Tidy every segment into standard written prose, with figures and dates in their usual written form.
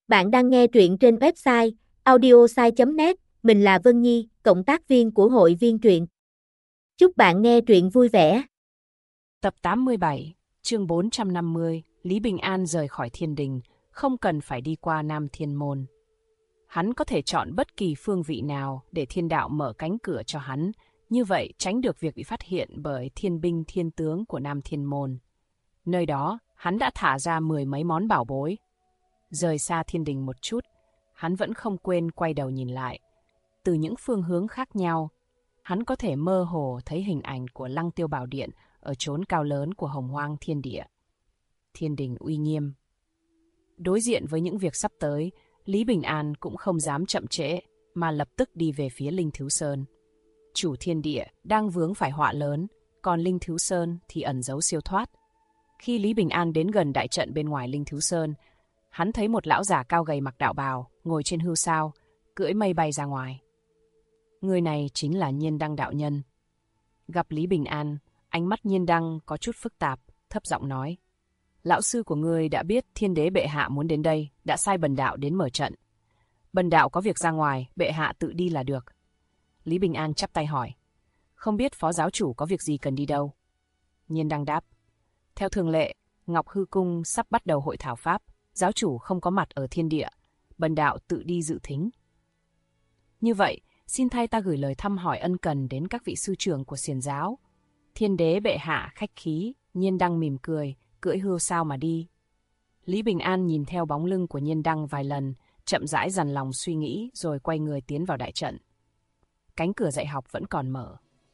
Bạn đang nghe truyện trên website audiosai.net, mình là Vân Nhi, cộng tác viên của hội viên truyện. Chúc bạn nghe truyện vui vẻ. Tập 87, chương 450, Lý Bình An rời khỏi thiên đình, không cần phải đi qua Nam Thiên Môn. Hắn có thể chọn bất kỳ phương vị nào để thiên đạo mở cánh cửa cho hắn, như vậy tránh được việc bị phát hiện bởi thiên binh thiên tướng của Nam Thiên Môn. Nơi đó, hắn đã thả ra 10 mấy món bảo bối. Rời xa thiên đình một chút, hắn vẫn không quên quay đầu nhìn lại. Từ những phương hướng khác nhau, hắn có thể mơ hồ thấy hình ảnh của Lăng Tiêu Bảo Điện ở chốn cao lớn của Hồng Hoang Thiên Địa. Thiên đình uy nghiêm. Đối diện với những việc sắp tới, Lý Bình An cũng không dám chậm trễ, mà lập tức đi về phía Linh Thiếu Sơn. Chủ thiên địa đang vướng phải họa lớn, còn Linh Thiếu Sơn thì ẩn giấu siêu thoát. Khi Lý Bình An đến gần đại trận bên ngoài Linh Thiếu Sơn, hắn thấy một lão giả cao gầy mặc đạo bào, ngồi trên hưu sao, cưỡi mây bay ra ngoài. Người này chính là Nhiên Đăng đạo nhân. Gặp Lý Bình An, ánh mắt Nhiên Đăng có chút phức tạp, thấp giọng nói: Lão sư của ngươi đã biết thiên đế bệ hạ muốn đến đây, đã sai bần đạo đến mở trận. Bần đạo có việc ra ngoài, bệ hạ tự đi là được. Lý Bình An chắp tay hỏi: Không biết phó giáo chủ có việc gì cần đi đâu? Nhiên Đăng đáp: Theo thường lệ, Ngọc Hư Cung sắp bắt đầu hội thảo pháp, giáo chủ không có mặt ở thiên địa, bần đạo tự đi dự thính. Như vậy, xin thay ta gửi lời thăm hỏi ân cần đến các vị sư trưởng của xiển giáo. Thiên đế bệ hạ khách khí. Nhiên Đăng mỉm cười, cưỡi hươu sao mà đi. Lý Bình An nhìn theo bóng lưng của Nhiên Đăng vài lần, chậm rãi dằn lòng suy nghĩ rồi quay người tiến vào đại trận. Cánh cửa dạy học vẫn còn mở.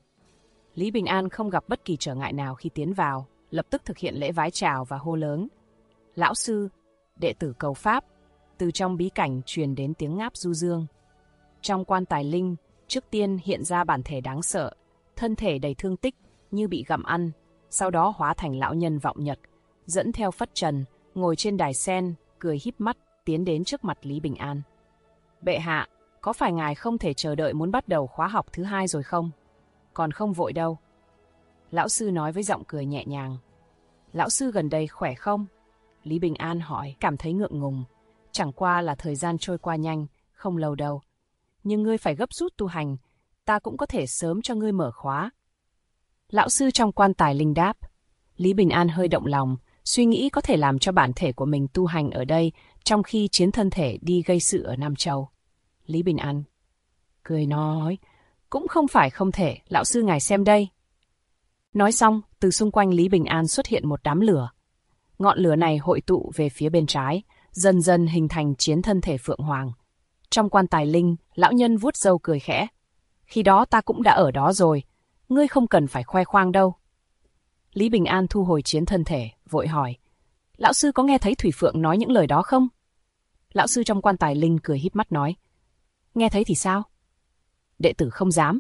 Lý Bình An không gặp bất kỳ trở ngại nào khi tiến vào, lập tức thực hiện lễ vái chào và hô lớn: Lão sư, đệ tử cầu pháp. Từ trong bí cảnh truyền đến tiếng ngáp du dương. Trong quan tài linh, trước tiên hiện ra bản thể đáng sợ, thân thể đầy thương tích như bị gặm ăn, sau đó hóa thành lão nhân vọng nhật, dẫn theo phất trần, ngồi trên đài sen, cười híp mắt, tiến đến trước mặt Lý Bình An. Bệ hạ, có phải ngài không thể chờ đợi muốn bắt đầu khóa học thứ 2 rồi không? Còn không vội đâu. Lão sư nói với giọng cười nhẹ nhàng. Lão sư gần đây khỏe không? Lý Bình An hỏi, cảm thấy ngượng ngùng. Chẳng qua là thời gian trôi qua nhanh, không lâu đâu. Nhưng ngươi phải gấp rút tu hành, ta cũng có thể sớm cho ngươi mở khóa. Lão sư trong quan tài linh đáp. Lý Bình An hơi động lòng, suy nghĩ có thể làm cho bản thể của mình tu hành ở đây, trong khi chiến thân thể đi gây sự ở Nam Châu. Lý Bình An cười nói, cũng không phải không thể, lão sư ngài xem đây. Nói xong, từ xung quanh Lý Bình An xuất hiện một đám lửa. Ngọn lửa này hội tụ về phía bên trái, dần dần hình thành chiến thân thể Phượng Hoàng. Trong quan tài linh, lão nhân vuốt râu cười khẽ. Khi đó ta cũng đã ở đó rồi, ngươi không cần phải khoe khoang đâu. Lý Bình An thu hồi chiến thân thể, vội hỏi. Lão sư có nghe thấy Thủy Phượng nói những lời đó không? Lão sư trong quan tài linh cười híp mắt nói. Nghe thấy thì sao? Đệ tử không dám.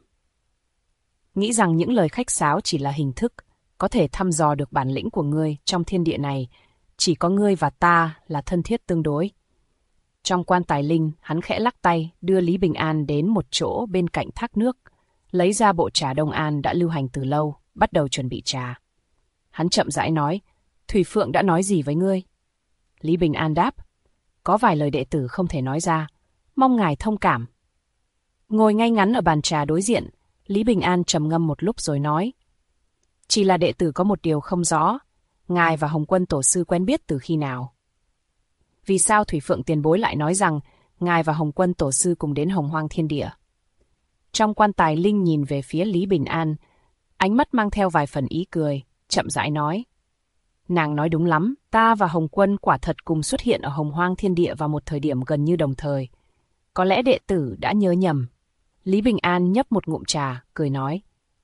Nghĩ rằng những lời khách sáo chỉ là hình thức, có thể thăm dò được bản lĩnh của ngươi trong thiên địa này, chỉ có ngươi và ta là thân thiết tương đối. Trong quan tài linh, hắn khẽ lắc tay, đưa Lý Bình An đến một chỗ bên cạnh thác nước, lấy ra bộ trà Đông An đã lưu hành từ lâu, bắt đầu chuẩn bị trà. Hắn chậm rãi nói, Thủy Phượng đã nói gì với ngươi? Lý Bình An đáp, có vài lời đệ tử không thể nói ra, mong ngài thông cảm. Ngồi ngay ngắn ở bàn trà đối diện, Lý Bình An trầm ngâm một lúc rồi nói, chỉ là đệ tử có một điều không rõ, ngài và Hồng Quân Tổ sư quen biết từ khi nào? Vì sao Thủy Phượng tiền bối lại nói rằng ngài và Hồng Quân Tổ sư cùng đến Hồng Hoang Thiên Địa? Trong quan tài linh nhìn về phía Lý Bình An, ánh mắt mang theo vài phần ý cười, chậm rãi nói. Nàng nói đúng lắm, ta và Hồng Quân quả thật cùng xuất hiện ở Hồng Hoang Thiên Địa vào một thời điểm gần như đồng thời. Có lẽ đệ tử đã nhớ nhầm. Lý Bình An nhấp một ngụm trà, cười nói.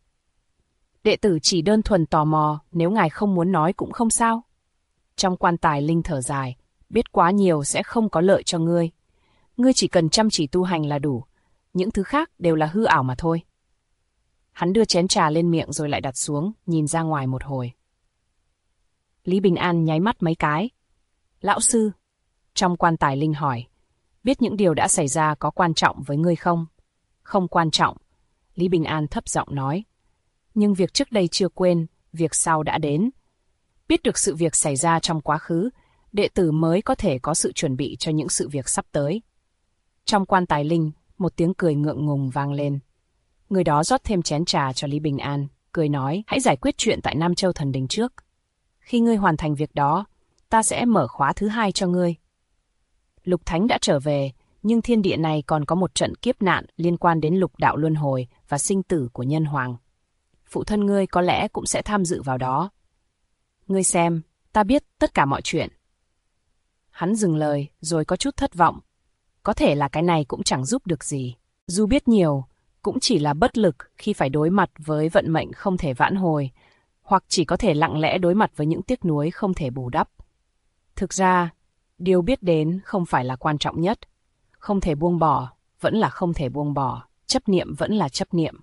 Đệ tử chỉ đơn thuần tò mò, nếu ngài không muốn nói cũng không sao. Trong quan tài linh thở dài, biết quá nhiều sẽ không có lợi cho ngươi. Ngươi chỉ cần chăm chỉ tu hành là đủ, những thứ khác đều là hư ảo mà thôi. Hắn đưa chén trà lên miệng rồi lại đặt xuống, nhìn ra ngoài một hồi. Lý Bình An nháy mắt mấy cái. Lão sư, trong quan tài linh hỏi, biết những điều đã xảy ra có quan trọng với ngươi không? Không quan trọng, Lý Bình An thấp giọng nói. Nhưng việc trước đây chưa quên, việc sau đã đến. Biết được sự việc xảy ra trong quá khứ, đệ tử mới có thể có sự chuẩn bị cho những sự việc sắp tới. Trong quan tài linh, một tiếng cười ngượng ngùng vang lên. Người đó rót thêm chén trà cho Lý Bình An, cười nói, hãy giải quyết chuyện tại Nam Châu Thần Đình trước. Khi ngươi hoàn thành việc đó, ta sẽ mở khóa thứ 2 cho ngươi. Lục Thánh đã trở về, nhưng thiên địa này còn có một trận kiếp nạn liên quan đến lục đạo luân hồi và sinh tử của nhân hoàng. Phụ thân ngươi có lẽ cũng sẽ tham dự vào đó. Ngươi xem, ta biết tất cả mọi chuyện. Hắn dừng lời, rồi có chút thất vọng. Có thể là cái này cũng chẳng giúp được gì. Dù biết nhiều, cũng chỉ là bất lực khi phải đối mặt với vận mệnh không thể vãn hồi, hoặc chỉ có thể lặng lẽ đối mặt với những tiếc nuối không thể bù đắp. Thực ra, điều biết đến không phải là quan trọng nhất. Không thể buông bỏ, vẫn là không thể buông bỏ, chấp niệm vẫn là chấp niệm.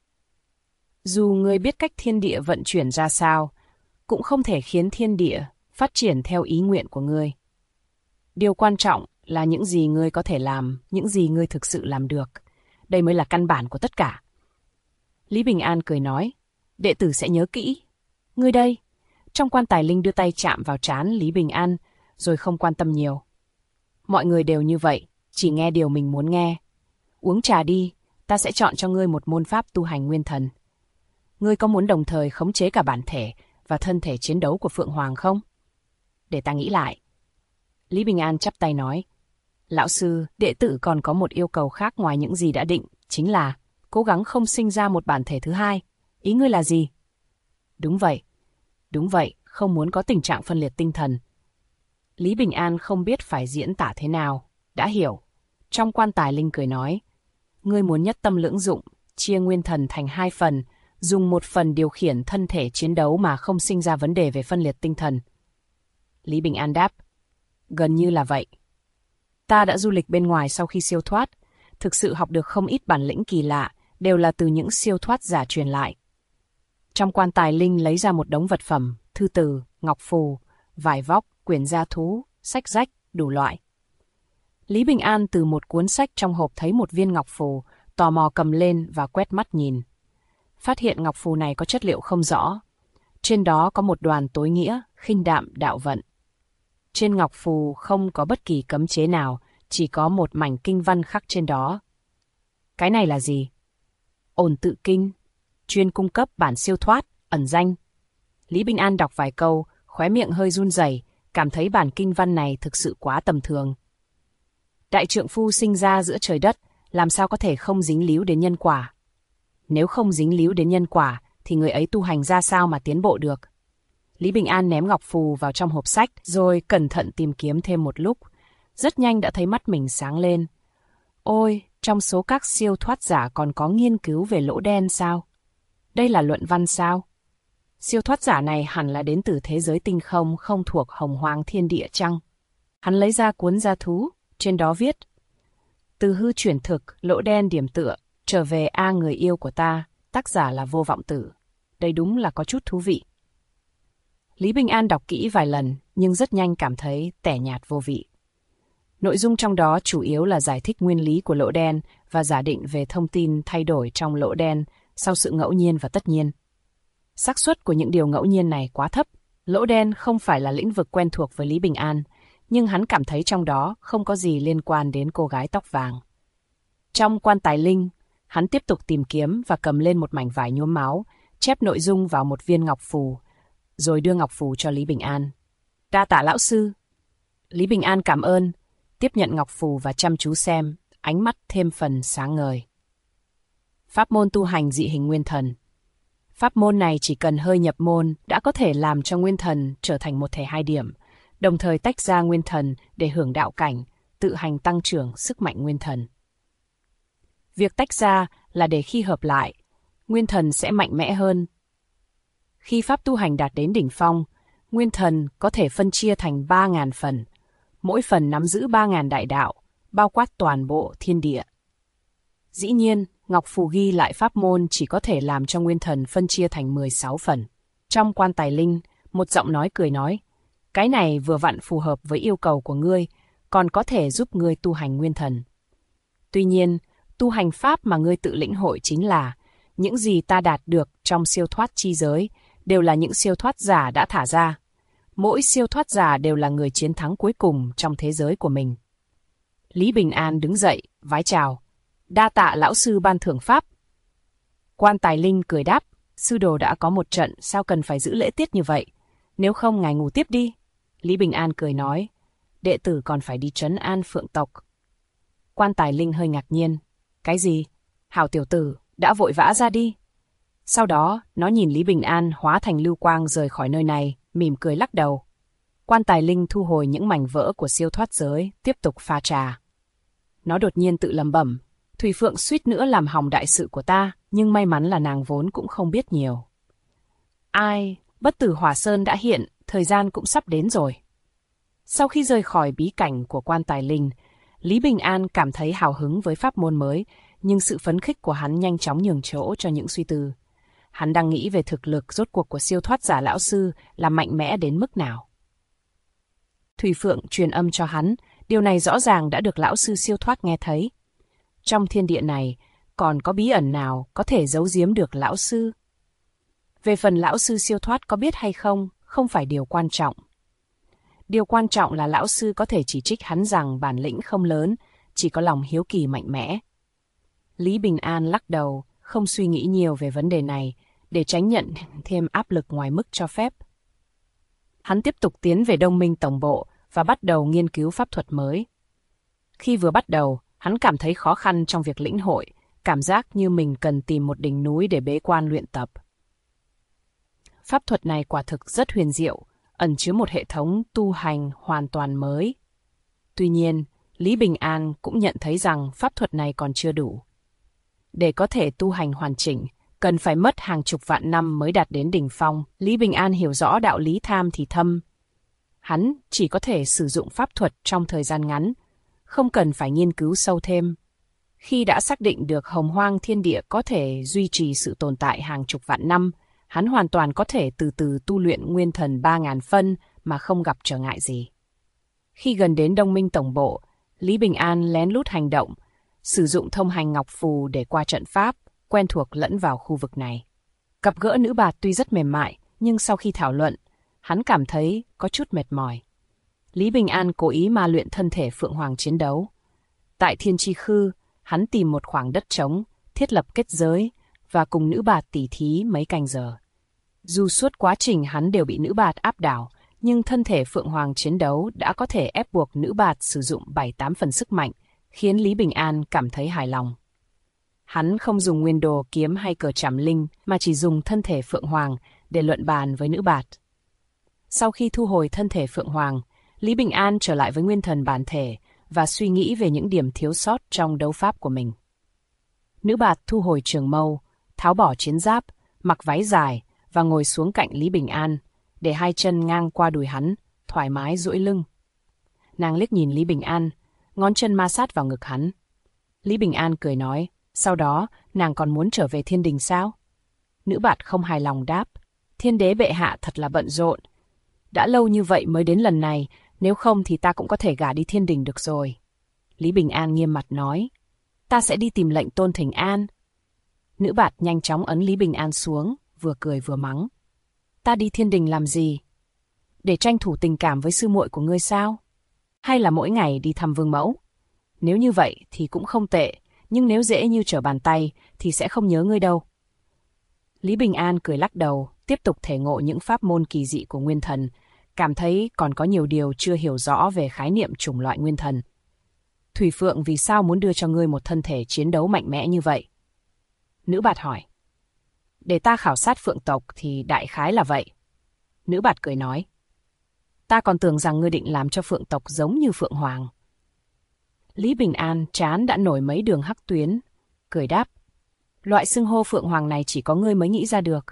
Dù ngươi biết cách thiên địa vận chuyển ra sao, cũng không thể khiến thiên địa phát triển theo ý nguyện của ngươi. Điều quan trọng là những gì ngươi có thể làm, những gì ngươi thực sự làm được. Đây mới là căn bản của tất cả. Lý Bình An cười nói, đệ tử sẽ nhớ kỹ. Ngươi đây. Trong quan tài linh đưa tay chạm vào trán Lý Bình An, rồi không quan tâm nhiều. Mọi người đều như vậy, chỉ nghe điều mình muốn nghe. Uống trà đi, ta sẽ chọn cho ngươi một môn pháp tu hành nguyên thần. Ngươi có muốn đồng thời khống chế cả bản thể và thân thể chiến đấu của Phượng Hoàng không? Để ta nghĩ lại. Lý Bình An chắp tay nói, lão sư, đệ tử còn có một yêu cầu khác ngoài những gì đã định, chính là cố gắng không sinh ra một bản thể thứ hai. Ý ngươi là gì? Đúng vậy, không muốn có tình trạng phân liệt tinh thần. Lý Bình An không biết phải diễn tả thế nào, đã hiểu. Trong quan tài linh cười nói, ngươi muốn nhất tâm lưỡng dụng, chia nguyên thần thành 2 phần, dùng một phần điều khiển thân thể chiến đấu mà không sinh ra vấn đề về phân liệt tinh thần. Lý Bình An đáp, gần như là vậy. Ta đã du lịch bên ngoài sau khi siêu thoát, thực sự học được không ít bản lĩnh kỳ lạ, đều là từ những siêu thoát giả truyền lại. Trong quan tài linh lấy ra một đống vật phẩm, thư từ, ngọc phù, vải vóc, quyển gia thú, sách rách, đủ loại. Lý Bình An từ một cuốn sách trong hộp thấy một viên ngọc phù, tò mò cầm lên và quét mắt nhìn. Phát hiện ngọc phù này có chất liệu không rõ. Trên đó có một đoàn tối nghĩa, khinh đạm đạo vận. Trên ngọc phù không có bất kỳ cấm chế nào, chỉ có một mảnh kinh văn khắc trên đó. Cái này là gì? Ổn tự kinh, chuyên cung cấp bản siêu thoát, ẩn danh. Lý Bình An đọc vài câu, khóe miệng hơi run rẩy, cảm thấy bản kinh văn này thực sự quá tầm thường. Đại trượng phu sinh ra giữa trời đất, làm sao có thể không dính líu đến nhân quả? Nếu không dính líu đến nhân quả, thì người ấy tu hành ra sao mà tiến bộ được? Lý Bình An ném ngọc phù vào trong hộp sách, rồi cẩn thận tìm kiếm thêm một lúc. Rất nhanh đã thấy mắt mình sáng lên. Ôi, trong số các siêu thoát giả còn có nghiên cứu về lỗ đen sao? Đây là luận văn sao? Siêu thoát giả này hẳn là đến từ thế giới tinh không, không thuộc hồng hoang thiên địa chăng? Hắn lấy ra cuốn gia thú, trên đó viết: từ hư chuyển thực, lỗ đen điểm tựa, trở về a người yêu của ta, tác giả là Vô Vọng Tử. Đây đúng là có chút thú vị. Lý Bình An đọc kỹ vài lần, nhưng rất nhanh cảm thấy tẻ nhạt vô vị. Nội dung trong đó chủ yếu là giải thích nguyên lý của lỗ đen và giả định về thông tin thay đổi trong lỗ đen sau sự ngẫu nhiên và tất nhiên. Xác suất của những điều ngẫu nhiên này quá thấp. Lỗ đen không phải là lĩnh vực quen thuộc với Lý Bình An, nhưng hắn cảm thấy trong đó không có gì liên quan đến cô gái tóc vàng. Trong quan tài linh, hắn tiếp tục tìm kiếm và cầm lên một mảnh vải nhuốm máu, chép nội dung vào một viên ngọc phù, rồi đưa ngọc phù cho Lý Bình An. Đa tạ lão sư. Lý Bình An cảm ơn, tiếp nhận ngọc phù và chăm chú xem, ánh mắt thêm phần sáng ngời. Pháp môn tu hành dị hình nguyên thần. Pháp môn này chỉ cần hơi nhập môn đã có thể làm cho nguyên thần trở thành một thể 2 điểm, đồng thời tách ra nguyên thần để hưởng đạo cảnh, tự hành tăng trưởng sức mạnh nguyên thần. Việc tách ra là để khi hợp lại, nguyên thần sẽ mạnh mẽ hơn. Khi pháp tu hành đạt đến đỉnh phong, nguyên thần có thể phân chia thành 3.000 phần, mỗi phần nắm giữ 3.000 đại đạo, bao quát toàn bộ thiên địa. Dĩ nhiên, ngọc phù ghi lại pháp môn chỉ có thể làm cho nguyên thần phân chia thành 16 phần. Trong quan tài linh, một giọng nói cười nói, cái này vừa vặn phù hợp với yêu cầu của ngươi, còn có thể giúp ngươi tu hành nguyên thần. Tuy nhiên, tu hành pháp mà ngươi tự lĩnh hội chính là những gì ta đạt được trong siêu thoát chi giới, đều là những siêu thoát giả đã thả ra. Mỗi siêu thoát giả đều là người chiến thắng cuối cùng trong thế giới của mình. Lý Bình An đứng dậy, vái chào. Đa tạ lão sư ban thưởng pháp. Quan Tài Linh cười đáp, sư đồ đã có một trận, sao cần phải giữ lễ tiết như vậy? Nếu không ngài ngủ tiếp đi. Lý Bình An cười nói, đệ tử còn phải đi trấn an phượng tộc. Quan Tài Linh hơi ngạc nhiên. Cái gì? Hảo tiểu tử, đã vội vã ra đi. Sau đó, nó nhìn Lý Bình An hóa thành lưu quang rời khỏi nơi này, mỉm cười lắc đầu. Quan Tài Linh thu hồi những mảnh vỡ của siêu thoát giới, tiếp tục pha trà. Nó đột nhiên tự lẩm bẩm, Thủy Phượng suýt nữa làm hỏng đại sự của ta, nhưng may mắn là nàng vốn cũng không biết nhiều. Ai, bất tử Hỏa Sơn đã hiện, thời gian cũng sắp đến rồi. Sau khi rời khỏi bí cảnh của Quan Tài Linh, Lý Bình An cảm thấy hào hứng với pháp môn mới, nhưng sự phấn khích của hắn nhanh chóng nhường chỗ cho những suy tư. Hắn đang nghĩ về thực lực rốt cuộc của siêu thoát giả lão sư là mạnh mẽ đến mức nào. Thủy Phượng truyền âm cho hắn, điều này rõ ràng đã được lão sư siêu thoát nghe thấy. Trong thiên địa này, còn có bí ẩn nào có thể giấu giếm được lão sư? Về phần lão sư siêu thoát có biết hay không, không phải điều quan trọng. Điều quan trọng là lão sư có thể chỉ trích hắn rằng bản lĩnh không lớn, chỉ có lòng hiếu kỳ mạnh mẽ. Lý Bình An lắc đầu, không suy nghĩ nhiều về vấn đề này, để tránh nhận thêm áp lực ngoài mức cho phép. Hắn tiếp tục tiến về Đông Minh Tổng bộ và bắt đầu nghiên cứu pháp thuật mới. Khi vừa bắt đầu, hắn cảm thấy khó khăn trong việc lĩnh hội, cảm giác như mình cần tìm một đỉnh núi để bế quan luyện tập. Pháp thuật này quả thực rất huyền diệu, ẩn chứa một hệ thống tu hành hoàn toàn mới. Tuy nhiên, Lý Bình An cũng nhận thấy rằng pháp thuật này còn chưa đủ. Để có thể tu hành hoàn chỉnh, cần phải mất hàng chục vạn năm mới đạt đến đỉnh phong. Lý Bình An hiểu rõ đạo lý tham thì thâm. Hắn chỉ có thể sử dụng pháp thuật trong thời gian ngắn, không cần phải nghiên cứu sâu thêm. Khi đã xác định được hồng hoang thiên địa có thể duy trì sự tồn tại hàng chục vạn năm, hắn hoàn toàn có thể từ từ tu luyện nguyên thần 3.000 phân mà không gặp trở ngại gì. Khi gần đến Đông Minh Tổng bộ, Lý Bình An lén lút hành động, sử dụng thông hành ngọc phù để qua trận pháp, quen thuộc lẫn vào khu vực này. Gặp gỡ nữ bạt tuy rất mềm mại, nhưng sau khi thảo luận, hắn cảm thấy có chút mệt mỏi. Lý Bình An cố ý ma luyện thân thể Phượng Hoàng chiến đấu. Tại Thiên Chi Khư, hắn tìm một khoảng đất trống, thiết lập kết giới và cùng nữ bạt tỉ thí mấy canh giờ. Dù suốt quá trình hắn đều bị nữ bạt áp đảo, nhưng thân thể Phượng Hoàng chiến đấu đã có thể ép buộc nữ bạt sử dụng 7-8 phần sức mạnh, khiến Lý Bình An cảm thấy hài lòng. Hắn không dùng nguyên đồ kiếm hay cờ trảm linh, mà chỉ dùng thân thể Phượng Hoàng để luận bàn với nữ bạt. Sau khi thu hồi thân thể Phượng Hoàng, Lý Bình An trở lại với nguyên thần bản thể và suy nghĩ về những điểm thiếu sót trong đấu pháp của mình. Nữ bạt thu hồi trường mâu, tháo bỏ chiến giáp, mặc váy dài và ngồi xuống cạnh Lý Bình An, để hai chân ngang qua đùi hắn, thoải mái duỗi lưng. Nàng liếc nhìn Lý Bình An, ngón chân ma sát vào ngực hắn. Lý Bình An cười nói, sau đó nàng còn muốn trở về thiên đình sao? Nữ bạt không hài lòng đáp, thiên đế bệ hạ thật là bận rộn. Đã lâu như vậy mới đến lần này, nếu không thì ta cũng có thể gả đi thiên đình được rồi. Lý Bình An nghiêm mặt nói, ta sẽ đi tìm lệnh Tôn Thịnh An. Nữ bạt nhanh chóng ấn Lý Bình An xuống, vừa cười vừa mắng. Ta đi thiên đình làm gì? Để tranh thủ tình cảm với sư muội của ngươi sao? Hay là mỗi ngày đi thăm vương mẫu? Nếu như vậy thì cũng không tệ, nhưng nếu dễ như trở bàn tay thì sẽ không nhớ ngươi đâu. Lý Bình An cười lắc đầu, tiếp tục thể ngộ những pháp môn kỳ dị của nguyên thần, cảm thấy còn có nhiều điều chưa hiểu rõ về khái niệm chủng loại nguyên thần. Thủy Phượng vì sao muốn đưa cho ngươi một thân thể chiến đấu mạnh mẽ như vậy? Nữ bạt hỏi. Để ta khảo sát Phượng tộc thì đại khái là vậy. Nữ bạt cười nói. Ta còn tưởng rằng ngươi định làm cho Phượng tộc giống như Phượng Hoàng. Lý Bình An trán đã nổi mấy đường hắc tuyến, cười đáp. Loại xưng hô Phượng Hoàng này chỉ có ngươi mới nghĩ ra được.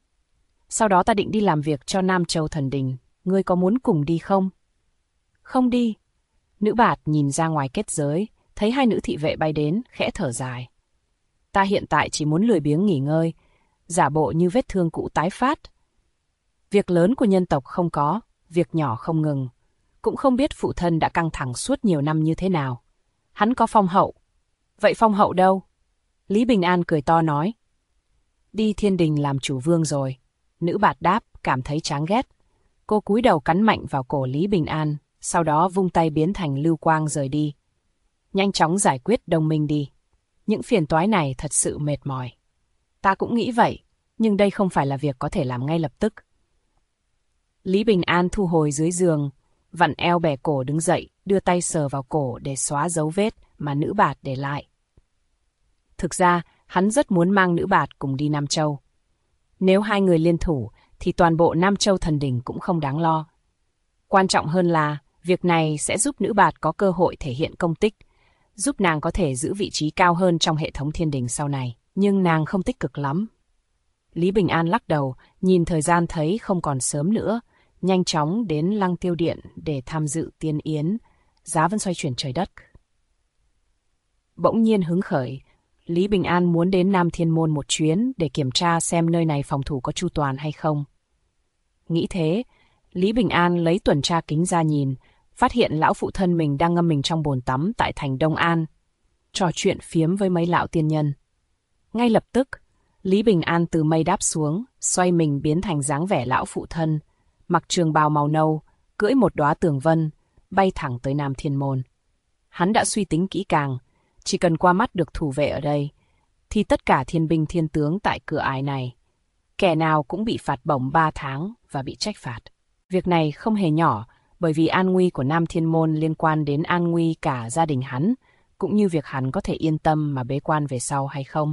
Sau đó ta định đi làm việc cho Nam Châu Thần Đình, ngươi có muốn cùng đi không? Không đi. Nữ bạt nhìn ra ngoài kết giới, thấy hai nữ thị vệ bay đến, khẽ thở dài. Ta hiện tại chỉ muốn lười biếng nghỉ ngơi, giả bộ như vết thương cũ tái phát. Việc lớn của nhân tộc không có, việc nhỏ không ngừng. Cũng không biết phụ thân đã căng thẳng suốt nhiều năm như thế nào. Hắn có phong hậu. Vậy phong hậu đâu? Lý Bình An cười to nói. Đi thiên đình làm chủ vương rồi. Nữ bạt đáp, cảm thấy chán ghét. Cô cúi đầu cắn mạnh vào cổ Lý Bình An, sau đó vung tay biến thành lưu quang rời đi. Nhanh chóng giải quyết đồng minh đi. Những phiền toái này thật sự mệt mỏi. Ta cũng nghĩ vậy, nhưng đây không phải là việc có thể làm ngay lập tức. Lý Bình An thu hồi dưới giường, vặn eo bẻ cổ đứng dậy, đưa tay sờ vào cổ để xóa dấu vết mà nữ bạt để lại. Thực ra, hắn rất muốn mang nữ bạt cùng đi Nam Châu. Nếu hai người liên thủ, thì toàn bộ Nam Châu thần đình cũng không đáng lo. Quan trọng hơn là, việc này sẽ giúp nữ bạt có cơ hội thể hiện công tích, giúp nàng có thể giữ vị trí cao hơn trong hệ thống thiên đình sau này. Nhưng nàng không tích cực lắm. Lý Bình An lắc đầu, nhìn thời gian thấy không còn sớm nữa, nhanh chóng đến Lăng Tiêu Điện để tham dự tiên yến, giá vẫn xoay chuyển trời đất. Bỗng nhiên hứng khởi, Lý Bình An muốn đến Nam Thiên Môn một chuyến để kiểm tra xem nơi này phòng thủ có chu toàn hay không. Nghĩ thế, Lý Bình An lấy tuần tra kính ra nhìn, phát hiện lão phụ thân mình đang ngâm mình trong bồn tắm tại thành Đông An, trò chuyện phiếm với mấy lão tiên nhân. Ngay lập tức, Lý Bình An từ mây đáp xuống, xoay mình biến thành dáng vẻ lão phụ thân, mặc trường bào màu nâu, cưỡi một đóa tường vân, bay thẳng tới Nam Thiên Môn. Hắn đã suy tính kỹ càng, chỉ cần qua mắt được thủ vệ ở đây, thì tất cả thiên binh thiên tướng tại cửa ải này, kẻ nào cũng bị phạt bổng 3 tháng và bị trách phạt. Việc này không hề nhỏ, bởi vì an nguy của Nam Thiên Môn liên quan đến an nguy cả gia đình hắn, cũng như việc hắn có thể yên tâm mà bế quan về sau hay không.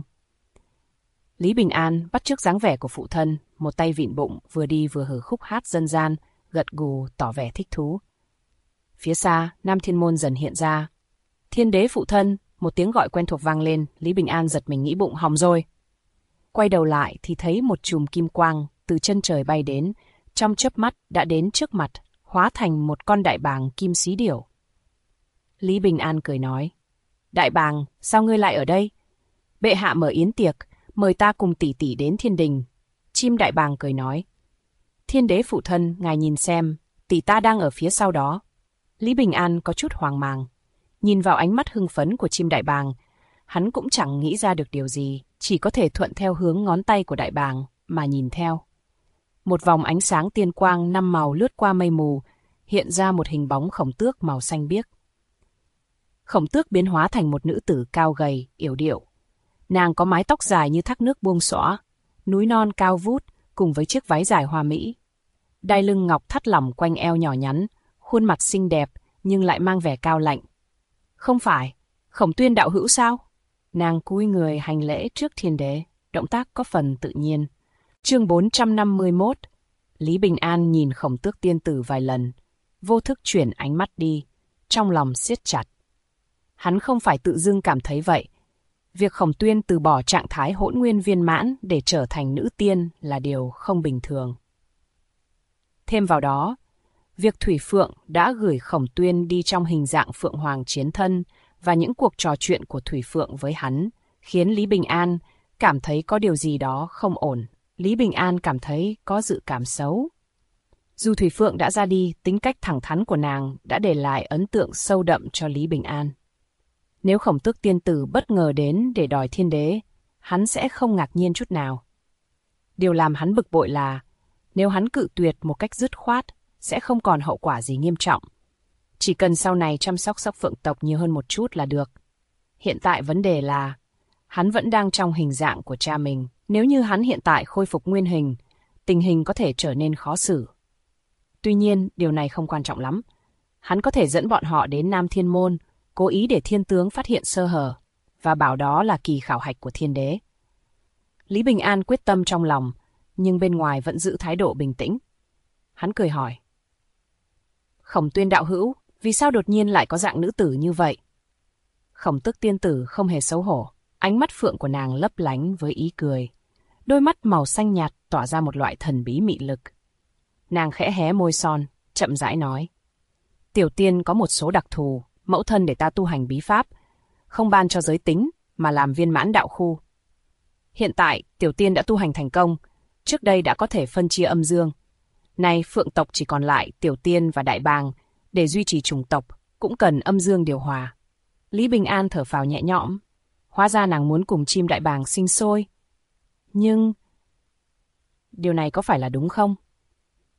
Lý Bình An bắt chước dáng vẻ của phụ thân, một tay vịn bụng, vừa đi vừa hừ khúc hát dân gian, gật gù tỏ vẻ thích thú. Phía xa, Nam Thiên Môn dần hiện ra. Thiên đế phụ thân, một tiếng gọi quen thuộc vang lên, Lý Bình An giật mình nghĩ bụng hỏng rồi. Quay đầu lại thì thấy một chùm kim quang từ chân trời bay đến, trong chớp mắt đã đến trước mặt, hóa thành một con đại bàng kim xí điểu. Lý Bình An cười nói, đại bàng, sao ngươi lại ở đây? Bệ hạ mở yến tiệc, mời ta cùng tỷ tỷ đến thiên đình. Chim đại bàng cười nói, thiên đế phụ thân, ngài nhìn xem, tỷ ta đang ở phía sau đó. Lý Bình An có chút hoang mang. Nhìn vào ánh mắt hưng phấn của chim đại bàng, hắn cũng chẳng nghĩ ra được điều gì, chỉ có thể thuận theo hướng ngón tay của đại bàng mà nhìn theo. Một vòng ánh sáng tiên quang 5 màu lướt qua mây mù, hiện ra một hình bóng khổng tước màu xanh biếc. Khổng tước biến hóa thành một nữ tử cao gầy, yểu điệu. Nàng có mái tóc dài như thác nước buông xõa, núi non cao vút cùng với chiếc váy dài hoa mỹ. Đai lưng ngọc thắt lỏng quanh eo nhỏ nhắn, khuôn mặt xinh đẹp nhưng lại mang vẻ cao lạnh. Không phải, Khổng Tuyên đạo hữu sao? Nàng cúi người hành lễ trước thiên đế, động tác có phần tự nhiên. Chương 451. Lý Bình An nhìn Khổng Tước tiên tử vài lần, vô thức chuyển ánh mắt đi, trong lòng siết chặt. Hắn không phải tự dưng cảm thấy vậy. Việc Khổng Tuyên từ bỏ trạng thái hỗn nguyên viên mãn để trở thành nữ tiên là điều không bình thường. Thêm vào đó, việc Thủy Phượng đã gửi Khổng Tuyên đi trong hình dạng Phượng Hoàng chiến thân và những cuộc trò chuyện của Thủy Phượng với hắn, khiến Lý Bình An cảm thấy có điều gì đó không ổn. Lý Bình An cảm thấy có dự cảm xấu. Dù Thủy Phượng đã ra đi, tính cách thẳng thắn của nàng đã để lại ấn tượng sâu đậm cho Lý Bình An. Nếu Khổng Tước tiên tử bất ngờ đến để đòi thiên đế, hắn sẽ không ngạc nhiên chút nào. Điều làm hắn bực bội là, nếu hắn cự tuyệt một cách dứt khoát, sẽ không còn hậu quả gì nghiêm trọng. Chỉ cần sau này chăm sóc Sóc Phượng tộc nhiều hơn một chút là được. Hiện tại vấn đề là, hắn vẫn đang trong hình dạng của cha mình. Nếu như hắn hiện tại khôi phục nguyên hình, tình hình có thể trở nên khó xử. Tuy nhiên, điều này không quan trọng lắm. Hắn có thể dẫn bọn họ đến Nam Thiên Môn, cố ý để thiên tướng phát hiện sơ hở, và bảo đó là kỳ khảo hạch của thiên đế. Lý Bình An quyết tâm trong lòng, nhưng bên ngoài vẫn giữ thái độ bình tĩnh. Hắn cười hỏi, Khổng Tuyên đạo hữu, vì sao đột nhiên lại có dạng nữ tử như vậy? Khổng Tước tiên tử không hề xấu hổ, ánh mắt phượng của nàng lấp lánh với ý cười. Đôi mắt màu xanh nhạt tỏa ra một loại thần bí mị lực. Nàng khẽ hé môi son, chậm rãi nói, tiểu tiên có một số đặc thù, mẫu thân để ta tu hành bí pháp, không ban cho giới tính mà làm viên mãn đạo khu. Hiện tại, tiểu tiên đã tu hành thành công, trước đây đã có thể phân chia âm dương. Nay phượng tộc chỉ còn lại tiểu tiên và đại bàng, để duy trì chủng tộc, cũng cần âm dương điều hòa. Lý Bình An thở phào nhẹ nhõm, hóa ra nàng muốn cùng chim đại bàng sinh sôi. Nhưng, điều này có phải là đúng không?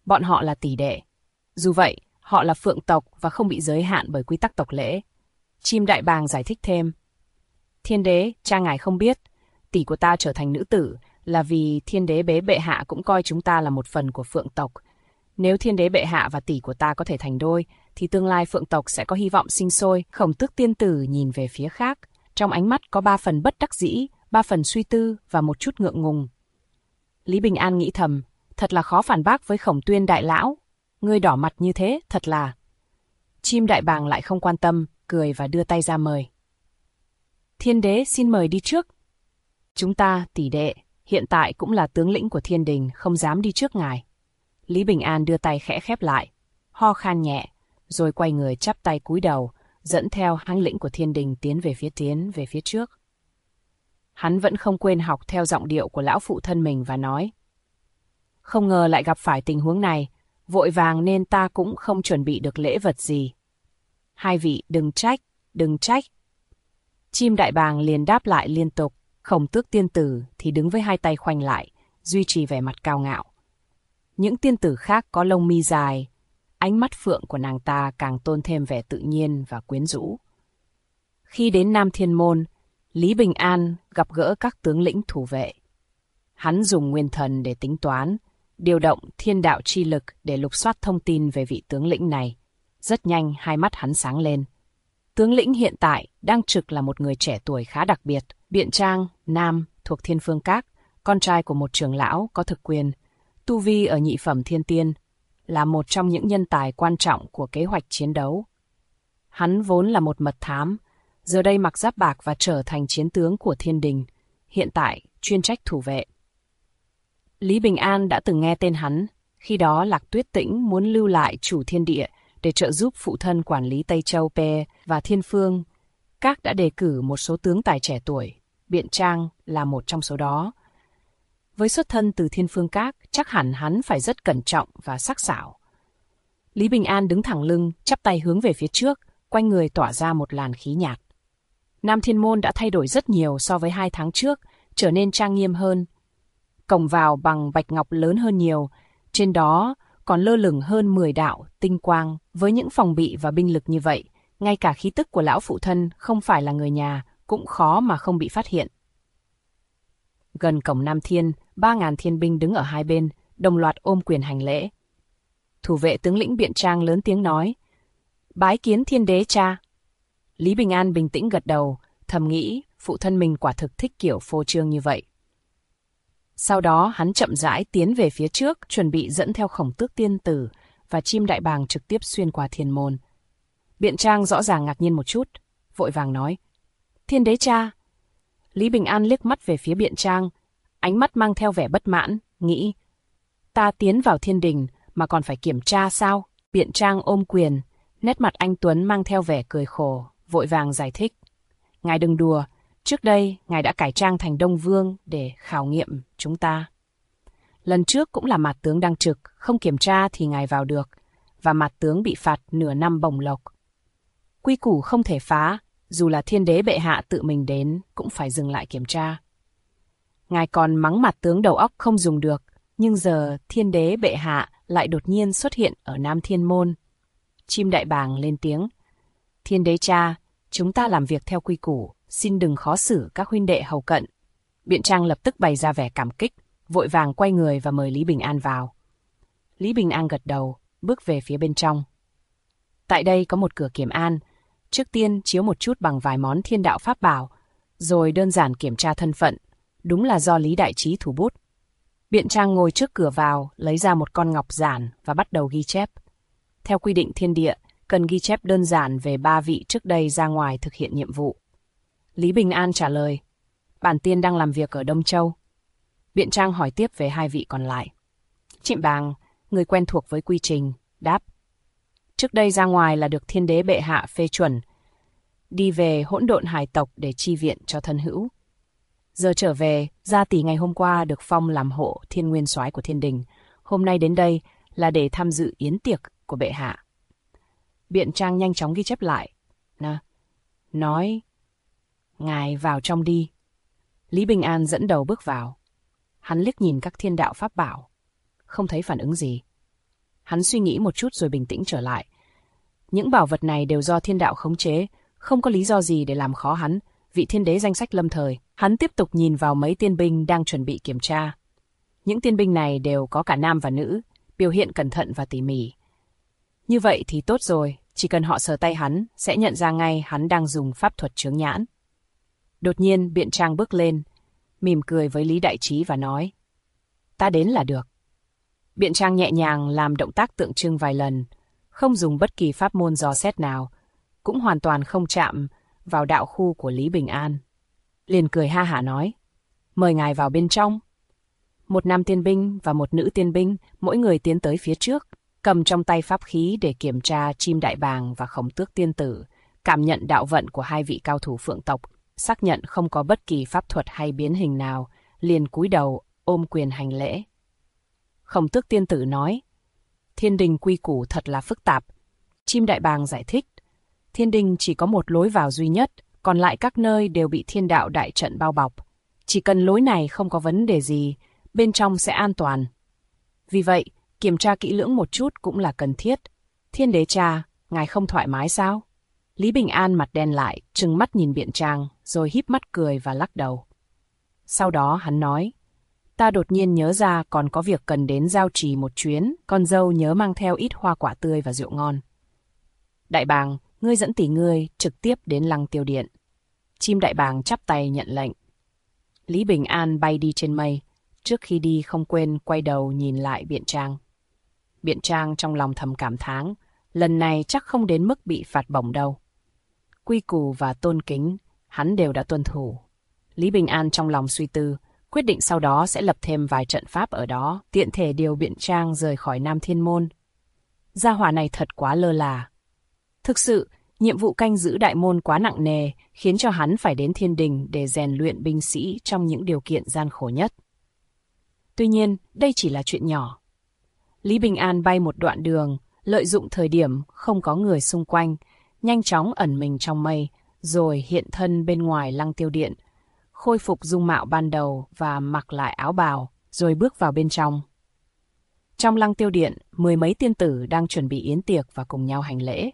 Bọn họ là tỷ đệ. Dù vậy, họ là phượng tộc và không bị giới hạn bởi quy tắc tộc lễ. Chim đại bàng giải thích thêm. Thiên đế, cha ngài không biết, tỷ của ta trở thành nữ tử là vì thiên đế bệ hạ cũng coi chúng ta là một phần của phượng tộc. Nếu thiên đế bệ hạ và tỷ của ta có thể thành đôi, thì tương lai phượng tộc sẽ có hy vọng sinh sôi. Khổng Tước tiên tử nhìn về phía khác, trong ánh mắt có 3 phần bất đắc dĩ, 3 phần suy tư và một chút ngượng ngùng. Lý Bình An nghĩ thầm, thật là khó phản bác với Khổng Tuyên đại lão. Ngươi đỏ mặt như thế, thật là... Chim đại bàng lại không quan tâm, cười và đưa tay ra mời. Thiên đế xin mời đi trước. Chúng ta, tỷ đệ, hiện tại cũng là tướng lĩnh của thiên đình, không dám đi trước ngài. Lý Bình An đưa tay khẽ khép lại, ho khan nhẹ, rồi quay người chắp tay cúi đầu, dẫn theo hãng lĩnh của thiên đình tiến về phía trước. Hắn vẫn không quên học theo giọng điệu của lão phụ thân mình và nói. Không ngờ lại gặp phải tình huống này, vội vàng nên ta cũng không chuẩn bị được lễ vật gì. Hai vị đừng trách. Chim đại bàng liền đáp lại liên tục, Khổng Tước tiên tử thì đứng với hai tay khoanh lại, duy trì vẻ mặt cao ngạo. Những tiên tử khác có lông mi dài, ánh mắt phượng của nàng ta càng tôn thêm vẻ tự nhiên và quyến rũ. Khi đến Nam Thiên Môn, Lý Bình An gặp gỡ các tướng lĩnh thủ vệ. Hắn dùng nguyên thần để tính toán, điều động thiên đạo chi lực để lục soát thông tin về vị tướng lĩnh này. Rất nhanh hai mắt hắn sáng lên. Tướng lĩnh hiện tại đang trực là một người trẻ tuổi khá đặc biệt, Biện Trang, nam, thuộc Thiên Phương Các, con trai của một trưởng lão có thực quyền, tu vi ở nhị phẩm thiên tiên, là một trong những nhân tài quan trọng của kế hoạch chiến đấu. Hắn vốn là một mật thám, giờ đây mặc giáp bạc và trở thành chiến tướng của thiên đình, hiện tại chuyên trách thủ vệ. Lý Bình An đã từng nghe tên hắn, khi đó Lạc Tuyết Tĩnh muốn lưu lại chủ thiên địa để trợ giúp phụ thân quản lý Tây Châu P và Thiên Phương. Các đã đề cử một số tướng tài trẻ tuổi, Biện Trang là một trong số đó. Với xuất thân từ Thiên Phương Các, chắc hẳn hắn phải rất cẩn trọng và sắc sảo. Lý Bình An đứng thẳng lưng, chắp tay hướng về phía trước, quanh người tỏa ra một làn khí nhạt. Nam Thiên Môn đã thay đổi rất nhiều so với 2 tháng trước, trở nên trang nghiêm hơn. Cổng vào bằng bạch ngọc lớn hơn nhiều, trên đó còn lơ lửng hơn 10 đạo tinh quang. Với những phòng bị và binh lực như vậy, ngay cả khí tức của lão phụ thân không phải là người nhà cũng khó mà không bị phát hiện. Gần cổng Nam Thiên, 3.000 thiên binh đứng ở hai bên, đồng loạt ôm quyền hành lễ. Thủ vệ tướng lĩnh Biện Trang lớn tiếng nói, bái kiến thiên đế cha. Lý Bình An bình tĩnh gật đầu, thầm nghĩ phụ thân mình quả thực thích kiểu phô trương như vậy. Sau đó hắn chậm rãi tiến về phía trước, chuẩn bị dẫn theo Khổng Tước tiên tử và chim đại bàng trực tiếp xuyên qua thiên môn. Biện Trang rõ ràng ngạc nhiên một chút, vội vàng nói, thiên đế cha. Lý Bình An liếc mắt về phía Biện Trang, ánh mắt mang theo vẻ bất mãn, nghĩ, ta tiến vào thiên đình mà còn phải kiểm tra sao? Biện Trang ôm quyền, nét mặt anh tuấn mang theo vẻ cười khổ, vội vàng giải thích. Ngài đừng đùa, trước đây ngài đã cải trang thành Đông Vương để khảo nghiệm chúng ta. Lần trước cũng là Mạt tướng đang trực, không kiểm tra thì ngài vào được, và Mạt tướng bị phạt nửa năm bổng lộc. Quy củ không thể phá, dù là thiên đế bệ hạ tự mình đến cũng phải dừng lại kiểm tra. Ngài còn mắng Mạt tướng đầu óc không dùng được, nhưng giờ thiên đế bệ hạ lại đột nhiên xuất hiện ở Nam Thiên Môn. Chim đại bàng lên tiếng, thiên đế cha, chúng ta làm việc theo quy củ, xin đừng khó xử các huynh đệ hầu cận. Biện Trang lập tức bày ra vẻ cảm kích, vội vàng quay người và mời Lý Bình An vào. Lý Bình An gật đầu, bước về phía bên trong. Tại đây có một cửa kiểm an, trước tiên chiếu một chút bằng vài món thiên đạo pháp bảo, rồi đơn giản kiểm tra thân phận, đúng là do Lý Đại Trí thủ bút. Biện Trang ngồi trước cửa vào, lấy ra một con ngọc giản và bắt đầu ghi chép. Theo quy định thiên địa, cần ghi chép đơn giản về 3 vị trước đây ra ngoài thực hiện nhiệm vụ. Lý Bình An trả lời, bản tiên đang làm việc ở Đông Châu. Biện Trang hỏi tiếp về 2 vị còn lại. Trịnh Bàng, người quen thuộc với quy trình, đáp. Trước đây ra ngoài là được thiên đế bệ hạ phê chuẩn, đi về Hỗn Độn Hải tộc để chi viện cho thân hữu. Giờ trở về, gia tỷ ngày hôm qua được phong làm hộ thiên nguyên soái của thiên đình. Hôm nay đến đây là để tham dự yến tiệc của bệ hạ. Biện Trang nhanh chóng ghi chép lại. Nói, ngài vào trong đi. Lý Bình An dẫn đầu bước vào. Hắn liếc nhìn các thiên đạo pháp bảo, không thấy phản ứng gì. Hắn suy nghĩ một chút rồi bình tĩnh trở lại. Những bảo vật này đều do thiên đạo khống chế, không có lý do gì để làm khó hắn, vị thiên đế danh sách lâm thời. Hắn tiếp tục nhìn vào mấy tiên binh đang chuẩn bị kiểm tra. Những tiên binh này đều có cả nam và nữ, biểu hiện cẩn thận và tỉ mỉ. Như vậy thì tốt rồi, chỉ cần họ sờ tay hắn, sẽ nhận ra ngay hắn đang dùng pháp thuật chướng nhãn. Đột nhiên, Biện Trang bước lên, mỉm cười với Lý Đại Trí và nói, ta đến là được. Biện Trang nhẹ nhàng làm động tác tượng trưng vài lần, không dùng bất kỳ pháp môn dò xét nào, cũng hoàn toàn không chạm vào đạo khu của Lý Bình An. Liền cười ha hả nói, mời ngài vào bên trong. Một nam tiên binh và một nữ tiên binh, mỗi người tiến tới phía trước, cầm trong tay pháp khí để kiểm tra Chim Đại Bàng và Khổng Tước Tiên Tử, cảm nhận đạo vận của hai vị cao thủ Phượng tộc, xác nhận không có bất kỳ pháp thuật hay biến hình nào, liền cúi đầu ôm quyền hành lễ. Khổng Tước Tiên Tử nói, thiên đình quy củ thật là phức tạp. Chim Đại Bàng giải thích, thiên đình chỉ có một lối vào duy nhất, còn lại các nơi đều bị thiên đạo đại trận bao bọc. Chỉ cần lối này không có vấn đề gì, bên trong sẽ an toàn. Vì vậy, kiểm tra kỹ lưỡng một chút cũng là cần thiết. Thiên đế cha, ngài không thoải mái sao? Lý Bình An mặt đen lại, trừng mắt nhìn Biện Trang, rồi híp mắt cười và lắc đầu. Sau đó hắn nói, ta đột nhiên nhớ ra còn có việc cần đến giao trì một chuyến, con dâu nhớ mang theo ít hoa quả tươi và rượu ngon. Đại Bàng, ngươi dẫn tỷ ngươi trực tiếp đến Lăng Tiêu Điện. Chim Đại Bàng chắp tay nhận lệnh. Lý Bình An bay đi trên mây, trước khi đi không quên quay đầu nhìn lại Biện Trang. Biện Trang trong lòng thầm cảm thán, lần này chắc không đến mức bị phạt bổng đâu. Quy củ và tôn kính, hắn đều đã tuân thủ. Lý Bình An trong lòng suy tư, quyết định sau đó sẽ lập thêm vài trận pháp ở đó, tiện thể điều Biện Trang rời khỏi Nam Thiên Môn. Gia hỏa này thật quá lơ là. Thực sự, nhiệm vụ canh giữ đại môn quá nặng nề, khiến cho hắn phải đến thiên đình để rèn luyện binh sĩ trong những điều kiện gian khổ nhất. Tuy nhiên, đây chỉ là chuyện nhỏ. Lý Bình An bay một đoạn đường, lợi dụng thời điểm không có người xung quanh, nhanh chóng ẩn mình trong mây, rồi hiện thân bên ngoài Lăng Tiêu Điện, khôi phục dung mạo ban đầu và mặc lại áo bào, rồi bước vào bên trong. Trong Lăng Tiêu Điện, 10 mấy tiên tử đang chuẩn bị yến tiệc và cùng nhau hành lễ.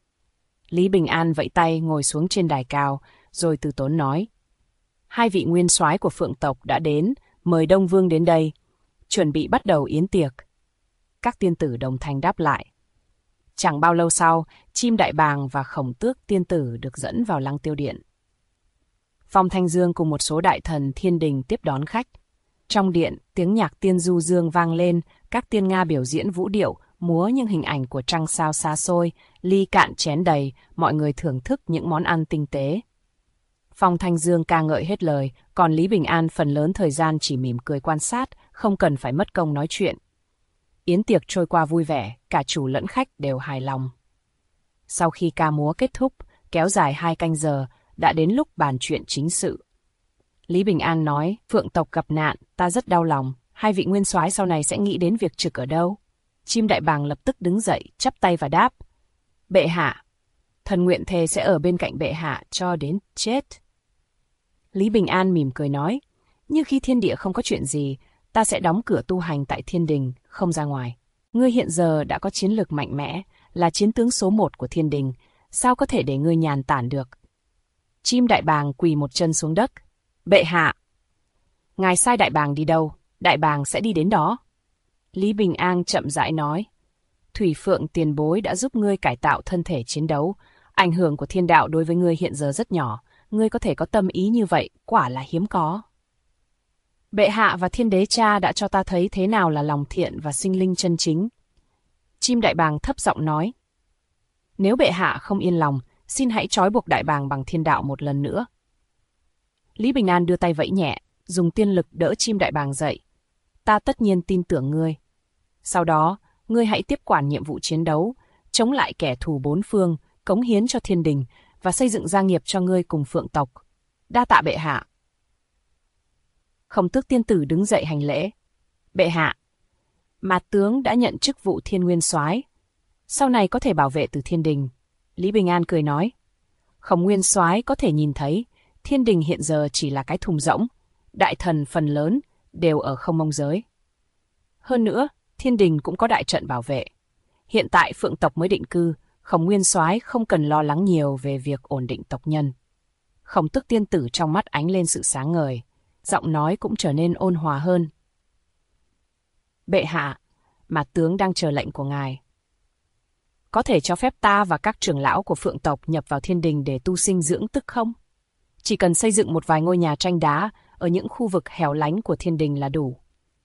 Lý Bình An vẫy tay ngồi xuống trên đài cao, rồi từ tốn nói, hai vị nguyên soái của Phượng tộc đã đến, mời Đông Vương đến đây, chuẩn bị bắt đầu yến tiệc. Các tiên tử đồng thanh đáp lại. Chẳng bao lâu sau, Chim Đại Bàng và Khổng Tước Tiên Tử được dẫn vào Lăng Tiêu Điện. Phong Thanh Dương cùng một số đại thần thiên đình tiếp đón khách. Trong điện, tiếng nhạc tiên du dương vang lên, các tiên Nga biểu diễn vũ điệu, múa những hình ảnh của trăng sao xa xôi, ly cạn chén đầy, mọi người thưởng thức những món ăn tinh tế. Phong Thanh Dương ca ngợi hết lời, còn Lý Bình An phần lớn thời gian chỉ mỉm cười quan sát, không cần phải mất công nói chuyện. Yến tiệc trôi qua vui vẻ, cả chủ lẫn khách đều hài lòng. Sau khi ca múa kết thúc, kéo dài 2 canh giờ, đã đến lúc bàn chuyện chính sự. Lý Bình An nói, Phượng tộc gặp nạn, ta rất đau lòng, hai vị nguyên soái sau này sẽ nghĩ đến việc trực ở đâu? Chim Đại Bàng lập tức đứng dậy, chắp tay và đáp, bệ hạ, thần nguyện thề sẽ ở bên cạnh bệ hạ cho đến chết. Lý Bình An mỉm cười nói, như khi thiên địa không có chuyện gì, ta sẽ đóng cửa tu hành tại thiên đình, không ra ngoài. Ngươi hiện giờ đã có chiến lược mạnh mẽ, là chiến tướng số 1 của thiên đình, sao có thể để ngươi nhàn tản được? Chim Đại Bàng quỳ một chân xuống đất. Bệ hạ! Ngài sai Đại Bàng đi đâu, Đại Bàng sẽ đi đến đó. Lý Bình An chậm rãi nói, Thủy Phượng tiền bối đã giúp ngươi cải tạo thân thể chiến đấu, ảnh hưởng của thiên đạo đối với ngươi hiện giờ rất nhỏ, ngươi có thể có tâm ý như vậy, quả là hiếm có. Bệ hạ và thiên đế cha đã cho ta thấy thế nào là lòng thiện và sinh linh chân chính. Chim Đại Bàng thấp giọng nói, nếu bệ hạ không yên lòng, xin hãy trói buộc Đại Bàng bằng thiên đạo một lần nữa. Lý Bình An đưa tay vẫy nhẹ, dùng tiên lực đỡ Chim Đại Bàng dậy. Ta tất nhiên tin tưởng ngươi. Sau đó, ngươi hãy tiếp quản nhiệm vụ chiến đấu, chống lại kẻ thù bốn phương, cống hiến cho thiên đình và xây dựng gia nghiệp cho ngươi cùng Phượng tộc. Đa tạ bệ hạ. Khổng Tước Tiên Tử đứng dậy hành lễ. Bệ hạ, Mạt tướng đã nhận chức vụ Thiên Nguyên Soái, sau này có thể bảo vệ từ thiên đình. Lý Bình An cười nói, Khổng Nguyên Soái có thể nhìn thấy, thiên đình hiện giờ chỉ là cái thùng rỗng, đại thần phần lớn đều ở Không Mông giới. Hơn nữa, thiên đình cũng có đại trận bảo vệ, Hiện tại Phượng tộc mới định cư, Khổng Nguyên Soái không cần lo lắng nhiều về việc ổn định tộc nhân. Khổng Tước tiên tử trong mắt ánh lên sự sáng ngời, giọng nói cũng trở nên ôn hòa hơn. Bệ hạ, Mạt tướng đang chờ lệnh của ngài. Có thể cho phép ta và các trưởng lão của Phượng tộc nhập vào thiên đình để tu sinh dưỡng tức không? Chỉ cần xây dựng một vài ngôi nhà tranh đá ở những khu vực hẻo lánh của thiên đình là đủ.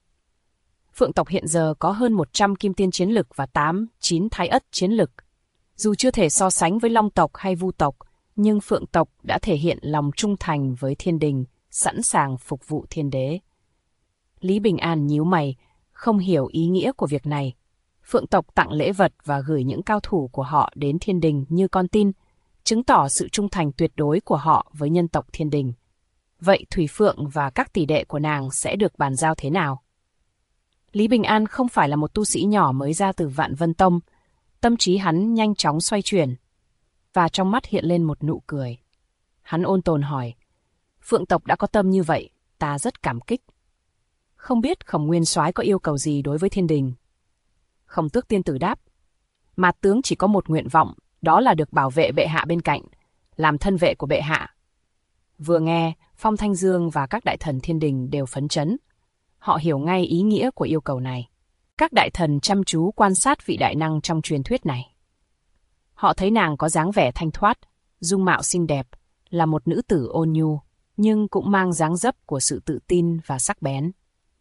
Phượng tộc hiện giờ có hơn 100 kim tiên chiến lực và 8-9 thái ất chiến lực. Dù chưa thể so sánh với Long tộc hay Vu tộc, nhưng Phượng tộc đã thể hiện lòng trung thành với thiên đình, sẵn sàng phục vụ thiên đế. Lý Bình An nhíu mày, không hiểu ý nghĩa của việc này. Phượng tộc tặng lễ vật và gửi những cao thủ của họ đến thiên đình như con tin, chứng tỏ sự trung thành tuyệt đối của họ với nhân tộc thiên đình. Vậy Thủy Phượng và các tỷ đệ của nàng sẽ được bàn giao thế nào? Lý Bình An không phải là một tu sĩ nhỏ mới ra từ Vạn Vân Tông. Tâm trí hắn nhanh chóng xoay chuyển, và trong mắt hiện lên một nụ cười. Hắn ôn tồn hỏi, Phượng tộc đã có tâm như vậy, ta rất cảm kích. Không biết Khổng Nguyên Soái có yêu cầu gì đối với thiên đình? Khổng Tước tiên tử đáp, Mạt tướng chỉ có một nguyện vọng, đó là được bảo vệ bệ hạ bên cạnh, làm thân vệ của bệ hạ. Vừa nghe, Phong Thanh Dương và các đại thần thiên đình đều phấn chấn. Họ hiểu ngay ý nghĩa của yêu cầu này. Các đại thần chăm chú quan sát vị đại năng trong truyền thuyết này. Họ thấy nàng có dáng vẻ thanh thoát, dung mạo xinh đẹp, là một nữ tử ôn nhu, nhưng cũng mang dáng dấp của sự tự tin và sắc bén.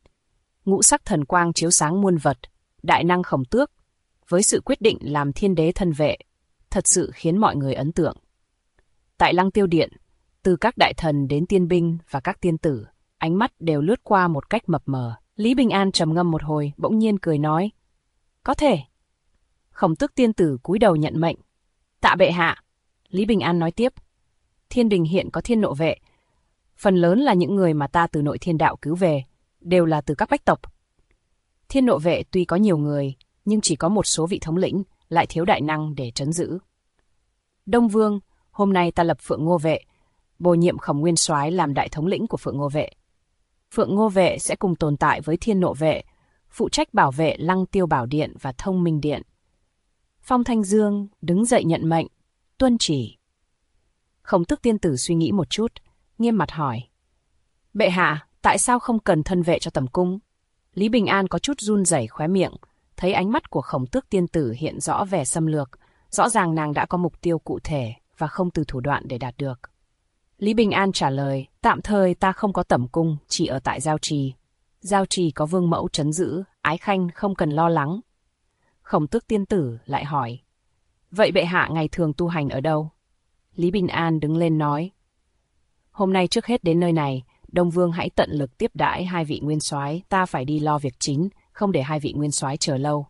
Ngũ sắc thần quang chiếu sáng muôn vật, đại năng Khổng Tước, với sự quyết định làm thiên đế thân vệ, thật sự khiến mọi người ấn tượng. Tại Lăng Tiêu Điện, từ các đại thần đến tiên binh và các tiên tử, ánh mắt đều lướt qua một cách mập mờ. Lý Bình An trầm ngâm một hồi, bỗng nhiên cười nói, có thể. Khổng Tước tiên tử cúi đầu nhận mệnh. Tạ bệ hạ. Lý Bình An nói tiếp, thiên đình hiện có thiên nộ vệ, phần lớn là những người mà ta từ nội thiên đạo cứu về, đều là từ các bách tộc. Thiên nộ vệ tuy có nhiều người, nhưng chỉ có một số vị thống lĩnh, lại thiếu đại năng để trấn giữ. Đông Vương, hôm nay ta lập Phượng Ngô vệ, bổ nhiệm Khổng Nguyên Soái làm đại thống lĩnh của Phượng Ngô vệ. Phượng Ngô vệ sẽ cùng tồn tại với thiên nộ vệ, phụ trách bảo vệ Lăng Tiêu Bảo Điện và Thông Minh Điện. Phong Thanh Dương đứng dậy nhận mệnh, tuân chỉ. Khổng Tước tiên tử suy nghĩ một chút, nghiêm mặt hỏi, bệ hạ, tại sao không cần thân vệ cho tầm cung? Lý Bình An có chút run rẩy khóe miệng, thấy ánh mắt của Khổng Tước tiên tử hiện rõ vẻ xâm lược, rõ ràng nàng đã có mục tiêu cụ thể và không từ thủ đoạn để đạt được. Lý Bình An trả lời, tạm thời ta không có tẩm cung, chỉ ở tại Giao Trì. Giao Trì có vương mẫu trấn giữ, ái khanh không cần lo lắng. Khổng Tước tiên tử lại hỏi, vậy bệ hạ ngày thường tu hành ở đâu? Lý Bình An đứng lên nói, hôm nay trước hết đến nơi này, Đông Vương hãy tận lực tiếp đãi hai vị nguyên soái, ta phải đi lo việc chính, không để hai vị nguyên soái chờ lâu.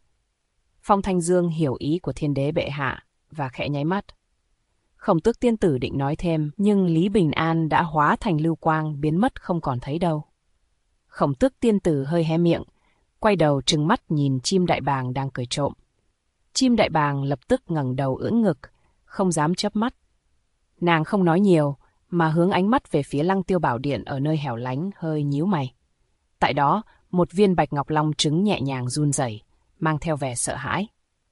Phong Thanh Dương hiểu ý của thiên đế bệ hạ và khẽ nháy mắt. Khổng Tước tiên tử định nói thêm, nhưng Lý Bình An đã hóa thành lưu quang biến mất không còn thấy đâu. Khổng Tước tiên tử hơi hé miệng, quay đầu trừng mắt nhìn chim đại bàng đang cười trộm. Chim đại bàng lập tức ngẩng đầu ưỡn ngực, không dám chớp mắt. Nàng không nói nhiều, mà hướng ánh mắt về phía Lăng Tiêu Bảo Điện ở nơi hẻo lánh hơi nhíu mày. Tại đó, một viên bạch ngọc long trứng nhẹ nhàng run rẩy, mang theo vẻ sợ hãi.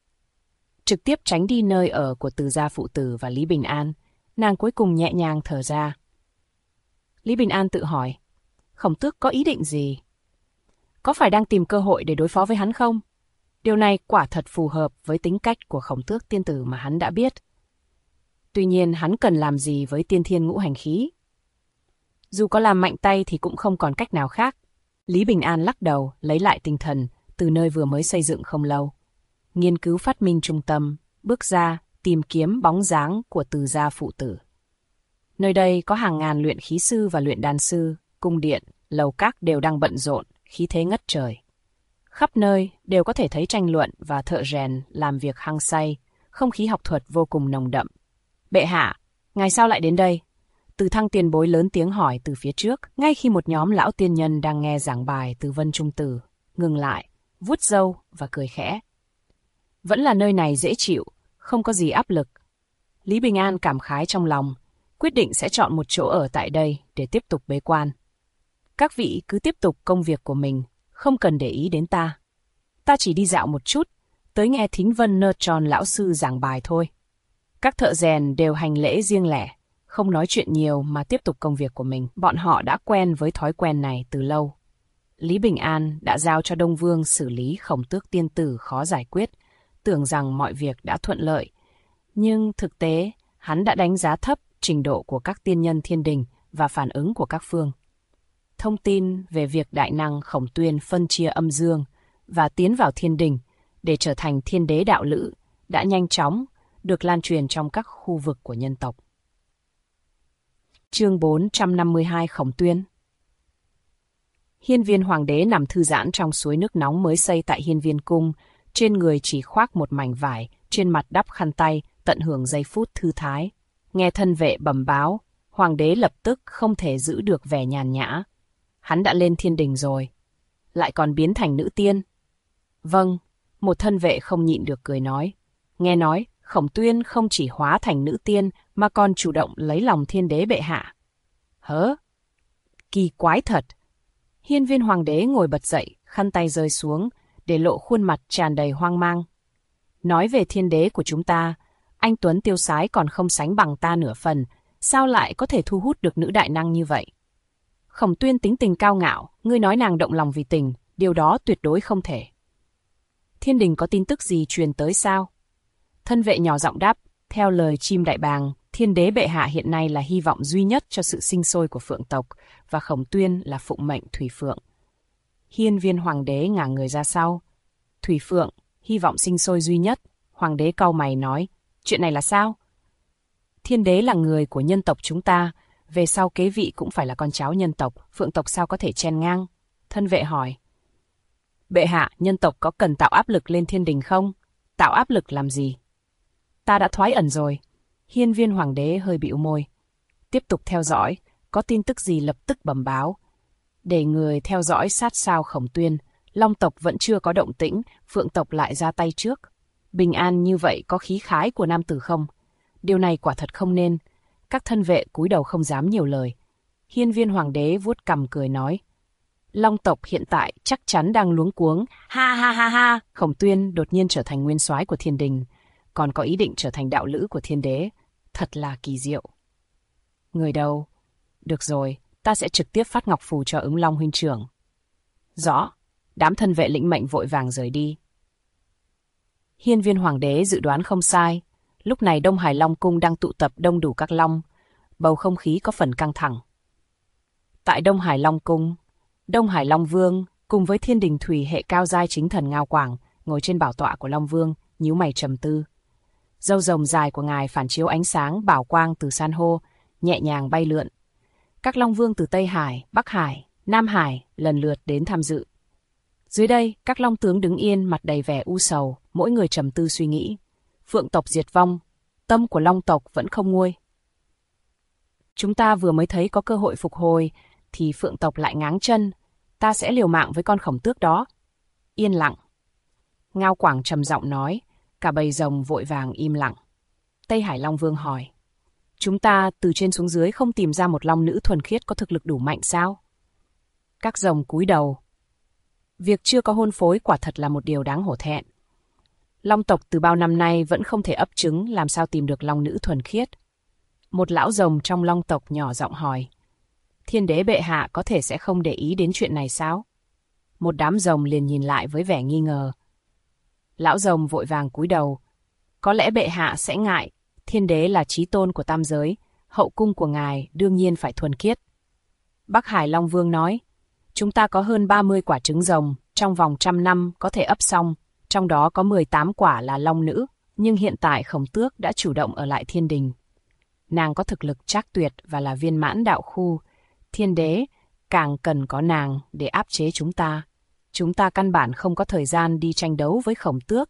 Trực tiếp tránh đi nơi ở của Từ gia phụ tử và Lý Bình An, nàng cuối cùng nhẹ nhàng thở ra. Lý Bình An tự hỏi, Khổng Tước có ý định gì? Có phải đang tìm cơ hội để đối phó với hắn không? Điều này quả thật phù hợp với tính cách của Khổng Tước tiên tử mà hắn đã biết. Tuy nhiên hắn cần làm gì với tiên thiên ngũ hành khí? Dù có làm mạnh tay thì cũng không còn cách nào khác. Lý Bình An lắc đầu, lấy lại tinh thần từ nơi vừa mới xây dựng không lâu. Nghiên cứu phát minh trung tâm, bước ra tìm kiếm bóng dáng của Từ gia phụ tử. Nơi đây có hàng ngàn luyện khí sư và luyện đan sư, cung điện, lầu các đều đang bận rộn, khí thế ngất trời. Khắp nơi đều có thể thấy tranh luận và thợ rèn làm việc hăng say, không khí học thuật vô cùng nồng đậm. Bệ hạ, ngài sao lại đến đây? Từ Thăng tiền bối lớn tiếng hỏi từ phía trước, ngay khi một nhóm lão tiên nhân đang nghe giảng bài từ Vân Trung Tử, ngừng lại, vuốt râu và cười khẽ. Vẫn là nơi này dễ chịu, không có gì áp lực. Lý Bình An cảm khái trong lòng, quyết định sẽ chọn một chỗ ở tại đây để tiếp tục bế quan. Các vị cứ tiếp tục công việc của mình, không cần để ý đến ta. Ta chỉ đi dạo một chút, tới nghe thính vân nơ tròn lão sư giảng bài thôi. Các thợ rèn đều hành lễ riêng lẻ, không nói chuyện nhiều mà tiếp tục công việc của mình. Bọn họ đã quen với thói quen này từ lâu. Lý Bình An đã giao cho Đông Vương xử lý Khổng Tước tiên tử khó giải quyết, tưởng rằng mọi việc đã thuận lợi. Nhưng thực tế, hắn đã đánh giá thấp trình độ của các tiên nhân thiên đình và phản ứng của các phương. Thông tin về việc đại năng Khổng Tuyên phân chia âm dương và tiến vào thiên đình để trở thành thiên đế đạo lữ đã nhanh chóng được lan truyền trong các khu vực của nhân tộc. Chương 452 Khổng Tuyên. Hiên Viên Hoàng đế nằm thư giãn trong suối nước nóng mới xây tại Hiên Viên cung, trên người chỉ khoác một mảnh vải, trên mặt đắp khăn tay, tận hưởng giây phút thư thái. Nghe thân vệ bẩm báo, Hoàng đế lập tức không thể giữ được vẻ nhàn nhã. Hắn đã lên thiên đình rồi, lại còn biến thành nữ tiên. Vâng, một thân vệ không nhịn được cười nói. Nghe nói, Khổng Tuyên không chỉ hóa thành nữ tiên mà còn chủ động lấy lòng thiên đế bệ hạ. Hớ? Kỳ quái thật. Hiên Viên Hoàng đế ngồi bật dậy, khăn tay rơi xuống, để lộ khuôn mặt tràn đầy hoang mang. Nói về thiên đế của chúng ta, anh Tuấn tiêu sái còn không sánh bằng ta nửa phần, sao lại có thể thu hút được nữ đại năng như vậy? Khổng Tuyên tính tình cao ngạo, ngươi nói nàng động lòng vì tình, điều đó tuyệt đối không thể. Thiên đình có tin tức gì truyền tới sao? Thân vệ nhỏ giọng đáp, theo lời chim đại bàng, thiên đế bệ hạ hiện nay là hy vọng duy nhất cho sự sinh sôi của phượng tộc, và Khổng Tuyên là phụng mệnh Thủy Phượng. Hiên Viên Hoàng đế ngả người ra sau. Thủy Phượng, hy vọng sinh sôi duy nhất. Hoàng đế cau mày nói, chuyện này là sao? Thiên đế là người của nhân tộc chúng ta, về sau kế vị cũng phải là con cháu nhân tộc, phượng tộc sao có thể chen ngang? Thân vệ hỏi. Bệ hạ, nhân tộc có cần tạo áp lực lên thiên đình không? Tạo áp lực làm gì? Ta đã thoái ẩn rồi. Hiên Viên Hoàng đế hơi bĩu môi. Tiếp tục theo dõi, có tin tức gì lập tức bẩm báo. Để người theo dõi sát sao Khổng Tuyên, Long tộc vẫn chưa có động tĩnh, Phượng tộc lại ra tay trước. Bình an như vậy có khí khái của nam tử không? Điều này quả thật không nên. Các thân vệ cúi đầu không dám nhiều lời. Hiên Viên Hoàng đế vuốt cằm cười nói. Long tộc hiện tại chắc chắn đang luống cuống. Ha ha ha ha! Khổng Tuyên đột nhiên trở thành nguyên soái của thiên đình, còn có ý định trở thành đạo lữ của thiên đế. Thật là kỳ diệu. Người đâu? Được rồi, ta sẽ trực tiếp phát ngọc phù cho Ứng Long huynh trưởng. Rõ. Đám thân vệ lĩnh mệnh vội vàng rời đi. Hiên Viên Hoàng đế dự đoán không sai. Lúc này Đông Hải Long cung đang tụ tập đông đủ các long. Bầu không khí có phần căng thẳng. Tại Đông Hải Long cung, Đông Hải Long Vương cùng với thiên đình thủy hệ cao giai chính thần Ngao Quảng ngồi trên bảo tọa của Long Vương, nhíu mày trầm tư. Râu rồng dài của ngài phản chiếu ánh sáng bảo quang từ san hô, nhẹ nhàng bay lượn. Các Long Vương từ Tây Hải, Bắc Hải, Nam Hải lần lượt đến tham dự. Dưới đây, các Long tướng đứng yên mặt đầy vẻ u sầu, mỗi người trầm tư suy nghĩ. Phượng tộc diệt vong, tâm của Long tộc vẫn không nguôi. Chúng ta vừa mới thấy có cơ hội phục hồi, thì Phượng tộc lại ngáng chân. Ta sẽ liều mạng với con khổng tước đó. Yên lặng. Ngao Quảng trầm giọng nói, cả bầy rồng vội vàng im lặng. Tây Hải Long Vương hỏi. Chúng ta từ trên xuống dưới không tìm ra một long nữ thuần khiết có thực lực đủ mạnh sao? Các rồng cúi đầu. Việc chưa có hôn phối quả thật là một điều đáng hổ thẹn. Long tộc từ bao năm nay vẫn không thể ấp trứng, làm sao tìm được long nữ thuần khiết. Một lão rồng trong Long tộc nhỏ giọng hỏi. Thiên đế bệ hạ có thể sẽ không để ý đến chuyện này sao? Một đám rồng liền nhìn lại với vẻ nghi ngờ. Lão rồng vội vàng cúi đầu. Có lẽ bệ hạ sẽ ngại, thiên đế là chí tôn của tam giới, hậu cung của ngài đương nhiên phải thuần khiết. Bắc Hải Long Vương nói, chúng ta có hơn 30 quả trứng rồng, trong vòng 100 năm có thể ấp xong, trong đó có 18 quả là long nữ, nhưng hiện tại Khổng Tước đã chủ động ở lại thiên đình. Nàng có thực lực trác tuyệt và là viên mãn đạo khu, thiên đế càng cần có nàng để áp chế chúng ta. Chúng ta căn bản không có thời gian đi tranh đấu với Khổng Tước.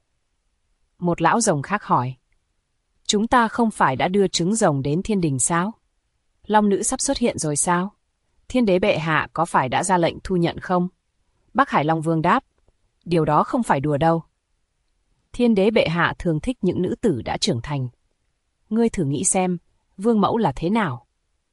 Một lão rồng khác hỏi. Chúng ta không phải đã đưa trứng rồng đến thiên đình sao? Long nữ sắp xuất hiện rồi sao? Thiên đế bệ hạ có phải đã ra lệnh thu nhận không? Bắc Hải Long Vương đáp. Điều đó không phải đùa đâu. Thiên đế bệ hạ thường thích những nữ tử đã trưởng thành. Ngươi thử nghĩ xem, vương mẫu là thế nào?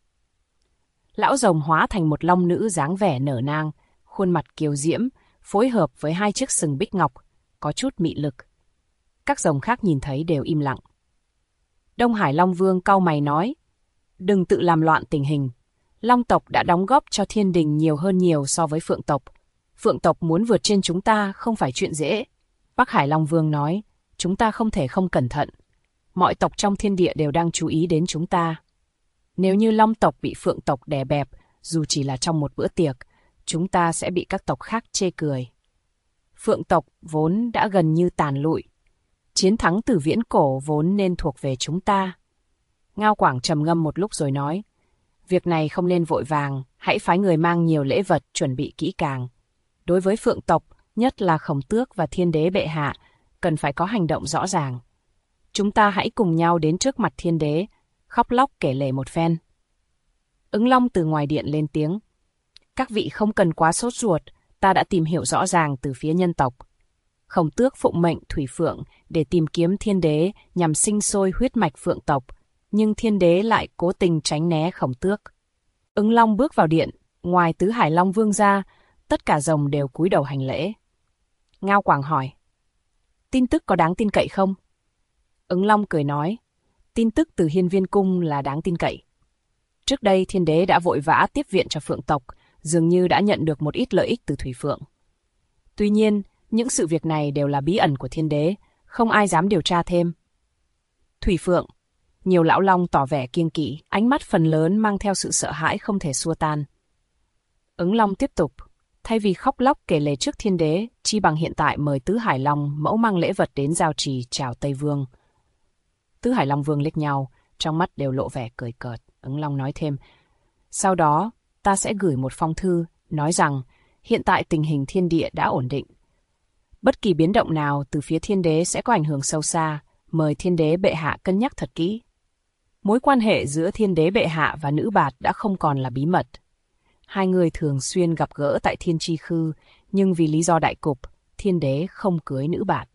Lão rồng hóa thành một long nữ dáng vẻ nở nang, khuôn mặt kiều diễm, phối hợp với hai chiếc sừng bích ngọc, có chút mị lực. Các rồng khác nhìn thấy đều im lặng. Đông Hải Long Vương cau mày nói, đừng tự làm loạn tình hình. Long tộc đã đóng góp cho thiên đình nhiều hơn nhiều so với Phượng tộc. Phượng tộc muốn vượt trên chúng ta không phải chuyện dễ. Bắc Hải Long Vương nói, chúng ta không thể không cẩn thận. Mọi tộc trong thiên địa đều đang chú ý đến chúng ta. Nếu như Long tộc bị Phượng tộc đè bẹp, dù chỉ là trong một bữa tiệc, chúng ta sẽ bị các tộc khác chê cười. Phượng tộc vốn đã gần như tàn lụi. Chiến thắng từ viễn cổ vốn nên thuộc về chúng ta. Ngao Quảng trầm ngâm một lúc rồi nói, việc này không nên vội vàng, hãy phái người mang nhiều lễ vật chuẩn bị kỹ càng. Đối với Phượng tộc, nhất là Khổng Tước và Thiên Đế bệ hạ, cần phải có hành động rõ ràng. Chúng ta hãy cùng nhau đến trước mặt Thiên Đế, khóc lóc kể lể một phen. Ứng Long từ ngoài điện lên tiếng, các vị không cần quá sốt ruột, ta đã tìm hiểu rõ ràng từ phía nhân tộc. Khổng Tước phụng mệnh Thủy Phượng để tìm kiếm Thiên Đế nhằm sinh sôi huyết mạch Phượng tộc, nhưng Thiên Đế lại cố tình tránh né Khổng Tước. Ứng Long bước vào điện, ngoài Tứ Hải Long Vương ra, tất cả rồng đều cúi đầu hành lễ. Ngao Quảng hỏi, tin tức có đáng tin cậy không? Ứng Long cười nói, tin tức từ Hiên Viên Cung là đáng tin cậy. Trước đây Thiên Đế đã vội vã tiếp viện cho Phượng tộc, dường như đã nhận được một ít lợi ích từ Thủy Phượng. Tuy nhiên, những sự việc này đều là bí ẩn của Thiên Đế, không ai dám điều tra thêm. Thủy Phượng, nhiều lão long tỏ vẻ kiêng kỵ, ánh mắt phần lớn mang theo sự sợ hãi không thể xua tan. Ứng Long tiếp tục, thay vì khóc lóc kể lể trước Thiên Đế, chi bằng hiện tại mời Tứ Hải Long mẫu mang lễ vật đến giao trì chào Tây Vương. Tứ Hải Long Vương liếc nhau, trong mắt đều lộ vẻ cười cợt. Ứng Long nói thêm, sau đó ta sẽ gửi một phong thư, nói rằng hiện tại tình hình thiên địa đã ổn định. Bất kỳ biến động nào từ phía Thiên Đế sẽ có ảnh hưởng sâu xa, mời Thiên Đế bệ hạ cân nhắc thật kỹ. Mối quan hệ giữa Thiên Đế bệ hạ và nữ bạt đã không còn là bí mật. Hai người thường xuyên gặp gỡ tại Thiên Chi Khư, nhưng vì lý do đại cục, Thiên Đế không cưới nữ bạt.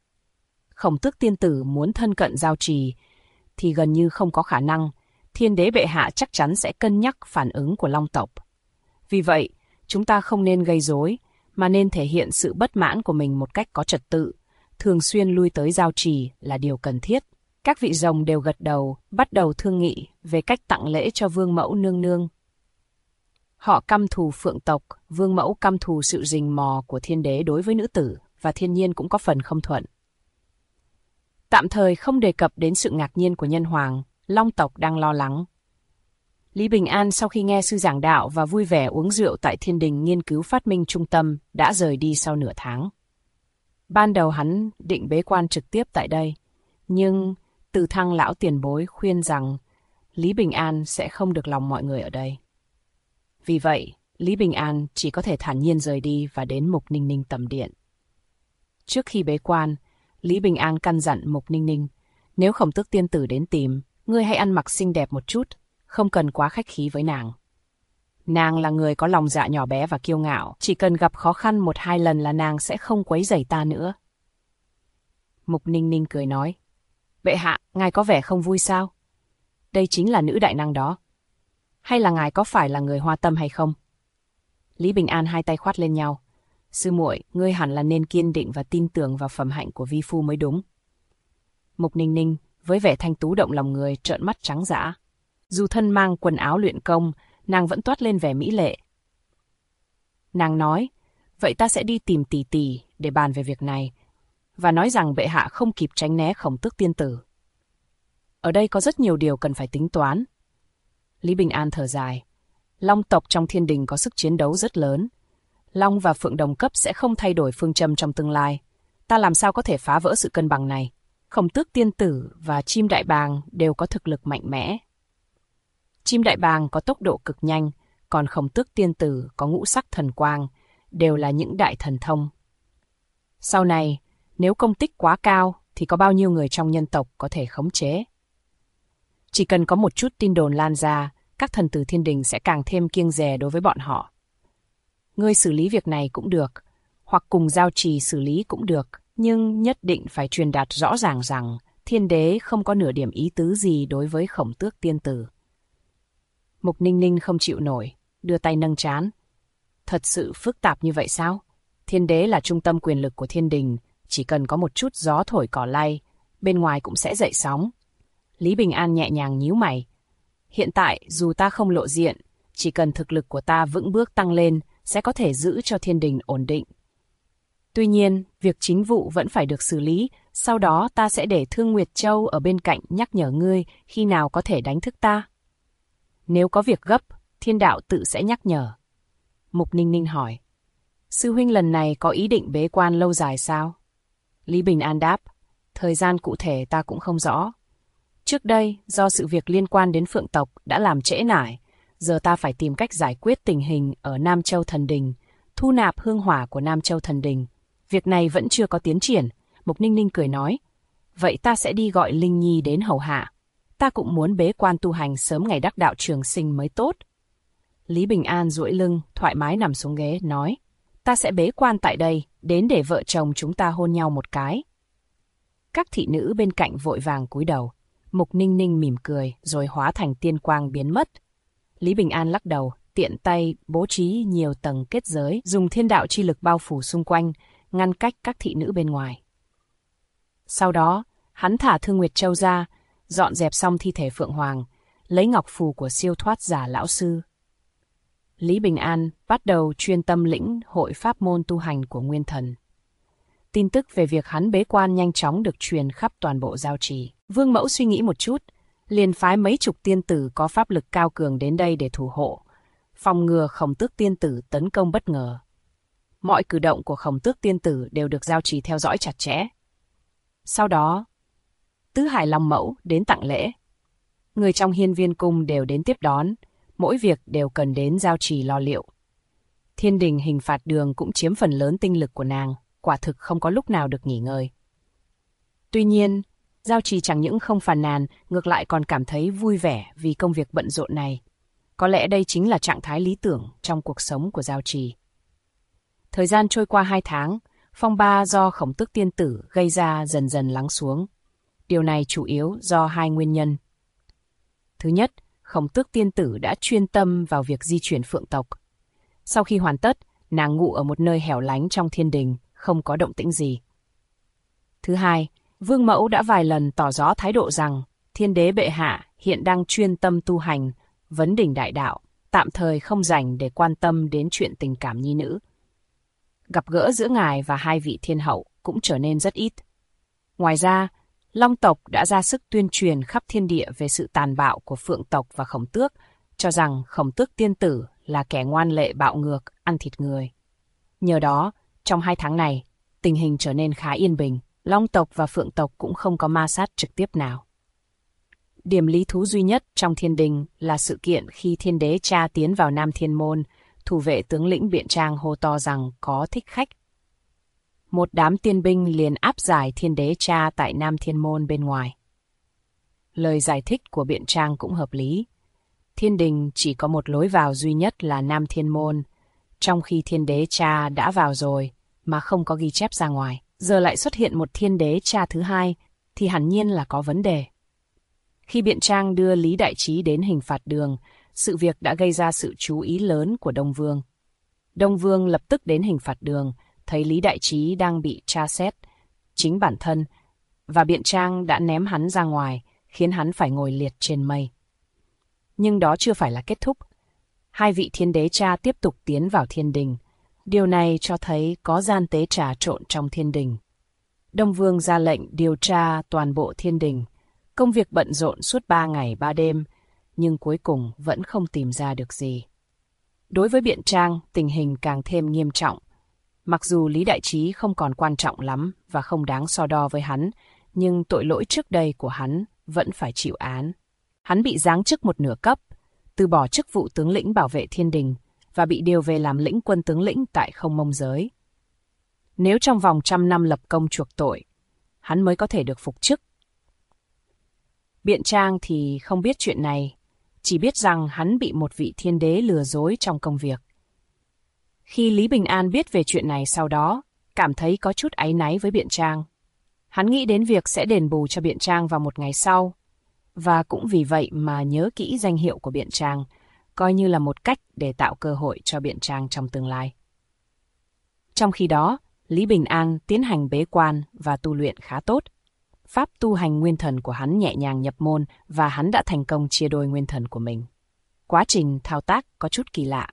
Khổng Tước tiên tử muốn thân cận giao trì, thì gần như không có khả năng, Thiên Đế bệ hạ chắc chắn sẽ cân nhắc phản ứng của Long tộc. Vì vậy, chúng ta không nên gây rối, mà nên thể hiện sự bất mãn của mình một cách có trật tự, thường xuyên lui tới giao trì là điều cần thiết. Các vị rồng đều gật đầu, bắt đầu thương nghị về cách tặng lễ cho Vương mẫu nương nương. Họ căm thù Phượng tộc, Vương mẫu căm thù sự rình mò của Thiên Đế đối với nữ tử, và thiên nhiên cũng có phần không thuận. Tạm thời không đề cập đến sự ngạc nhiên của nhân hoàng, Long tộc đang lo lắng. Lý Bình An sau khi nghe sư giảng đạo và vui vẻ uống rượu tại Thiên Đình nghiên cứu phát minh trung tâm đã rời đi sau nửa tháng. Ban đầu hắn định bế quan trực tiếp tại đây, nhưng Từ Thăng lão tiền bối khuyên rằng Lý Bình An sẽ không được lòng mọi người ở đây. Vì vậy, Lý Bình An chỉ có thể thản nhiên rời đi và đến Mục Ninh Ninh tầm điện. Trước khi bế quan, Lý Bình An căn dặn Mục Ninh Ninh, nếu Khổng Tước tiên tử đến tìm, ngươi hãy ăn mặc xinh đẹp một chút, không cần quá khách khí với nàng. Nàng là người có lòng dạ nhỏ bé và kiêu ngạo, chỉ cần gặp khó khăn 1-2 lần là nàng sẽ không quấy rầy ta nữa. Mục Ninh Ninh cười nói, bệ hạ, ngài có vẻ không vui sao? Đây chính là nữ đại năng đó. Hay là ngài có phải là người hoa tâm hay không? Lý Bình An hai tay khoát lên nhau. Sư muội, ngươi hẳn là nên kiên định và tin tưởng vào phẩm hạnh của vi phu mới đúng. Mục Ninh Ninh, với vẻ thanh tú động lòng người, trợn mắt trắng dã. Dù thân mang quần áo luyện công, nàng vẫn toát lên vẻ mỹ lệ. Nàng nói, vậy ta sẽ đi tìm tỷ tỷ để bàn về việc này, và nói rằng bệ hạ không kịp tránh né Khổng Tước tiên tử. Ở đây có rất nhiều điều cần phải tính toán. Lý Bình An thở dài. Long tộc trong Thiên Đình có sức chiến đấu rất lớn. Long và Phượng đồng cấp sẽ không thay đổi phương châm trong tương lai. Ta làm sao có thể phá vỡ sự cân bằng này? Khổng Tước tiên tử và Chim Đại Bàng đều có thực lực mạnh mẽ. Chim Đại Bàng có tốc độ cực nhanh, còn Khổng Tước tiên tử có ngũ sắc thần quang, đều là những đại thần thông. Sau này, nếu công tích quá cao, thì có bao nhiêu người trong nhân tộc có thể khống chế? Chỉ cần có một chút tin đồn lan ra, các thần tử Thiên Đình sẽ càng thêm kiêng dè đối với bọn họ. Ngươi xử lý việc này cũng được, hoặc cùng giao trì xử lý cũng được, nhưng nhất định phải truyền đạt rõ ràng rằng Thiên Đế không có nửa điểm ý tứ gì đối với Khổng Tước tiên tử. Mục Ninh Ninh không chịu nổi, đưa tay nâng trán. Thật sự phức tạp như vậy sao? Thiên Đế là trung tâm quyền lực của Thiên Đình, chỉ cần có một chút gió thổi cỏ lay, bên ngoài cũng sẽ dậy sóng. Lý Bình An nhẹ nhàng nhíu mày. Hiện tại, dù ta không lộ diện, chỉ cần thực lực của ta vững bước tăng lên, sẽ có thể giữ cho thiên đình ổn định. Tuy nhiên, việc chính vụ vẫn phải được xử lý, sau đó ta sẽ để Thương Nguyệt Châu ở bên cạnh nhắc nhở ngươi khi nào có thể đánh thức ta. Nếu có việc gấp, thiên đạo tự sẽ nhắc nhở. Mục Ninh Ninh hỏi. Sư huynh lần này có ý định bế quan lâu dài sao? Lý Bình An đáp. Thời gian cụ thể ta cũng không rõ. Trước đây, do sự việc liên quan đến Phượng tộc đã làm trễ nải, giờ ta phải tìm cách giải quyết tình hình ở Nam Châu Thần Đình, thu nạp hương hỏa của Nam Châu Thần Đình. Việc này vẫn chưa có tiến triển, Mục Ninh Ninh cười nói. Vậy ta sẽ đi gọi Linh Nhi đến hầu hạ. Ta cũng muốn bế quan tu hành sớm ngày đắc đạo trường sinh mới tốt. Lý Bình An duỗi lưng, thoải mái nằm xuống ghế, nói. Ta sẽ bế quan tại đây, đến để vợ chồng chúng ta hôn nhau một cái. Các thị nữ bên cạnh vội vàng cúi đầu. Mục Ninh Ninh mỉm cười, rồi hóa thành tiên quang biến mất. Lý Bình An lắc đầu, tiện tay bố trí nhiều tầng kết giới, dùng thiên đạo chi lực bao phủ xung quanh, ngăn cách các thị nữ bên ngoài. Sau đó, hắn thả Thương Nguyệt Châu ra, dọn dẹp xong thi thể Phượng Hoàng, lấy ngọc phù của siêu thoát giả lão sư. Lý Bình An bắt đầu chuyên tâm lĩnh hội pháp môn tu hành của Nguyên Thần. Tin tức về việc hắn bế quan nhanh chóng được truyền khắp toàn bộ Giao Trì. Vương Mẫu suy nghĩ một chút, liền phái mấy chục tiên tử có pháp lực cao cường đến đây để thủ hộ, phòng ngừa Khổng Tước tiên tử tấn công bất ngờ. Mọi cử động của Khổng Tước tiên tử đều được Giao Trì theo dõi chặt chẽ. Sau đó, Tứ Hải Long Mẫu đến tặng lễ. Người trong Hiên Viên Cung đều đến tiếp đón, mỗi việc đều cần đến Giao Trì lo liệu. Thiên đình hình phạt đường cũng chiếm phần lớn tinh lực của nàng, quả thực không có lúc nào được nghỉ ngơi. Tuy nhiên, Giao Trì chẳng những không phàn nàn, ngược lại còn cảm thấy vui vẻ vì công việc bận rộn này. Có lẽ đây chính là trạng thái lý tưởng trong cuộc sống của Giao Trì. Thời gian trôi qua 2 tháng, phong ba do Khổng Tước tiên tử gây ra dần dần lắng xuống. Điều này chủ yếu do 2 nguyên nhân. Thứ nhất, Khổng Tước tiên tử đã chuyên tâm vào việc di chuyển Phượng tộc. Sau khi hoàn tất, nàng ngủ ở một nơi hẻo lánh trong thiên đình, không có động tĩnh gì. Thứ hai, Vương Mẫu đã vài lần tỏ rõ thái độ rằng Thiên đế bệ hạ hiện đang chuyên tâm tu hành, vấn đỉnh đại đạo, tạm thời không rảnh để quan tâm đến chuyện tình cảm nhi nữ. Gặp gỡ giữa ngài và 2 vị thiên hậu cũng trở nên rất ít. Ngoài ra, Long tộc đã ra sức tuyên truyền khắp thiên địa về sự tàn bạo của Phượng tộc và Khổng Tước, cho rằng Khổng Tước tiên tử là kẻ ngoan lệ bạo ngược, ăn thịt người. Nhờ đó, trong 2 tháng này, tình hình trở nên khá yên bình, Long tộc và Phượng tộc cũng không có ma sát trực tiếp nào. Điểm lý thú duy nhất trong thiên đình là sự kiện khi thiên đế cha tiến vào Nam Thiên Môn, thủ vệ tướng lĩnh Biện Trang hô to rằng có thích khách. Một đám tiên binh liền áp giải thiên đế cha tại Nam Thiên Môn bên ngoài. Lời giải thích của Biện Trang cũng hợp lý. Thiên đình chỉ có một lối vào duy nhất là Nam Thiên Môn, trong khi thiên đế cha đã vào rồi mà không có ghi chép ra ngoài. Giờ lại xuất hiện một thiên đế cha thứ hai thì hẳn nhiên là có vấn đề. Khi Biện Trang đưa Lý Đại Trí đến hình phạt đường, sự việc đã gây ra sự chú ý lớn của Đông Vương. Đông Vương lập tức đến hình phạt đường, thấy Lý Đại Trí đang bị tra xét, chính bản thân, và Biện Trang đã ném hắn ra ngoài, khiến hắn phải ngồi liệt trên mây. Nhưng đó chưa phải là kết thúc. 2 vị thiên đế cha tiếp tục tiến vào thiên đình. Điều này cho thấy có gian tế trà trộn trong thiên đình. Đông Vương ra lệnh điều tra toàn bộ thiên đình. Công việc bận rộn suốt 3 ngày 3 đêm, nhưng cuối cùng vẫn không tìm ra được gì. Đối với Biện Trang, tình hình càng thêm nghiêm trọng. Mặc dù Lý Đại Trí không còn quan trọng lắm và không đáng so đo với hắn, nhưng tội lỗi trước đây của hắn vẫn phải chịu án. Hắn bị giáng chức 1/2 cấp, từ bỏ chức vụ tướng lĩnh bảo vệ thiên đình và bị điều về làm lĩnh quân tướng lĩnh tại Không Mông Giới. Nếu trong vòng 100 năm lập công chuộc tội, hắn mới có thể được phục chức. Biện Trang thì không biết chuyện này, chỉ biết rằng hắn bị một vị thiên đế lừa dối trong công việc. Khi Lý Bình An biết về chuyện này sau đó, cảm thấy có chút áy náy với Biện Trang. Hắn nghĩ đến việc sẽ đền bù cho Biện Trang vào một ngày sau, và cũng vì vậy mà nhớ kỹ danh hiệu của Biện Trang, coi như là một cách để tạo cơ hội cho Biện Trang trong tương lai. Trong khi đó, Lý Bình An tiến hành bế quan và tu luyện khá tốt. Pháp tu hành nguyên thần của hắn nhẹ nhàng nhập môn và hắn đã thành công chia đôi nguyên thần của mình. Quá trình thao tác có chút kỳ lạ.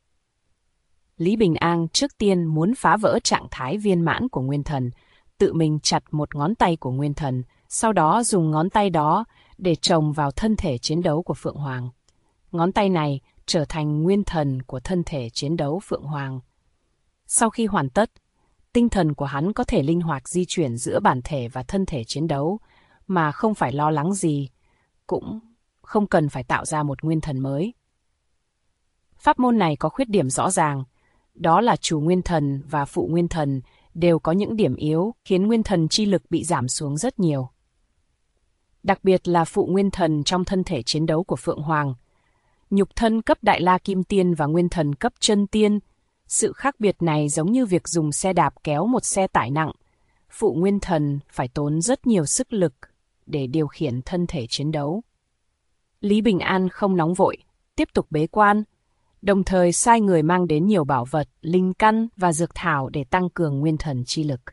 Lý Bình An trước tiên muốn phá vỡ trạng thái viên mãn của nguyên thần, tự mình chặt một ngón tay của nguyên thần, sau đó dùng ngón tay đó để trồng vào thân thể chiến đấu của Phượng Hoàng. Ngón tay này trở thành nguyên thần của thân thể chiến đấu Phượng Hoàng. Sau khi hoàn tất, tinh thần của hắn có thể linh hoạt di chuyển giữa bản thể và thân thể chiến đấu mà không phải lo lắng gì, cũng không cần phải tạo ra một nguyên thần mới. Pháp môn này có khuyết điểm rõ ràng, đó là chủ nguyên thần và phụ nguyên thần đều có những điểm yếu khiến nguyên thần chi lực bị giảm xuống rất nhiều. Đặc biệt là phụ nguyên thần trong thân thể chiến đấu của Phượng Hoàng. Nhục thân cấp Đại La Kim Tiên và nguyên thần cấp Chân Tiên, sự khác biệt này giống như việc dùng xe đạp kéo một xe tải nặng. Phụ nguyên thần phải tốn rất nhiều sức lực để điều khiển thân thể chiến đấu. Lý Bình An không nóng vội, tiếp tục bế quan, đồng thời sai người mang đến nhiều bảo vật, linh căn và dược thảo để tăng cường nguyên thần chi lực.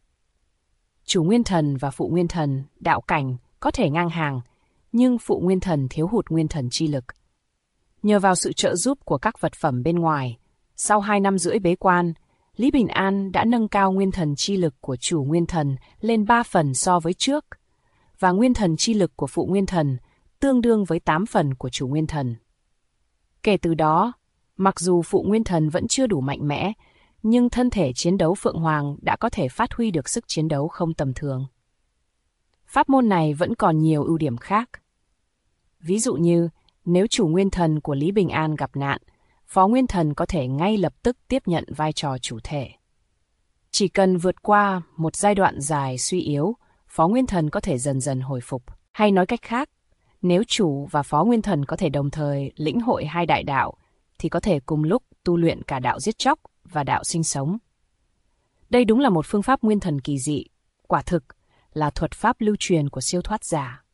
Chủ nguyên thần và phụ nguyên thần, đạo cảnh, có thể ngang hàng, nhưng phụ nguyên thần thiếu hụt nguyên thần chi lực. Nhờ vào sự trợ giúp của các vật phẩm bên ngoài, sau 2 năm rưỡi bế quan, Lý Bình An đã nâng cao nguyên thần chi lực của chủ nguyên thần lên 3 phần so với trước, và nguyên thần chi lực của phụ nguyên thần tương đương với 8 phần của chủ nguyên thần. Kể từ đó, mặc dù phụ nguyên thần vẫn chưa đủ mạnh mẽ, nhưng thân thể chiến đấu Phượng Hoàng đã có thể phát huy được sức chiến đấu không tầm thường. Pháp môn này vẫn còn nhiều ưu điểm khác. Ví dụ như, nếu chủ nguyên thần của Lý Bình An gặp nạn, phó nguyên thần có thể ngay lập tức tiếp nhận vai trò chủ thể. Chỉ cần vượt qua một giai đoạn dài suy yếu, phó nguyên thần có thể dần dần hồi phục. Hay nói cách khác, nếu chủ và phó nguyên thần có thể đồng thời lĩnh hội 2 đại đạo, thì có thể cùng lúc tu luyện cả đạo giết chóc và đạo sinh sống. Đây đúng là một phương pháp nguyên thần kỳ dị, quả thực là thuật pháp lưu truyền của siêu thoát giả.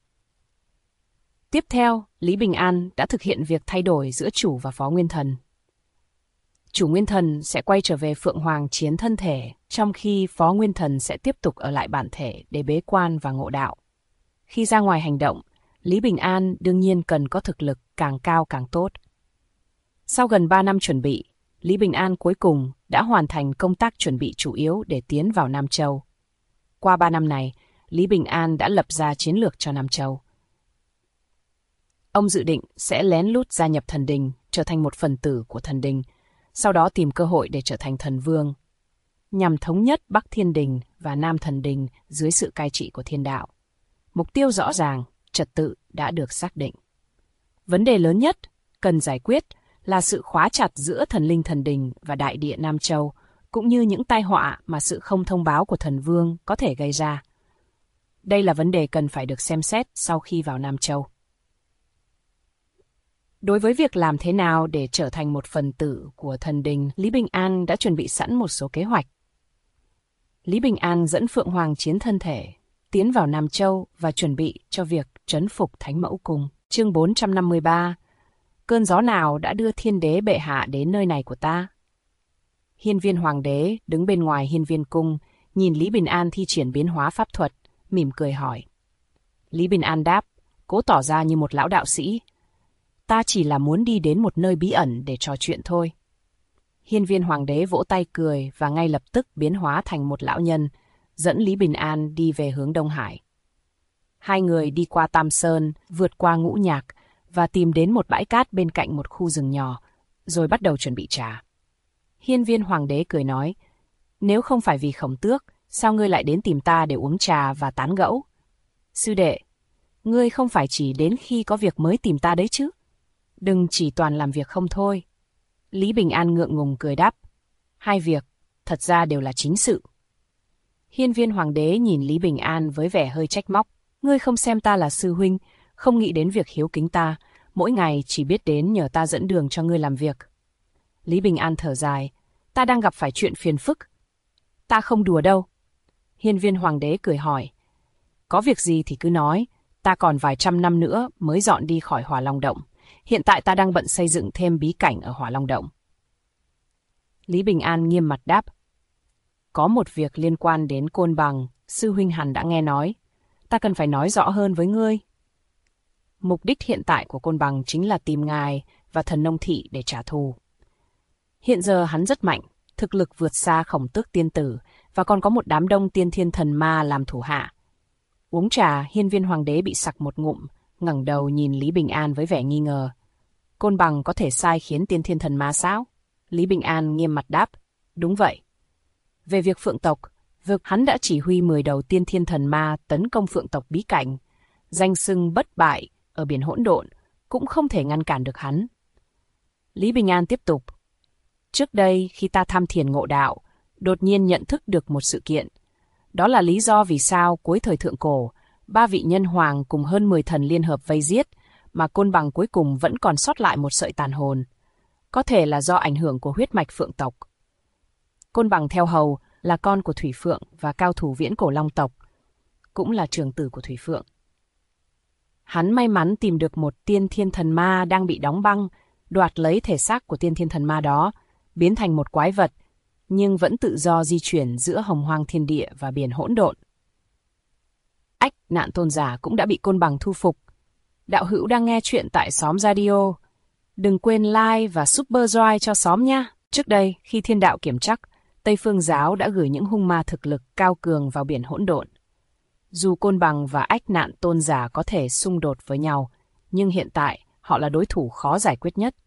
Tiếp theo, Lý Bình An đã thực hiện việc thay đổi giữa chủ và phó nguyên thần. Chủ nguyên thần sẽ quay trở về Phượng Hoàng chiến thân thể, trong khi phó nguyên thần sẽ tiếp tục ở lại bản thể để bế quan và ngộ đạo. Khi ra ngoài hành động, Lý Bình An đương nhiên cần có thực lực càng cao càng tốt. Sau gần 3 năm chuẩn bị, Lý Bình An cuối cùng đã hoàn thành công tác chuẩn bị chủ yếu để tiến vào Nam Châu. Qua 3 năm này, Lý Bình An đã lập ra chiến lược cho Nam Châu. Ông dự định sẽ lén lút gia nhập thần đình, trở thành một phần tử của thần đình, sau đó tìm cơ hội để trở thành thần vương, nhằm thống nhất Bắc Thiên Đình và Nam Thần Đình dưới sự cai trị của thiên đạo. Mục tiêu rõ ràng, trật tự đã được xác định. Vấn đề lớn nhất cần giải quyết là sự khóa chặt giữa thần linh thần đình và đại địa Nam Châu, cũng như những tai họa mà sự không thông báo của thần vương có thể gây ra. Đây là vấn đề cần phải được xem xét sau khi vào Nam Châu. Đối với việc làm thế nào để trở thành một phần tử của thần đình, Lý Bình An đã chuẩn bị sẵn một số kế hoạch. Lý Bình An dẫn Phượng Hoàng chiến thân thể, tiến vào Nam Châu và chuẩn bị cho việc trấn phục Thánh Mẫu Cung. Chương 453. Cơn gió nào đã đưa Thiên Đế bệ hạ đến nơi này của ta? Hiên Viên Hoàng đế đứng bên ngoài Hiên Viên cung, nhìn Lý Bình An thi triển biến hóa pháp thuật, mỉm cười hỏi. Lý Bình An đáp, cố tỏ ra như một lão đạo sĩ. Ta chỉ là muốn đi đến một nơi bí ẩn để trò chuyện thôi. Hiên Viên Hoàng đế vỗ tay cười và ngay lập tức biến hóa thành một lão nhân, dẫn Lý Bình An đi về hướng Đông Hải. Hai người đi qua Tam Sơn, vượt qua Ngũ Nhạc và tìm đến một bãi cát bên cạnh một khu rừng nhỏ, rồi bắt đầu chuẩn bị trà. Hiên Viên Hoàng đế cười nói, nếu không phải vì Khổng Tước, sao ngươi lại đến tìm ta để uống trà và tán gẫu? Sư đệ, ngươi không phải chỉ đến khi có việc mới tìm ta đấy chứ? Đừng chỉ toàn làm việc không thôi. Lý Bình An ngượng ngùng cười đáp, 2 việc, thật ra đều là chính sự. Hiên Viên Hoàng đế nhìn Lý Bình An với vẻ hơi trách móc, ngươi không xem ta là sư huynh, không nghĩ đến việc hiếu kính ta, mỗi ngày chỉ biết đến nhờ ta dẫn đường cho ngươi làm việc. Lý Bình An thở dài, ta đang gặp phải chuyện phiền phức. Ta không đùa đâu. Hiên Viên Hoàng đế cười hỏi, có việc gì thì cứ nói, ta còn vài trăm năm nữa mới dọn đi khỏi Hỏa Long Động. Hiện tại ta đang bận xây dựng thêm bí cảnh ở Hỏa Long Động. Lý Bình An nghiêm mặt đáp, Có một việc liên quan đến Côn Bằng, sư huynh hẳn đã nghe nói. Ta cần phải nói rõ hơn với ngươi. Mục đích hiện tại của Côn Bằng chính là tìm ngài và thần nông thị để trả thù. Hiện giờ hắn rất mạnh, thực lực vượt xa Khổng Tước tiên tử và còn có một đám đông tiên thiên thần ma làm thủ hạ. Uống trà, hiên viên hoàng đế bị sặc một ngụm, ngẩng đầu nhìn Lý Bình An với vẻ nghi ngờ. Côn Bằng có thể sai khiến tiên thiên thần ma sao? Lý Bình An nghiêm mặt đáp, đúng vậy. Về việc Phượng tộc, hắn đã chỉ huy 10 đầu tiên thiên thần ma tấn công Phượng tộc bí cảnh. Danh xưng bất bại ở biển hỗn độn cũng không thể ngăn cản được hắn. Lý Bình An tiếp tục. Trước đây khi ta tham thiền ngộ đạo, đột nhiên nhận thức được một sự kiện. Đó là lý do vì sao cuối thời thượng cổ, 3 vị nhân hoàng cùng hơn 10 thần liên hợp vây giết, mà Côn Bằng cuối cùng vẫn còn sót lại một sợi tàn hồn. Có thể là do ảnh hưởng của huyết mạch Phượng tộc. Côn Bằng theo hầu là con của Thủy Phượng và cao thủ viễn cổ Long tộc, cũng là trưởng tử của Thủy Phượng. Hắn may mắn tìm được một tiên thiên thần ma đang bị đóng băng, đoạt lấy thể xác của tiên thiên thần ma đó, biến thành một quái vật, nhưng vẫn tự do di chuyển giữa hồng hoang thiên địa và biển hỗn độn. Ách Nạn Tôn giả cũng đã bị Côn Bằng thu phục. Đạo hữu đang nghe chuyện tại Xóm Radio. Đừng quên like và super joy cho xóm nha. Trước đây, khi thiên đạo kiểm trắc, Tây Phương Giáo đã gửi những hung ma thực lực cao cường vào biển hỗn độn. Dù Côn Bằng và Ách Nạn Tôn giả có thể xung đột với nhau, nhưng hiện tại họ là đối thủ khó giải quyết nhất.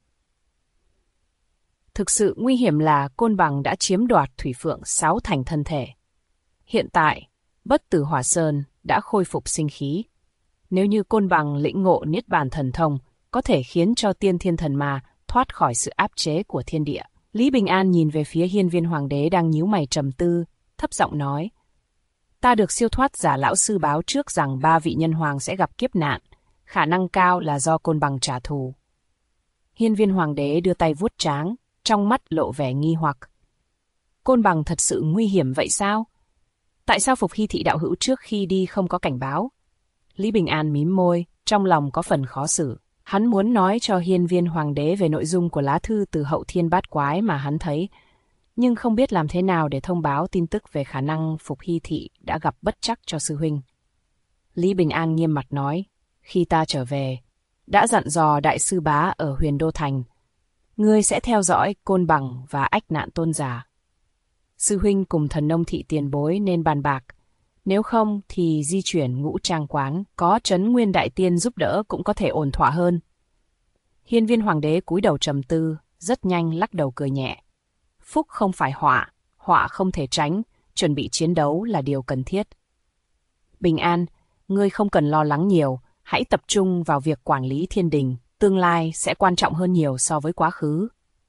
Thực sự nguy hiểm là Côn Bằng đã chiếm đoạt Thủy Phượng 6 thành thân thể. Hiện tại, Bất Tử Hỏa Sơn đã khôi phục sinh khí. Nếu như Côn Bằng lĩnh ngộ Niết Bàn thần thông, có thể khiến cho tiên thiên thần ma thoát khỏi sự áp chế của thiên địa. Lý Bình An nhìn về phía hiên viên hoàng đế đang nhíu mày trầm tư, thấp giọng nói. Ta được siêu thoát giả lão sư báo trước rằng 3 vị nhân hoàng sẽ gặp kiếp nạn, khả năng cao là do Côn Bằng trả thù. Hiên viên hoàng đế đưa tay vuốt trán, trong mắt lộ vẻ nghi hoặc. Côn Bằng thật sự nguy hiểm vậy sao? Tại sao Phục Hy thị đạo hữu trước khi đi không có cảnh báo? Lý Bình An mím môi, trong lòng có phần khó xử. Hắn muốn nói cho hiên viên hoàng đế về nội dung của lá thư từ Hậu Thiên Bát Quái mà hắn thấy, nhưng không biết làm thế nào để thông báo tin tức về khả năng Phục Hy thị đã gặp bất trắc cho sư huynh. Lý Bình An nghiêm mặt nói, khi ta trở về, đã dặn dò đại sư bá ở Huyền Đô Thành, ngươi sẽ theo dõi Côn Bằng và Ách Nạn Tôn giả. Sư huynh cùng thần nông thị tiền bối nên bàn bạc, nếu không thì di chuyển Ngũ Trang quán, có Trấn Nguyên Đại Tiên giúp đỡ cũng có thể ổn thỏa hơn. Hiên viên hoàng đế cúi đầu trầm tư, rất nhanh lắc đầu cười nhẹ. Phúc không phải họa, họa không thể tránh, chuẩn bị chiến đấu là điều cần thiết. Bình An, ngươi không cần lo lắng nhiều, hãy tập trung vào việc quản lý thiên đình, tương lai sẽ quan trọng hơn nhiều so với quá khứ.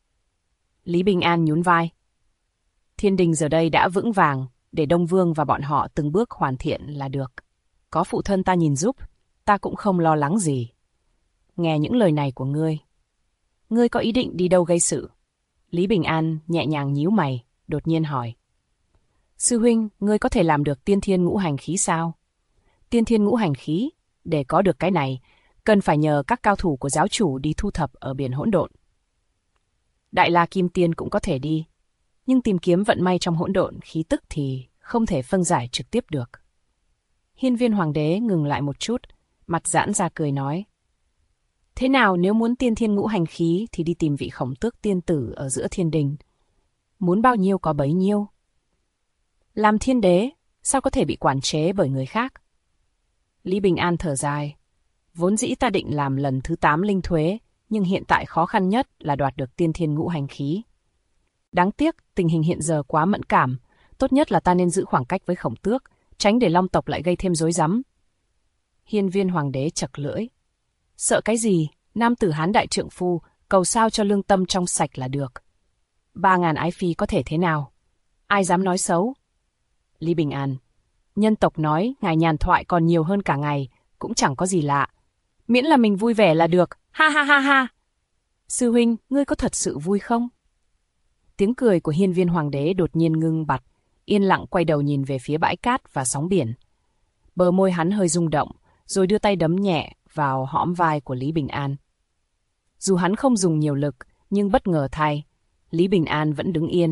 Lý Bình An nhún vai. Thiên đình giờ đây đã vững vàng, để Đông Vương và bọn họ từng bước hoàn thiện là được. Có phụ thân ta nhìn giúp, ta cũng không lo lắng gì. Nghe những lời này của ngươi có ý định đi đâu gây sự? Lý Bình An nhẹ nhàng nhíu mày, đột nhiên hỏi. Sư huynh, ngươi có thể làm được tiên thiên ngũ hành khí sao? Tiên thiên ngũ hành khí, để có được cái này, cần phải nhờ các cao thủ của giáo chủ đi thu thập ở biển hỗn độn. Đại La Kim Tiên cũng có thể đi, nhưng tìm kiếm vận may trong hỗn độn khí tức thì không thể phân giải trực tiếp được. Hiên viên hoàng đế ngừng lại một chút, mặt giãn ra cười nói. Thế nào nếu muốn tiên thiên ngũ hành khí thì đi tìm vị Khổng Tước tiên tử ở giữa thiên đình. Muốn bao nhiêu có bấy nhiêu. Làm thiên đế, sao có thể bị quản chế bởi người khác? Lý Bình An thở dài. Vốn dĩ ta định làm lần thứ 8 linh thuế, nhưng hiện tại khó khăn nhất là đoạt được tiên thiên ngũ hành khí. Đáng tiếc, tình hình hiện giờ quá mẫn cảm, tốt nhất là ta nên giữ khoảng cách với Khổng Tước, tránh để Long tộc lại gây thêm rối rắm. Hiên viên hoàng đế chậc lưỡi. Sợ cái gì, nam tử Hán đại trượng phu, cầu sao cho lương tâm trong sạch là được. 3.000 ái phi có thể thế nào? Ai dám nói xấu? Lý Bình An. Nhân tộc nói ngài nhàn thoại còn nhiều hơn cả ngày, cũng chẳng có gì lạ. Miễn là mình vui vẻ là được, ha ha ha ha. Sư huynh, ngươi có thật sự vui không? Tiếng cười của hiên viên hoàng đế đột nhiên ngưng bặt, yên lặng quay đầu nhìn về phía bãi cát và sóng biển. Bờ môi hắn hơi rung động, rồi đưa tay đấm nhẹ vào hõm vai của Lý Bình An. Dù hắn không dùng nhiều lực, nhưng bất ngờ thay, Lý Bình An vẫn đứng yên,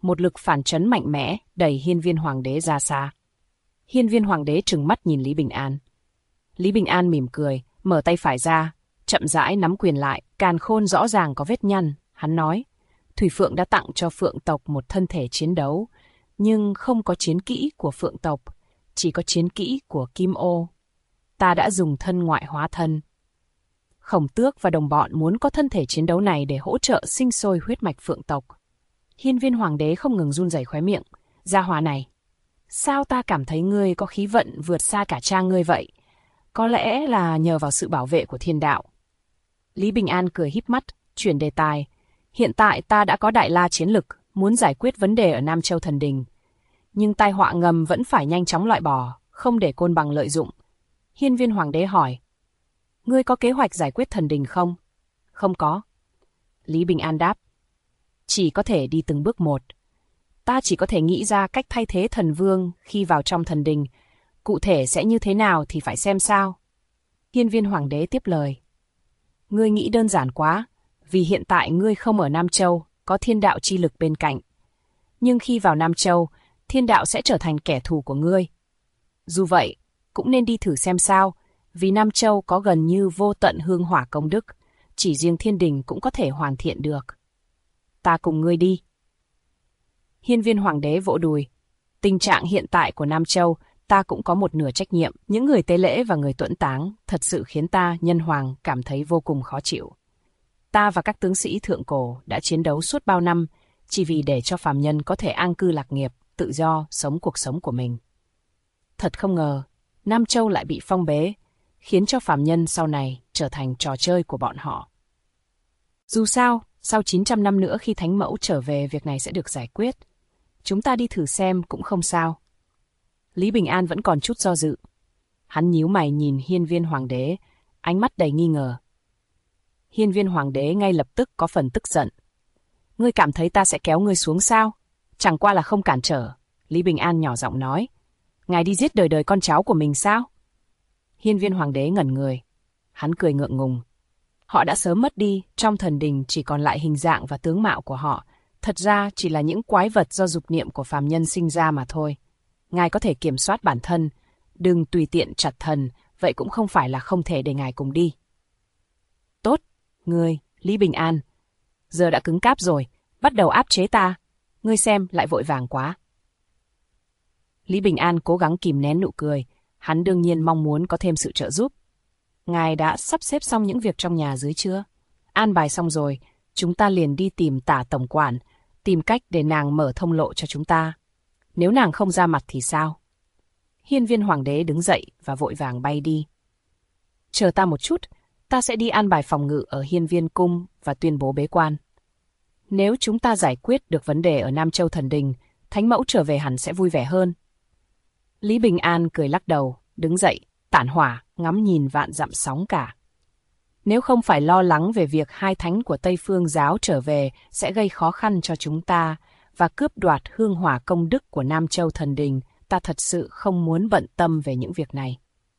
một lực phản chấn mạnh mẽ đẩy Hiên Viên Hoàng đế ra xa. Hiên Viên Hoàng đế trừng mắt nhìn Lý Bình An. Lý Bình An mỉm cười, mở tay phải ra, chậm rãi nắm quyền lại, càn khôn rõ ràng có vết nhăn. Hắn nói, Thủy Phượng đã tặng cho Phượng tộc một thân thể chiến đấu, nhưng không có chiến kỹ của Phượng tộc, chỉ có chiến kỹ của Kim Ô. Ta đã dùng thân ngoại hóa thân. Khổng Tước và đồng bọn muốn có thân thể chiến đấu này để hỗ trợ sinh sôi huyết mạch Phượng tộc. Hiên Viên Hoàng đế không ngừng run rẩy khóe miệng. Gia hỏa này, sao ta cảm thấy ngươi có khí vận vượt xa cả cha ngươi vậy? Có lẽ là nhờ vào sự bảo vệ của thiên đạo. Lý Bình An cười híp mắt, chuyển đề tài. Hiện tại ta đã có đại la chiến lực, muốn giải quyết vấn đề ở Nam Châu Thần Đình. Nhưng tai họa ngầm vẫn phải nhanh chóng loại bỏ, không để côn bằng lợi dụng. Hiên Viên Hoàng đế hỏi, ngươi có kế hoạch giải quyết Thần Đình không? Không có. Lý Bình An đáp, chỉ có thể đi từng bước một. Ta chỉ có thể nghĩ ra cách thay thế thần vương khi vào trong thần đình. Cụ thể sẽ như thế nào thì phải xem sao. Hiên Viên Hoàng đế tiếp lời. Ngươi nghĩ đơn giản quá, vì hiện tại ngươi không ở Nam Châu, có thiên đạo chi lực bên cạnh. Nhưng khi vào Nam Châu, thiên đạo sẽ trở thành kẻ thù của ngươi. Dù vậy, cũng nên đi thử xem sao, vì Nam Châu có gần như vô tận hương hỏa công đức, chỉ riêng thiên đình cũng có thể hoàn thiện được. Ta cùng ngươi đi. Hiên Viên Hoàng đế vỗ đùi. Tình trạng hiện tại của Nam Châu, ta cũng có một nửa trách nhiệm. Những người tế lễ và người tuẫn táng thật sự khiến ta, nhân hoàng, cảm thấy vô cùng khó chịu. Ta và các tướng sĩ thượng cổ đã chiến đấu suốt bao năm, chỉ vì để cho phàm nhân có thể an cư lạc nghiệp, tự do, sống cuộc sống của mình. Thật không ngờ, Nam Châu lại bị phong bế, khiến cho phàm nhân sau này trở thành trò chơi của bọn họ. Dù sao, sau 900 năm nữa khi Thánh Mẫu trở về, việc này sẽ được giải quyết. Chúng ta đi thử xem cũng không sao. Lý Bình An vẫn còn chút do dự. Hắn nhíu mày nhìn Hiên Viên Hoàng đế, ánh mắt đầy nghi ngờ. Hiên Viên Hoàng đế ngay lập tức có phần tức giận. Ngươi cảm thấy ta sẽ kéo ngươi xuống sao? Chẳng qua là không cản trở. Lý Bình An nhỏ giọng nói. Ngài đi giết đời đời con cháu của mình sao? Hiên Viên Hoàng đế ngẩn người. Hắn cười ngượng ngùng. Họ đã sớm mất đi, trong thần đình chỉ còn lại hình dạng và tướng mạo của họ. Thật ra chỉ là những quái vật do dục niệm của phàm nhân sinh ra mà thôi. Ngài có thể kiểm soát bản thân, đừng tùy tiện chặt thần, vậy cũng không phải là không thể để ngài cùng đi. Tốt, ngươi, Lý Bình An. Giờ đã cứng cáp rồi, bắt đầu áp chế ta. Ngươi xem, lại vội vàng quá. Lý Bình An cố gắng kìm nén nụ cười, hắn đương nhiên mong muốn có thêm sự trợ giúp. Ngài đã sắp xếp xong những việc trong nhà dưới chưa? An bài xong rồi, chúng ta liền đi tìm Tả tổng quản, tìm cách để nàng mở thông lộ cho chúng ta. Nếu nàng không ra mặt thì sao? Hiên Viên Hoàng đế đứng dậy và vội vàng bay đi. Chờ ta một chút, ta sẽ đi an bài phòng ngự ở Hiên Viên cung và tuyên bố bế quan. Nếu chúng ta giải quyết được vấn đề ở Nam Châu Thần Đình, Thánh Mẫu trở về hẳn sẽ vui vẻ hơn. Lý Bình An cười lắc đầu, đứng dậy, tản hỏa, ngắm nhìn vạn dặm sóng cả. Nếu không phải lo lắng về việc hai thánh của Tây Phương giáo trở về sẽ gây khó khăn cho chúng ta và cướp đoạt hương hỏa công đức của Nam Châu Thần Đình, ta thật sự không muốn bận tâm về những việc này.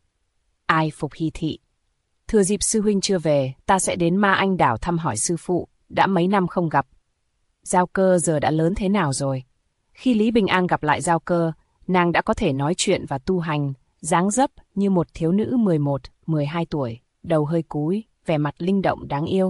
Ai phục Hy thị. Thừa dịp sư huynh chưa về, ta sẽ đến Ma Anh đảo thăm hỏi sư phụ, đã mấy năm không gặp. Giao Cơ giờ đã lớn thế nào rồi? Khi Lý Bình An gặp lại Giao Cơ, nàng đã có thể nói chuyện và tu hành, dáng dấp như một thiếu nữ 11, 12 tuổi, đầu hơi cúi, vẻ mặt linh động đáng yêu.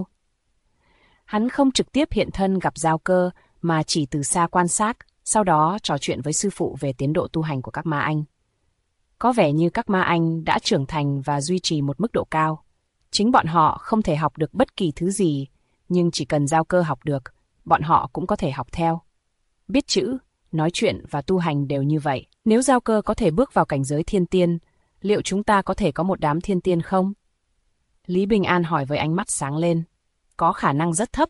Hắn không trực tiếp hiện thân gặp Giao Cơ, mà chỉ từ xa quan sát, sau đó trò chuyện với sư phụ về tiến độ tu hành của các ma anh. Có vẻ như các ma anh đã trưởng thành và duy trì một mức độ cao. Chính bọn họ không thể học được bất kỳ thứ gì, nhưng chỉ cần Giao Cơ học được, bọn họ cũng có thể học theo. Biết chữ, nói chuyện và tu hành đều như vậy. Nếu Giao Cơ có thể bước vào cảnh giới thiên tiên, liệu chúng ta có thể có một đám thiên tiên không? Lý Bình An hỏi với ánh mắt sáng lên. Có khả năng rất thấp.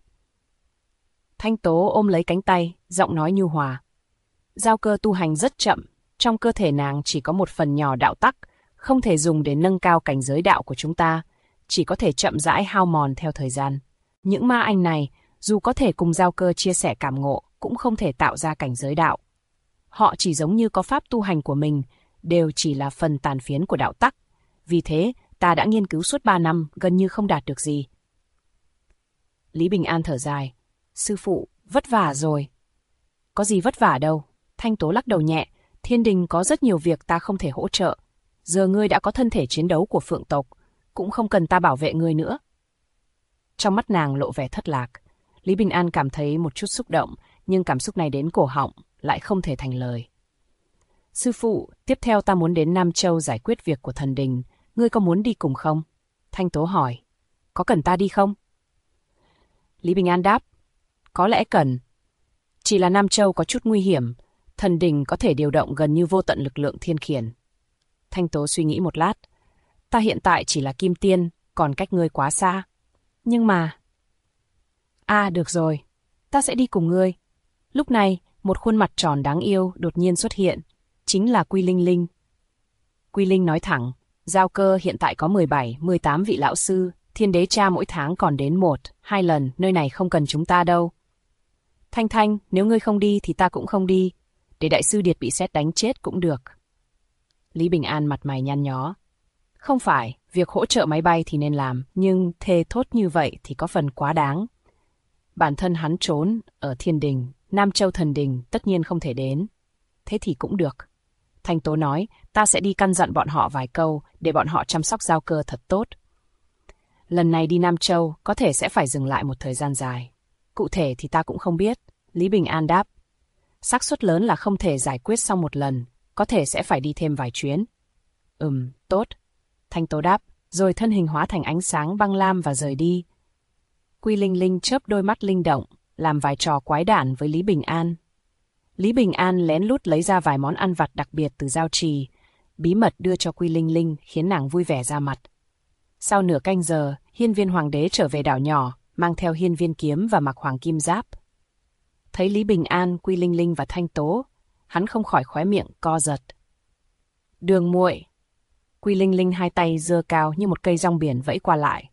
Thanh Tố ôm lấy cánh tay, giọng nói nhu hòa. Giao Cơ tu hành rất chậm, trong cơ thể nàng chỉ có một phần nhỏ đạo tắc, không thể dùng để nâng cao cảnh giới đạo của chúng ta, chỉ có thể chậm rãi hao mòn theo thời gian. Những ma anh này, dù có thể cùng Giao Cơ chia sẻ cảm ngộ, cũng không thể tạo ra cảnh giới đạo. Họ chỉ giống như có pháp tu hành của mình, đều chỉ là phần tàn phiến của đạo tắc. Vì thế, ta đã nghiên cứu suốt 3 năm, gần như không đạt được gì. Lý Bình An thở dài. Sư phụ, vất vả rồi. có gì vất vả đâu. Thanh Tố lắc đầu nhẹ, thiên đình có rất nhiều việc ta không thể hỗ trợ. Giờ ngươi đã có thân thể chiến đấu của phượng tộc, cũng không cần ta bảo vệ ngươi nữa. Trong mắt nàng lộ vẻ thất lạc. Lý Bình An cảm thấy một chút xúc động, nhưng cảm xúc này đến cổ họng, lại không thể thành lời. Sư phụ, tiếp theo ta muốn đến Nam Châu giải quyết việc của thần đình, ngươi có muốn đi cùng không? Thanh Tố hỏi, có cần ta đi không? Lý Bình An đáp, có lẽ cần. Chỉ là Nam Châu có chút nguy hiểm, thần đình có thể điều động gần như vô tận lực lượng thiên khiển. Thanh Tố suy nghĩ một lát, ta hiện tại chỉ là kim tiên, còn cách ngươi quá xa. Nhưng mà... được rồi, ta sẽ đi cùng ngươi. Lúc này, một khuôn mặt tròn đáng yêu đột nhiên xuất hiện, chính là Quy Linh Linh. Quy Linh nói thẳng, Giao Cơ hiện tại có 17, 18 vị lão sư, Thiên Đế Cha mỗi tháng còn đến 1, 2 lần, nơi này không cần chúng ta đâu. Thanh Thanh, nếu ngươi không đi thì ta cũng không đi, để đại sư Điệt bị sét đánh chết cũng được. Lý Bình An mặt mày nhăn nhó. Không phải, việc hỗ trợ máy bay thì nên làm, nhưng thề thốt như vậy thì có phần quá đáng. Bản thân hắn trốn ở Thiên Đình, Nam Châu Thần Đình tất nhiên không thể đến. Thế thì cũng được. Thanh Tố nói, ta sẽ đi căn dặn bọn họ vài câu để bọn họ chăm sóc Giao Cơ thật tốt. Lần này đi Nam Châu có thể sẽ phải dừng lại một thời gian dài. Cụ thể thì ta cũng không biết. Lý Bình An đáp. Xác suất lớn là không thể giải quyết xong một lần, có thể sẽ phải đi thêm vài chuyến. Tốt. Thanh Tố đáp, rồi thân hình hóa thành ánh sáng băng lam và rời đi. Quy Linh Linh chớp đôi mắt linh động, làm vài trò quái đản với Lý Bình An. Lý Bình An lén lút lấy ra vài món ăn vặt đặc biệt từ giao trì, bí mật đưa cho Quy Linh Linh khiến nàng vui vẻ ra mặt. Sau nửa canh giờ, Hiên Viên Hoàng đế trở về đảo nhỏ, mang theo Hiên Viên kiếm và mặc hoàng kim giáp. Thấy Lý Bình An, Quy Linh Linh và Thanh Tố, hắn không khỏi khóe miệng co giật. Đường muội. Quy Linh Linh hai tay giơ cao như một cây rong biển vẫy qua lại.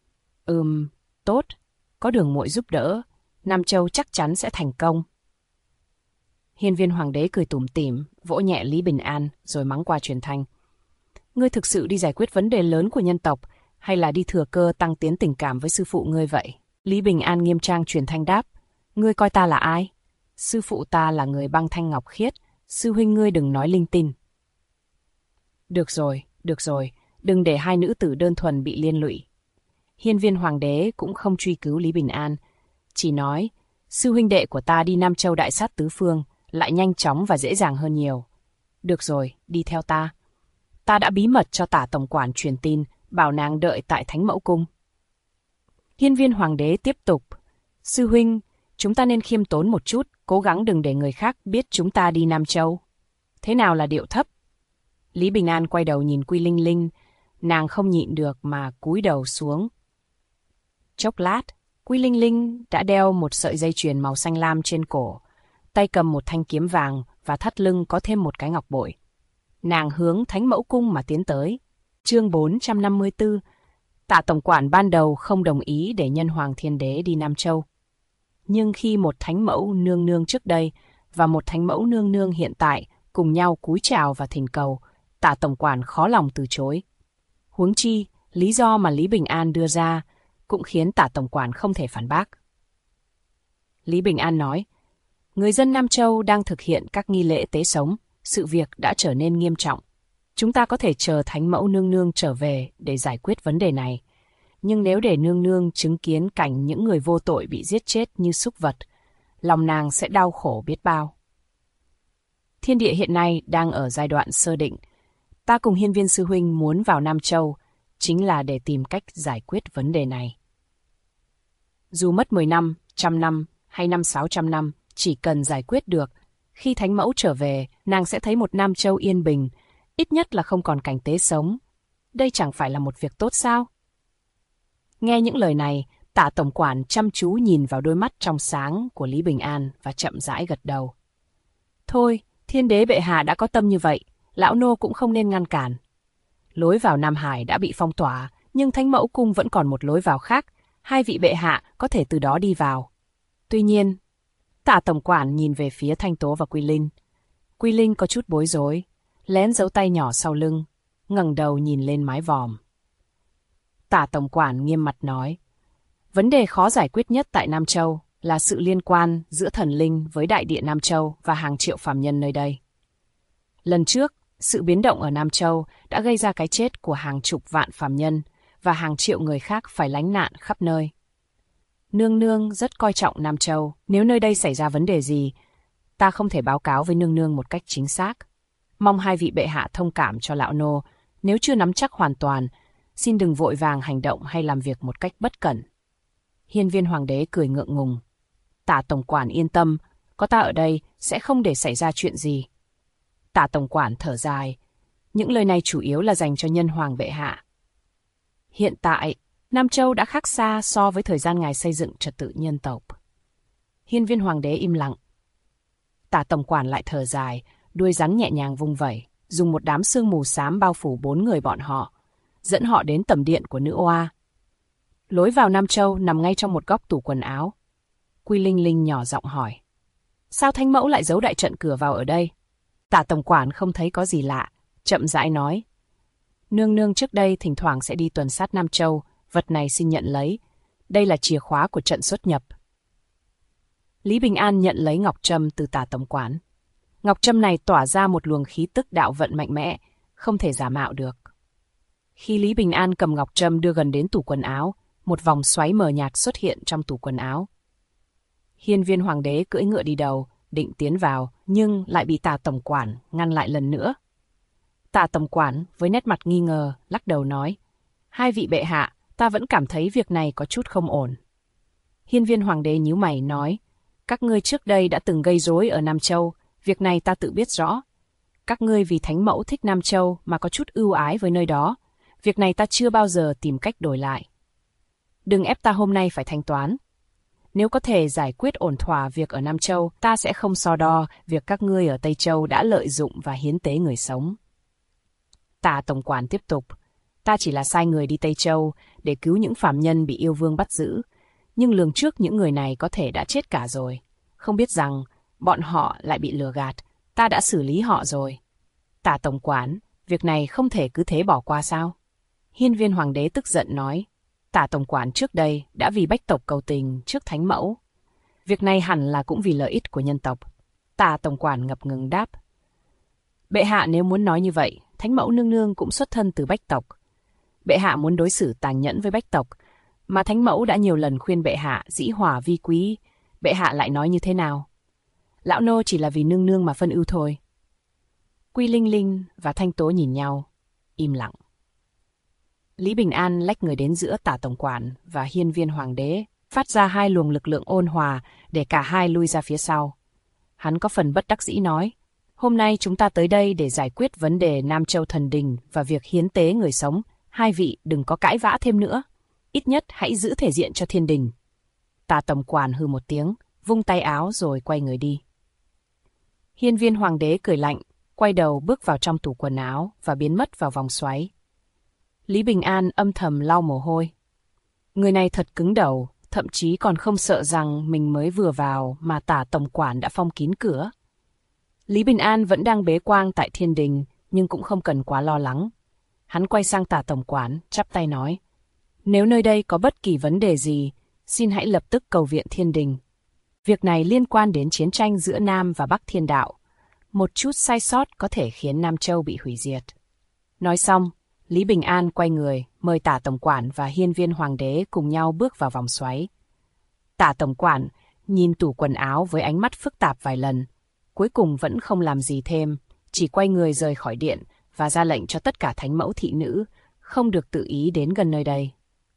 Tốt, có đường muội giúp đỡ, Nam Châu chắc chắn sẽ thành công. Hiên Viên Hoàng đế cười tủm tỉm, vỗ nhẹ Lý Bình An rồi mắng qua truyền thanh. Ngươi thực sự đi giải quyết vấn đề lớn của nhân tộc, hay là đi thừa cơ tăng tiến tình cảm với sư phụ ngươi vậy? Lý Bình An nghiêm trang truyền thanh đáp. Ngươi coi ta là ai? Sư phụ ta là người băng thanh ngọc khiết, sư huynh ngươi đừng nói linh tinh. Được rồi, đừng để hai nữ tử đơn thuần bị liên lụy. Hiên Viên Hoàng đế cũng không truy cứu Lý Bình An, chỉ nói, sư huynh đệ của ta đi Nam Châu đại sát tứ phương, lại nhanh chóng và dễ dàng hơn nhiều. Được rồi, đi theo ta. Ta đã bí mật cho Tả tổng quản truyền tin, bảo nàng đợi tại Thánh Mẫu Cung. Hiên Viên Hoàng đế tiếp tục, sư huynh, chúng ta nên khiêm tốn một chút, cố gắng đừng để người khác biết chúng ta đi Nam Châu. Thế nào là điệu thấp? Lý Bình An quay đầu nhìn Quy Linh Linh, nàng không nhịn được mà cúi đầu xuống. Chốc lát, Quy Linh Linh đã đeo một sợi dây chuyền màu xanh lam trên cổ, tay cầm một thanh kiếm vàng và thắt lưng có thêm một cái ngọc bội. Nàng hướng Thánh Mẫu Cung mà tiến tới. Chương 454. Tạ tổng quản ban đầu không đồng ý để Nhân Hoàng Thiên Đế đi Nam Châu. Nhưng khi một Thánh Mẫu nương nương trước đây và một Thánh Mẫu nương nương hiện tại cùng nhau cúi chào và thỉnh cầu, Tạ tổng quản khó lòng từ chối. Huống chi, lý do mà Lý Bình An đưa ra cũng khiến Tạ tổng quản không thể phản bác. Lý Bình An nói, người dân Nam Châu đang thực hiện các nghi lễ tế sống, sự việc đã trở nên nghiêm trọng. Chúng ta có thể chờ Thánh Mẫu nương nương trở về để giải quyết vấn đề này. Nhưng nếu để nương nương chứng kiến cảnh những người vô tội bị giết chết như súc vật, lòng nàng sẽ đau khổ biết bao. Thiên địa hiện nay đang ở giai đoạn sơ định. Ta cùng Hiên Viên sư huynh muốn vào Nam Châu, chính là để tìm cách giải quyết vấn đề này. Dù mất 10 năm, 100 năm hay 500-600 năm, chỉ cần giải quyết được, khi Thánh Mẫu trở về, nàng sẽ thấy một Nam Châu yên bình, ít nhất là không còn cảnh tế sống. Đây chẳng phải là một việc tốt sao? Nghe những lời này, Tạ tổng quản chăm chú nhìn vào đôi mắt trong sáng của Lý Bình An và chậm rãi gật đầu. Thôi, Thiên Đế bệ hạ đã có tâm như vậy, lão nô cũng không nên ngăn cản. Lối vào Nam Hải đã bị phong tỏa, nhưng Thánh Mẫu Cung vẫn còn một lối vào khác, hai vị bệ hạ có thể từ đó đi vào. Tuy nhiên, Tạ tổng quản nhìn về phía Thanh Tố và Quy Linh. Quy Linh có chút bối rối, lén giấu tay nhỏ sau lưng, ngẩng đầu nhìn lên mái vòm. Tạ tổng quản nghiêm mặt nói, vấn đề khó giải quyết nhất tại Nam Châu là sự liên quan giữa thần linh với đại địa Nam Châu và hàng triệu phàm nhân nơi đây. Lần trước, sự biến động ở Nam Châu đã gây ra cái chết của hàng chục vạn phàm nhân và hàng triệu người khác phải lánh nạn khắp nơi. Nương nương rất coi trọng Nam Châu, nếu nơi đây xảy ra vấn đề gì, ta không thể báo cáo với nương nương một cách chính xác. Mong hai vị bệ hạ thông cảm cho lão nô, nếu chưa nắm chắc hoàn toàn, xin đừng vội vàng hành động hay làm việc một cách bất cẩn. Hiên Viên Hoàng đế cười ngượng ngùng. Tả tổng quản yên tâm, có ta ở đây sẽ không để xảy ra chuyện gì. Tả tổng quản thở dài, những lời này chủ yếu là dành cho nhân hoàng bệ hạ. Hiện tại, Nam Châu đã khác xa so với thời gian ngài xây dựng trật tự nhân tộc. Hiên Viên Hoàng đế im lặng. Tả tổng quản lại thở dài, đuôi rắn nhẹ nhàng vung vẩy, dùng một đám sương mù xám bao phủ 4 người bọn họ, dẫn họ đến tẩm điện của nữ oa. Lối vào Nam Châu nằm ngay trong một góc tủ quần áo. Quy Linh Linh nhỏ giọng hỏi, sao Thánh Mẫu lại giấu đại trận cửa vào ở đây? Tả tổng quản không thấy có gì lạ, chậm rãi nói, nương nương trước đây thỉnh thoảng sẽ đi tuần sát Nam Châu, vật này xin nhận lấy, đây là chìa khóa của trận xuất nhập. Lý Bình An nhận lấy ngọc trâm từ tả tổng quản. Ngọc trâm này tỏa ra một luồng khí tức đạo vận mạnh mẽ, không thể giả mạo được. Khi Lý Bình An cầm ngọc trâm đưa gần đến tủ quần áo, một vòng xoáy mờ nhạt xuất hiện trong tủ quần áo. Hiên Viên Hoàng đế cưỡi ngựa đi đầu, định tiến vào, nhưng lại bị tả tổng quản ngăn lại lần nữa. Tả tổng quản với nét mặt nghi ngờ, lắc đầu nói, hai vị bệ hạ, ta vẫn cảm thấy việc này có chút không ổn. Hiên Viên Hoàng đế nhíu mày nói, các ngươi trước đây đã từng gây rối ở Nam Châu, việc này ta tự biết rõ. Các ngươi vì Thánh Mẫu thích Nam Châu mà có chút ưu ái với nơi đó, việc này ta chưa bao giờ tìm cách đổi lại. Đừng ép ta hôm nay phải thanh toán. Nếu có thể giải quyết ổn thỏa việc ở Nam Châu, ta sẽ không so đo việc các ngươi ở Tây Châu đã lợi dụng và hiến tế người sống. Tả tổng quản tiếp tục, ta chỉ là sai người đi Tây Châu để cứu những phàm nhân bị yêu vương bắt giữ, nhưng lường trước những người này có thể đã chết cả rồi. Không biết rằng bọn họ lại bị lừa gạt, ta đã xử lý họ rồi. Tả tổng quản, việc này không thể cứ thế bỏ qua sao? Hiên Viên Hoàng đế tức giận nói, tả tổng quản trước đây đã vì bách tộc cầu tình trước Thánh Mẫu. Việc này hẳn là cũng vì lợi ích của nhân tộc. Tả tổng quản ngập ngừng đáp, bệ hạ nếu muốn nói như vậy, Thánh Mẫu nương nương cũng xuất thân từ bách tộc. Bệ hạ muốn đối xử tàn nhẫn với bách tộc, mà Thánh Mẫu đã nhiều lần khuyên bệ hạ dĩ hòa vi quý, bệ hạ lại nói như thế nào? Lão nô chỉ là vì nương nương mà phân ưu thôi. Quy Linh Linh và Thanh Tố nhìn nhau, im lặng. Lý Bình An lách người đến giữa tả tổng quản và Hiên Viên Hoàng đế, phát ra hai luồng lực lượng ôn hòa để cả hai lui ra phía sau. Hắn có phần bất đắc dĩ nói, hôm nay chúng ta tới đây để giải quyết vấn đề Nam Châu thần đình và việc hiến tế người sống, hai vị đừng có cãi vã thêm nữa, ít nhất hãy giữ thể diện cho thiên đình. Tả tổng quản hừ một tiếng, vung tay áo rồi quay người đi. Hiên Viên Hoàng đế cười lạnh, quay đầu bước vào trong tủ quần áo và biến mất vào vòng xoáy. Lý Bình An âm thầm lau mồ hôi. Người này thật cứng đầu, thậm chí còn không sợ rằng mình mới vừa vào mà tả tổng quản đã phong kín cửa. Lý Bình An vẫn đang bế quan tại thiên đình, nhưng cũng không cần quá lo lắng. Hắn quay sang tả tổng quản, chắp tay nói, nếu nơi đây có bất kỳ vấn đề gì, xin hãy lập tức cầu viện thiên đình. Việc này liên quan đến chiến tranh giữa Nam và Bắc Thiên Đạo. Một chút sai sót có thể khiến Nam Châu bị hủy diệt. Nói xong, Lý Bình An quay người, mời tả tổng quản và Hiên Viên Hoàng đế cùng nhau bước vào vòng xoáy. Tả tổng quản nhìn tủ quần áo với ánh mắt phức tạp vài lần, cuối cùng vẫn không làm gì thêm, chỉ quay người rời khỏi điện và ra lệnh cho tất cả thánh mẫu thị nữ không được tự ý đến gần nơi đây.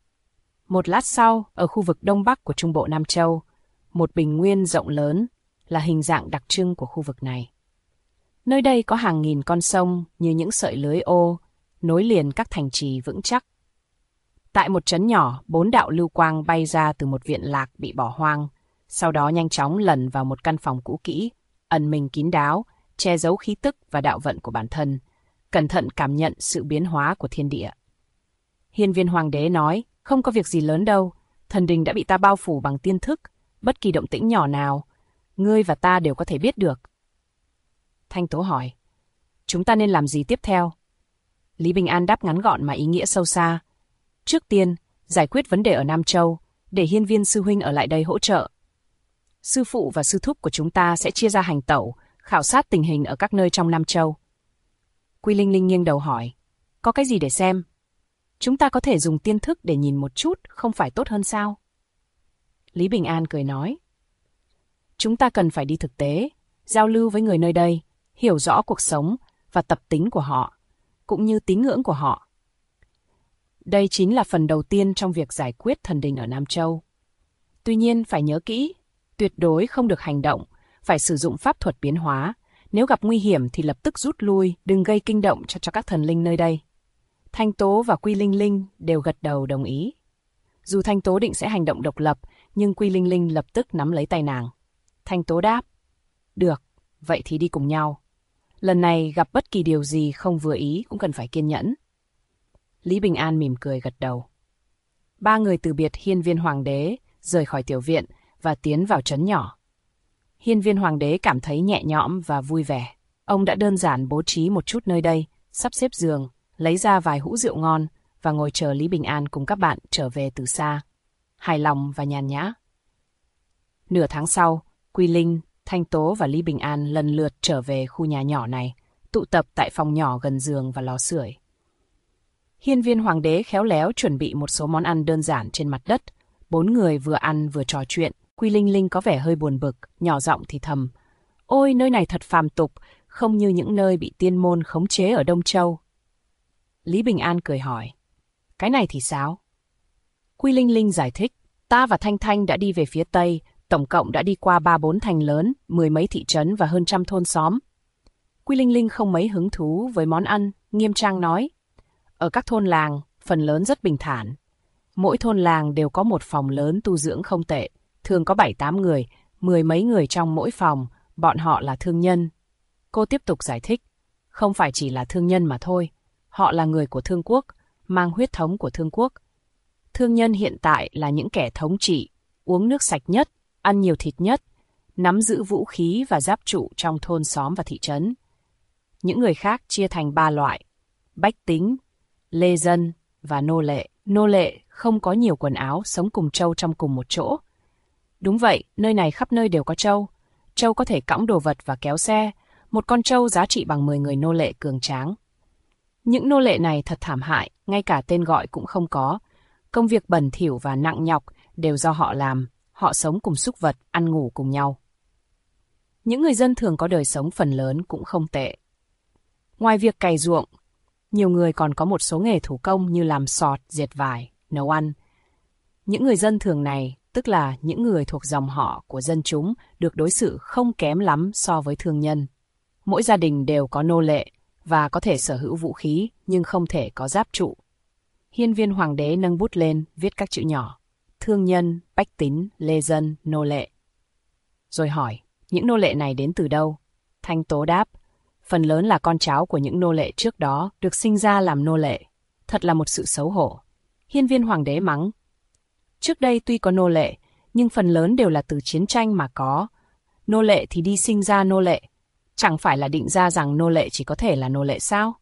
Một lát sau, ở khu vực đông bắc của Trung Bộ Nam Châu, một bình nguyên rộng lớn là hình dạng đặc trưng của khu vực này. Nơi đây có hàng nghìn con sông như những sợi lưới ô, nối liền các thành trì vững chắc. Tại một trấn nhỏ, 4 đạo lưu quang bay ra từ một viện lạc bị bỏ hoang, sau đó nhanh chóng lẩn vào một căn phòng cũ kỹ, ẩn mình kín đáo, che giấu khí tức và đạo vận của bản thân, cẩn thận cảm nhận sự biến hóa của thiên địa. Hiên Viên Hoàng đế nói, không có việc gì lớn đâu, thần đình đã bị ta bao phủ bằng tiên thức, bất kỳ động tĩnh nhỏ nào, ngươi và ta đều có thể biết được. Thanh Tố hỏi, chúng ta nên làm gì tiếp theo? Lý Bình An đáp ngắn gọn mà ý nghĩa sâu xa. Trước tiên, giải quyết vấn đề ở Nam Châu, để Hiên Viên sư huynh ở lại đây hỗ trợ. Sư phụ và sư thúc của chúng ta sẽ chia ra hành tẩu, khảo sát tình hình ở các nơi trong Nam Châu. Quy Linh Linh nghiêng đầu hỏi, có cái gì để xem? Chúng ta có thể dùng tiên thức để nhìn một chút, không phải tốt hơn sao? Lý Bình An cười nói, chúng ta cần phải đi thực tế, giao lưu với người nơi đây, hiểu rõ cuộc sống và tập tính của họ, cũng như tín ngưỡng của họ. Đây chính là phần đầu tiên trong việc giải quyết thần đình ở Nam Châu. Tuy nhiên phải nhớ kỹ, tuyệt đối không được hành động, phải sử dụng pháp thuật biến hóa. Nếu gặp nguy hiểm thì lập tức rút lui, đừng gây kinh động cho các thần linh nơi đây. Thanh Tố và Quy Linh Linh đều gật đầu đồng ý. Dù Thanh Tố định sẽ hành động độc lập, nhưng Quy Linh Linh lập tức nắm lấy tay nàng. Thanh Tố đáp, được, vậy thì đi cùng nhau. Lần này gặp bất kỳ điều gì không vừa ý cũng cần phải kiên nhẫn. Lý Bình An mỉm cười gật đầu. Ba người từ biệt Hiên Viên Hoàng đế, rời khỏi tiểu viện và tiến vào trấn nhỏ. Hiên Viên Hoàng đế cảm thấy nhẹ nhõm và vui vẻ. Ông đã đơn giản bố trí một chút nơi đây, sắp xếp giường, lấy ra vài hũ rượu ngon và ngồi chờ Lý Bình An cùng các bạn trở về từ xa. Hài lòng và nhàn nhã. Nửa tháng sau, Quy Linh, Thanh Tố và Lý Bình An lần lượt trở về khu nhà nhỏ này, tụ tập tại phòng nhỏ gần giường và lò sưởi. Hiên Viên Hoàng đế khéo léo chuẩn bị một số món ăn đơn giản trên mặt đất. 4 người vừa ăn vừa trò chuyện. Quy Linh Linh có vẻ hơi buồn bực, nhỏ giọng thì thầm. Ôi, nơi này thật phàm tục, không như những nơi bị tiên môn khống chế ở Đông Châu. Lý Bình An cười hỏi. Cái này thì sao? Quy Linh Linh giải thích. Ta và Thanh Thanh đã đi về phía Tây, tổng cộng đã đi qua 3-4 thành lớn, 10 mấy thị trấn và hơn 100 thôn xóm. Quy Linh Linh không mấy hứng thú với món ăn, nghiêm trang nói. Ở các thôn làng, phần lớn rất bình thản. Mỗi thôn làng đều có một phòng lớn tu dưỡng không tệ, thường có 7-8 người, 10 mấy người trong mỗi phòng, bọn họ là thương nhân. Cô tiếp tục giải thích, không phải chỉ là thương nhân mà thôi, họ là người của Thương Quốc, mang huyết thống của Thương Quốc. Thương nhân hiện tại là những kẻ thống trị, uống nước sạch nhất, ăn nhiều thịt nhất, nắm giữ vũ khí và giáp trụ trong thôn xóm và thị trấn. Những người khác chia thành 3 loại, bách tính, lê dân và nô lệ. Nô lệ không có nhiều quần áo, sống cùng trâu trong cùng một chỗ. Đúng vậy, nơi này khắp nơi đều có trâu. Trâu có thể cõng đồ vật và kéo xe. Một con trâu giá trị bằng 10 người nô lệ cường tráng. Những nô lệ này thật thảm hại, ngay cả tên gọi cũng không có. Công việc bẩn thỉu và nặng nhọc đều do họ làm. Họ sống cùng súc vật, ăn ngủ cùng nhau. Những người dân thường có đời sống phần lớn cũng không tệ. Ngoài việc cày ruộng, nhiều người còn có một số nghề thủ công như làm sọt, dệt vải, nấu ăn. Những người dân thường này, tức là những người thuộc dòng họ của dân chúng, được đối xử không kém lắm so với thương nhân. Mỗi gia đình đều có nô lệ và có thể sở hữu vũ khí nhưng không thể có giáp trụ. Hiên Viên Hoàng đế nâng bút lên, viết các chữ nhỏ. Thương nhân, bách tính, lê dân, nô lệ. Rồi hỏi, những nô lệ này đến từ đâu? Thanh Tố đáp, phần lớn là con cháu của những nô lệ trước đó được sinh ra làm nô lệ. Thật là một sự xấu hổ. Hiên Viên Hoàng đế mắng. Trước đây tuy có nô lệ, nhưng phần lớn đều là từ chiến tranh mà có. Nô lệ thì đi sinh ra nô lệ. Chẳng phải là định ra rằng nô lệ chỉ có thể là nô lệ sao?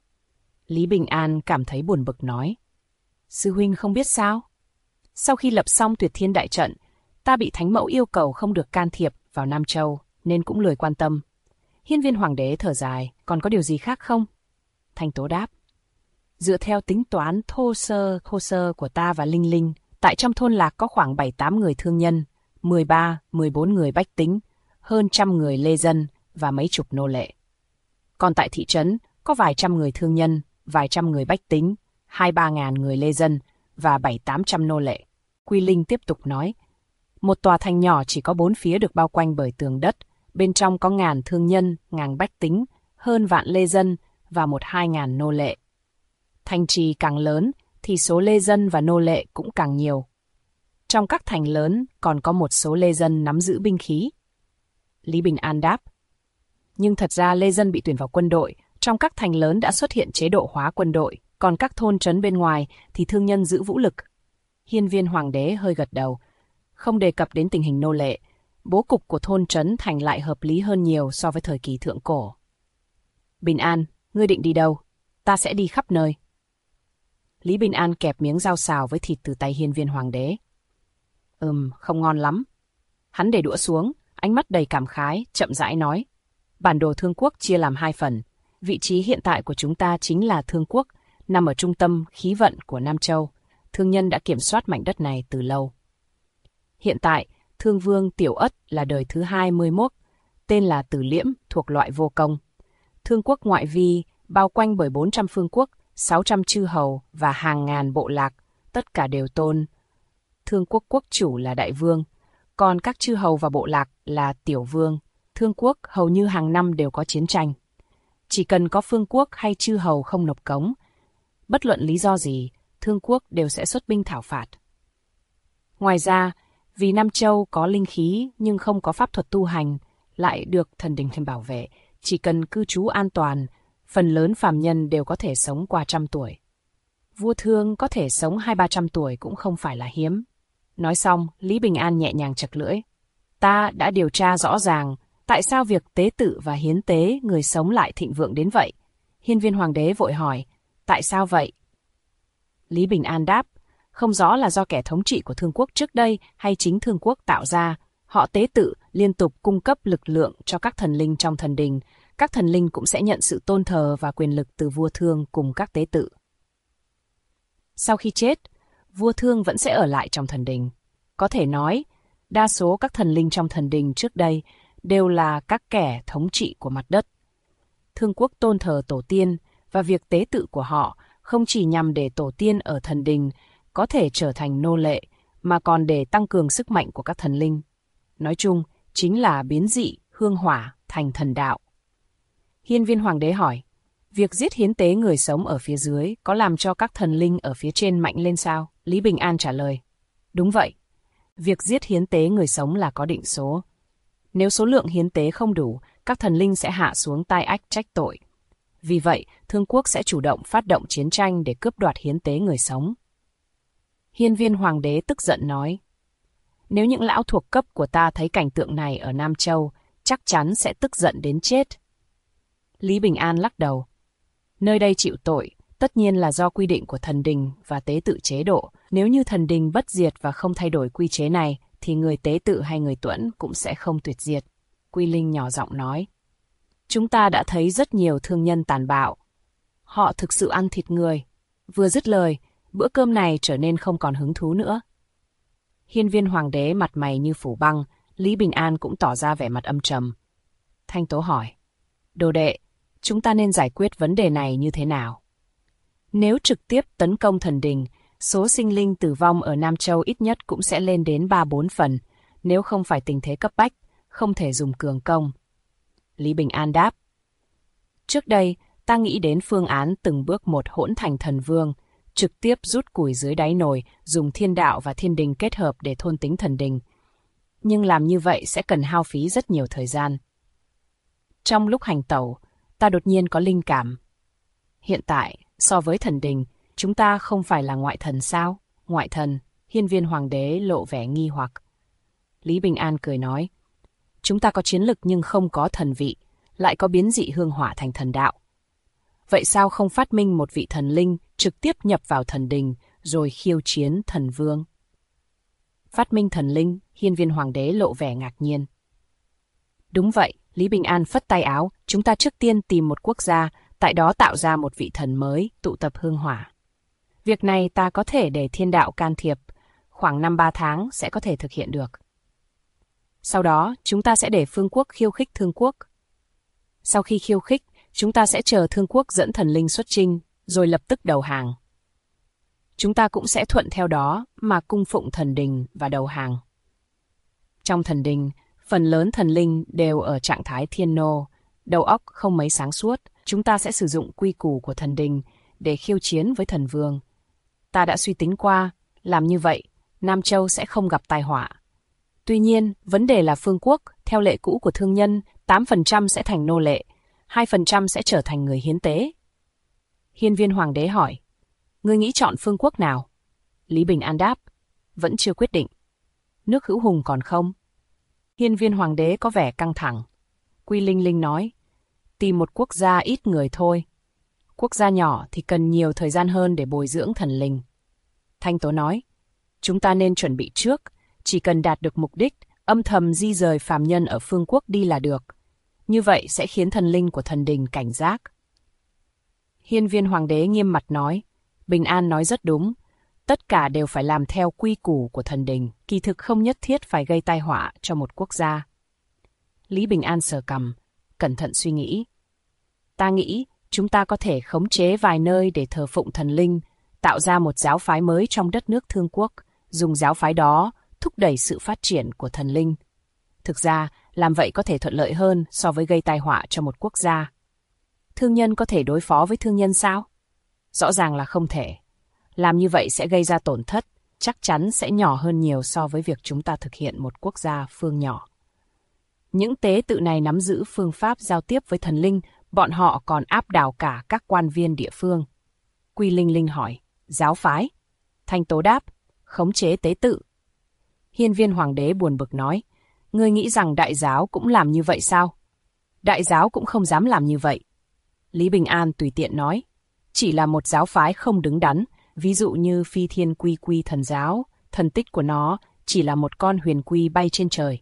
Lý Bình An cảm thấy buồn bực nói. Sư huynh không biết sao? Sau khi lập xong Tuyệt Thiên Đại Trận, ta bị Thánh Mẫu yêu cầu không được can thiệp vào Nam Châu, nên cũng lười quan tâm. Hiên Viên Hoàng đế thở dài, còn có điều gì khác không? Thanh Tố đáp. Dựa theo tính toán thô sơ của ta và Linh Linh, tại trong thôn lạc có khoảng 7-8 người thương nhân, 13-14 người bách tính, hơn 100 người lê dân và mấy chục nô lệ. Còn tại thị trấn có vài trăm người thương nhân, vài trăm người bách tính, 2-3 ngàn người lê dân và 700-800 nô lệ. Quy Linh tiếp tục nói, một tòa thành nhỏ chỉ có 4 phía được bao quanh bởi tường đất, bên trong có ngàn thương nhân, ngàn bách tính, hơn vạn lê dân và 1-2 ngàn nô lệ. Thành trì càng lớn thì số lê dân và nô lệ cũng càng nhiều. Trong các thành lớn còn có một số lê dân nắm giữ binh khí. Lý Bình An đáp. Nhưng thật ra lê dân bị tuyển vào quân đội, trong các thành lớn đã xuất hiện chế độ hóa quân đội, còn các thôn trấn bên ngoài thì thương nhân giữ vũ lực. Hiên Viên Hoàng đế hơi gật đầu, không đề cập đến tình hình nô lệ. Bố cục của thôn trấn thành lại hợp lý hơn nhiều so với thời kỳ thượng cổ. Bình An, ngươi định đi đâu? Ta sẽ đi khắp nơi. Lý Bình An kẹp miếng rau xào với thịt từ tay Hiên Viên Hoàng đế. Không ngon lắm. Hắn để đũa xuống, ánh mắt đầy cảm khái, chậm rãi nói. Bản đồ Thương Quốc chia làm 2 phần. Vị trí hiện tại của chúng ta chính là Thương Quốc, nằm ở trung tâm khí vận của Nam Châu. Thương nhân đã kiểm soát mảnh đất này từ lâu. Hiện tại, Thương Vương Tiểu Ất là đời thứ 21, tên là Tử Liễm, thuộc loại vô công. Thương Quốc ngoại vi, bao quanh bởi 400 phương quốc, 600 chư hầu và hàng ngàn bộ lạc, tất cả đều tôn Thương Quốc quốc chủ là Đại Vương, còn các chư hầu và bộ lạc là Tiểu Vương. Thương Quốc hầu như hàng năm đều có chiến tranh. Chỉ cần có phương quốc hay chư hầu không nộp cống, bất luận lý do gì, Thương Quốc đều sẽ xuất binh thảo phạt. Ngoài ra, vì Nam Châu có linh khí nhưng không có pháp thuật tu hành, lại được thần đình bảo vệ, chỉ cần cư trú an toàn, phần lớn phàm nhân đều có thể sống qua 100 tuổi. Vua Thương có thể sống 200-300 tuổi cũng không phải là hiếm. Nói xong, Lý Bình An nhẹ nhàng chật lưỡi. Ta đã điều tra rõ ràng tại sao việc tế tự và hiến tế người sống lại thịnh vượng đến vậy. Hiên Viên Hoàng đế vội hỏi, tại sao vậy? Lý Bình An đáp, không rõ là do kẻ thống trị của Thương Quốc trước đây hay chính Thương Quốc tạo ra. Họ tế tự liên tục cung cấp lực lượng cho các thần linh trong thần đình. Các thần linh cũng sẽ nhận sự tôn thờ và quyền lực từ vua Thương cùng các tế tự. Sau khi chết, vua Thương vẫn sẽ ở lại trong thần đình. Có thể nói, đa số các thần linh trong thần đình trước đây đều là các kẻ thống trị của mặt đất. Thương Quốc tôn thờ tổ tiên và việc tế tự của họ không chỉ nhằm để tổ tiên ở thần đình có thể trở thành nô lệ, mà còn để tăng cường sức mạnh của các thần linh. Nói chung, chính là biến dị hương hỏa thành thần đạo. Hiên Viên Hoàng đế hỏi, việc giết hiến tế người sống ở phía dưới có làm cho các thần linh ở phía trên mạnh lên sao? Lý Bình An trả lời, đúng vậy. Việc giết hiến tế người sống là có định số. Nếu số lượng hiến tế không đủ, các thần linh sẽ hạ xuống tai ách trách tội. Vì vậy, Thương Quốc sẽ chủ động phát động chiến tranh để cướp đoạt hiến tế người sống. Hiên Viên Hoàng đế tức giận nói, nếu những lão thuộc cấp của ta thấy cảnh tượng này ở Nam Châu, chắc chắn sẽ tức giận đến chết. Lý Bình An lắc đầu, nơi đây chịu tội, tất nhiên là do quy định của thần đình và tế tự chế độ. Nếu như thần đình bất diệt và không thay đổi quy chế này, thì người tế tự hay người tuẫn cũng sẽ không tuyệt diệt. Quy Linh nhỏ giọng nói, chúng ta đã thấy rất nhiều thương nhân tàn bạo. Họ thực sự ăn thịt người. Vừa dứt lời, bữa cơm này trở nên không còn hứng thú nữa. Hiên Viên Hoàng đế mặt mày như phủ băng, Lý Bình An cũng tỏ ra vẻ mặt âm trầm. Thanh Tố hỏi, đồ đệ, chúng ta nên giải quyết vấn đề này như thế nào? Nếu trực tiếp tấn công thần đình, số sinh linh tử vong ở Nam Châu ít nhất cũng sẽ lên đến 3-4 phần, nếu không phải tình thế cấp bách, không thể dùng cường công. Lý Bình An đáp, trước đây, ta nghĩ đến phương án từng bước một hỗn thành thần vương, trực tiếp rút củi dưới đáy nồi, dùng thiên đạo và thiên đình kết hợp để thôn tính thần đình. Nhưng làm như vậy sẽ cần hao phí rất nhiều thời gian. Trong lúc hành tẩu, ta đột nhiên có linh cảm. Hiện tại, so với thần đình, chúng ta không phải là ngoại thần sao? Ngoại thần, Hiên Viên Hoàng đế lộ vẻ nghi hoặc. Lý Bình An cười nói, chúng ta có chiến lực nhưng không có thần vị, lại có biến dị hương hỏa thành thần đạo. Vậy sao không phát minh một vị thần linh trực tiếp nhập vào thần đình rồi khiêu chiến thần vương? Phát minh thần linh, Hiên Viên Hoàng đế lộ vẻ ngạc nhiên. Đúng vậy, Lý Bình An phất tay áo, chúng ta trước tiên tìm một quốc gia, tại đó tạo ra một vị thần mới, tụ tập hương hỏa. Việc này ta có thể để thiên đạo can thiệp, khoảng 5-3 tháng sẽ có thể thực hiện được. Sau đó, chúng ta sẽ để phương quốc khiêu khích Thương Quốc. Sau khi khiêu khích, chúng ta sẽ chờ Thương Quốc dẫn thần linh xuất chinh, rồi lập tức đầu hàng. Chúng ta cũng sẽ thuận theo đó mà cung phụng thần đình và đầu hàng. Trong thần đình, phần lớn thần linh đều ở trạng thái thiên nô, đầu óc không mấy sáng suốt. Chúng ta sẽ sử dụng quy củ của thần đình để khiêu chiến với thần vương. Ta đã suy tính qua, làm như vậy, Nam Châu sẽ không gặp tai họa. Tuy nhiên, vấn đề là phương quốc, theo lệ cũ của thương nhân, 8% sẽ thành nô lệ, 2% sẽ trở thành người hiến tế. Hiên Viên Hoàng đế hỏi, ngươi nghĩ chọn phương quốc nào? Lý Bình An đáp, vẫn chưa quyết định. Nước Hữu Hùng còn không? Hiên Viên Hoàng đế có vẻ căng thẳng. Quy Linh Linh nói, tìm một quốc gia ít người thôi. Quốc gia nhỏ thì cần nhiều thời gian hơn để bồi dưỡng thần linh. Thanh Tố nói, chúng ta nên chuẩn bị trước, chỉ cần đạt được mục đích, âm thầm di rời phàm nhân ở phương quốc đi là được. Như vậy sẽ khiến thần linh của thần đình cảnh giác. Hiên Viên Hoàng đế nghiêm mặt nói, Bình An nói rất đúng. Tất cả đều phải làm theo quy củ của thần đình, kỳ thực không nhất thiết phải gây tai họa cho một quốc gia. Lý Bình An sờ cằm, cẩn thận suy nghĩ. Ta nghĩ chúng ta có thể khống chế vài nơi để thờ phụng thần linh, tạo ra một giáo phái mới trong đất nước Thương Quốc, dùng giáo phái đó thúc đẩy sự phát triển của thần linh. Thực ra, làm vậy có thể thuận lợi hơn so với gây tai họa cho một quốc gia. Thương nhân có thể đối phó với thương nhân sao? Rõ ràng là không thể. Làm như vậy sẽ gây ra tổn thất, chắc chắn sẽ nhỏ hơn nhiều so với việc chúng ta thực hiện một quốc gia phương nhỏ. Những tế tự này nắm giữ phương pháp giao tiếp với thần linh, bọn họ còn áp đảo cả các quan viên địa phương. Quy Linh Linh hỏi, giáo phái? Thanh Tố đáp, khống chế tế tự. Hiên Viên Hoàng đế buồn bực nói, ngươi nghĩ rằng đại giáo cũng làm như vậy sao? Đại giáo cũng không dám làm như vậy. Lý Bình An tùy tiện nói, chỉ là một giáo phái không đứng đắn, ví dụ như Phi Thiên Quy Quy thần giáo, thần tích của nó chỉ là một con huyền quy bay trên trời.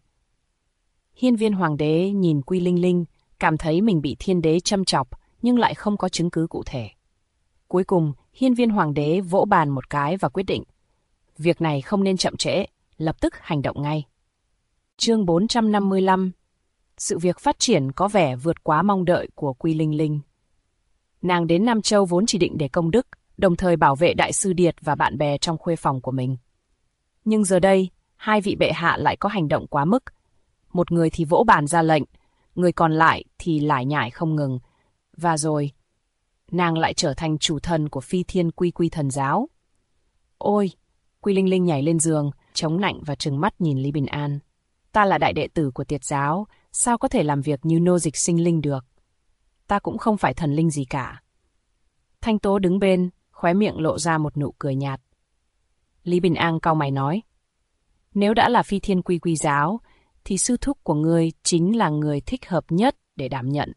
Hiên Viên Hoàng đế nhìn Quy Linh Linh, cảm thấy mình bị thiên đế châm chọc, nhưng lại không có chứng cứ cụ thể. Cuối cùng, Hiên Viên Hoàng đế vỗ bàn một cái và quyết định. Việc này không nên chậm trễ, lập tức hành động ngay. Chương 455. Sự việc phát triển có vẻ vượt quá mong đợi của Quy Linh Linh. Nàng đến Nam Châu vốn chỉ định để công đức, đồng thời bảo vệ đại sư Điệt và bạn bè trong khuê phòng của mình. Nhưng giờ đây, hai vị bệ hạ lại có hành động quá mức. Một người thì vỗ bàn ra lệnh, người còn lại thì lải nhải không ngừng. Và rồi, nàng lại trở thành chủ thần của Phi Thiên Quy Quy thần giáo. Ôi! Quy Linh Linh nhảy lên giường, chống nạnh và trừng mắt nhìn Lý Bình An. Ta là đại đệ tử của Tiệt giáo, sao có thể làm việc như nô dịch sinh linh được? Ta cũng không phải thần linh gì cả. Thanh Tố đứng bên, khóe miệng lộ ra một nụ cười nhạt. Lý Bình An cau mày nói, nếu đã là Phi Thiên Quy Quy giáo, thì sư thúc của ngươi chính là người thích hợp nhất để đảm nhận.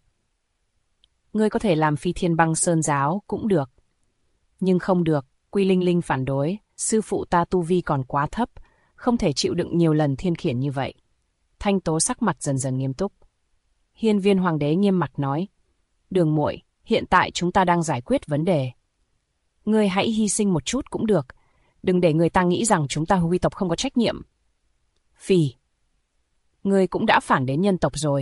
Ngươi có thể làm Phi Thiên Băng Sơn giáo cũng được. Nhưng không được, Quy Linh Linh phản đối, sư phụ ta tu vi còn quá thấp, không thể chịu đựng nhiều lần thiên khiển như vậy. Thanh Tố sắc mặt dần dần nghiêm túc. Hiên Viên Hoàng đế nghiêm mặt nói, Đường muội, hiện tại chúng ta đang giải quyết vấn đề. Ngươi hãy hy sinh một chút cũng được, đừng để người ta nghĩ rằng chúng ta huy tộc không có trách nhiệm. Phì, ngươi cũng đã phản đến nhân tộc rồi.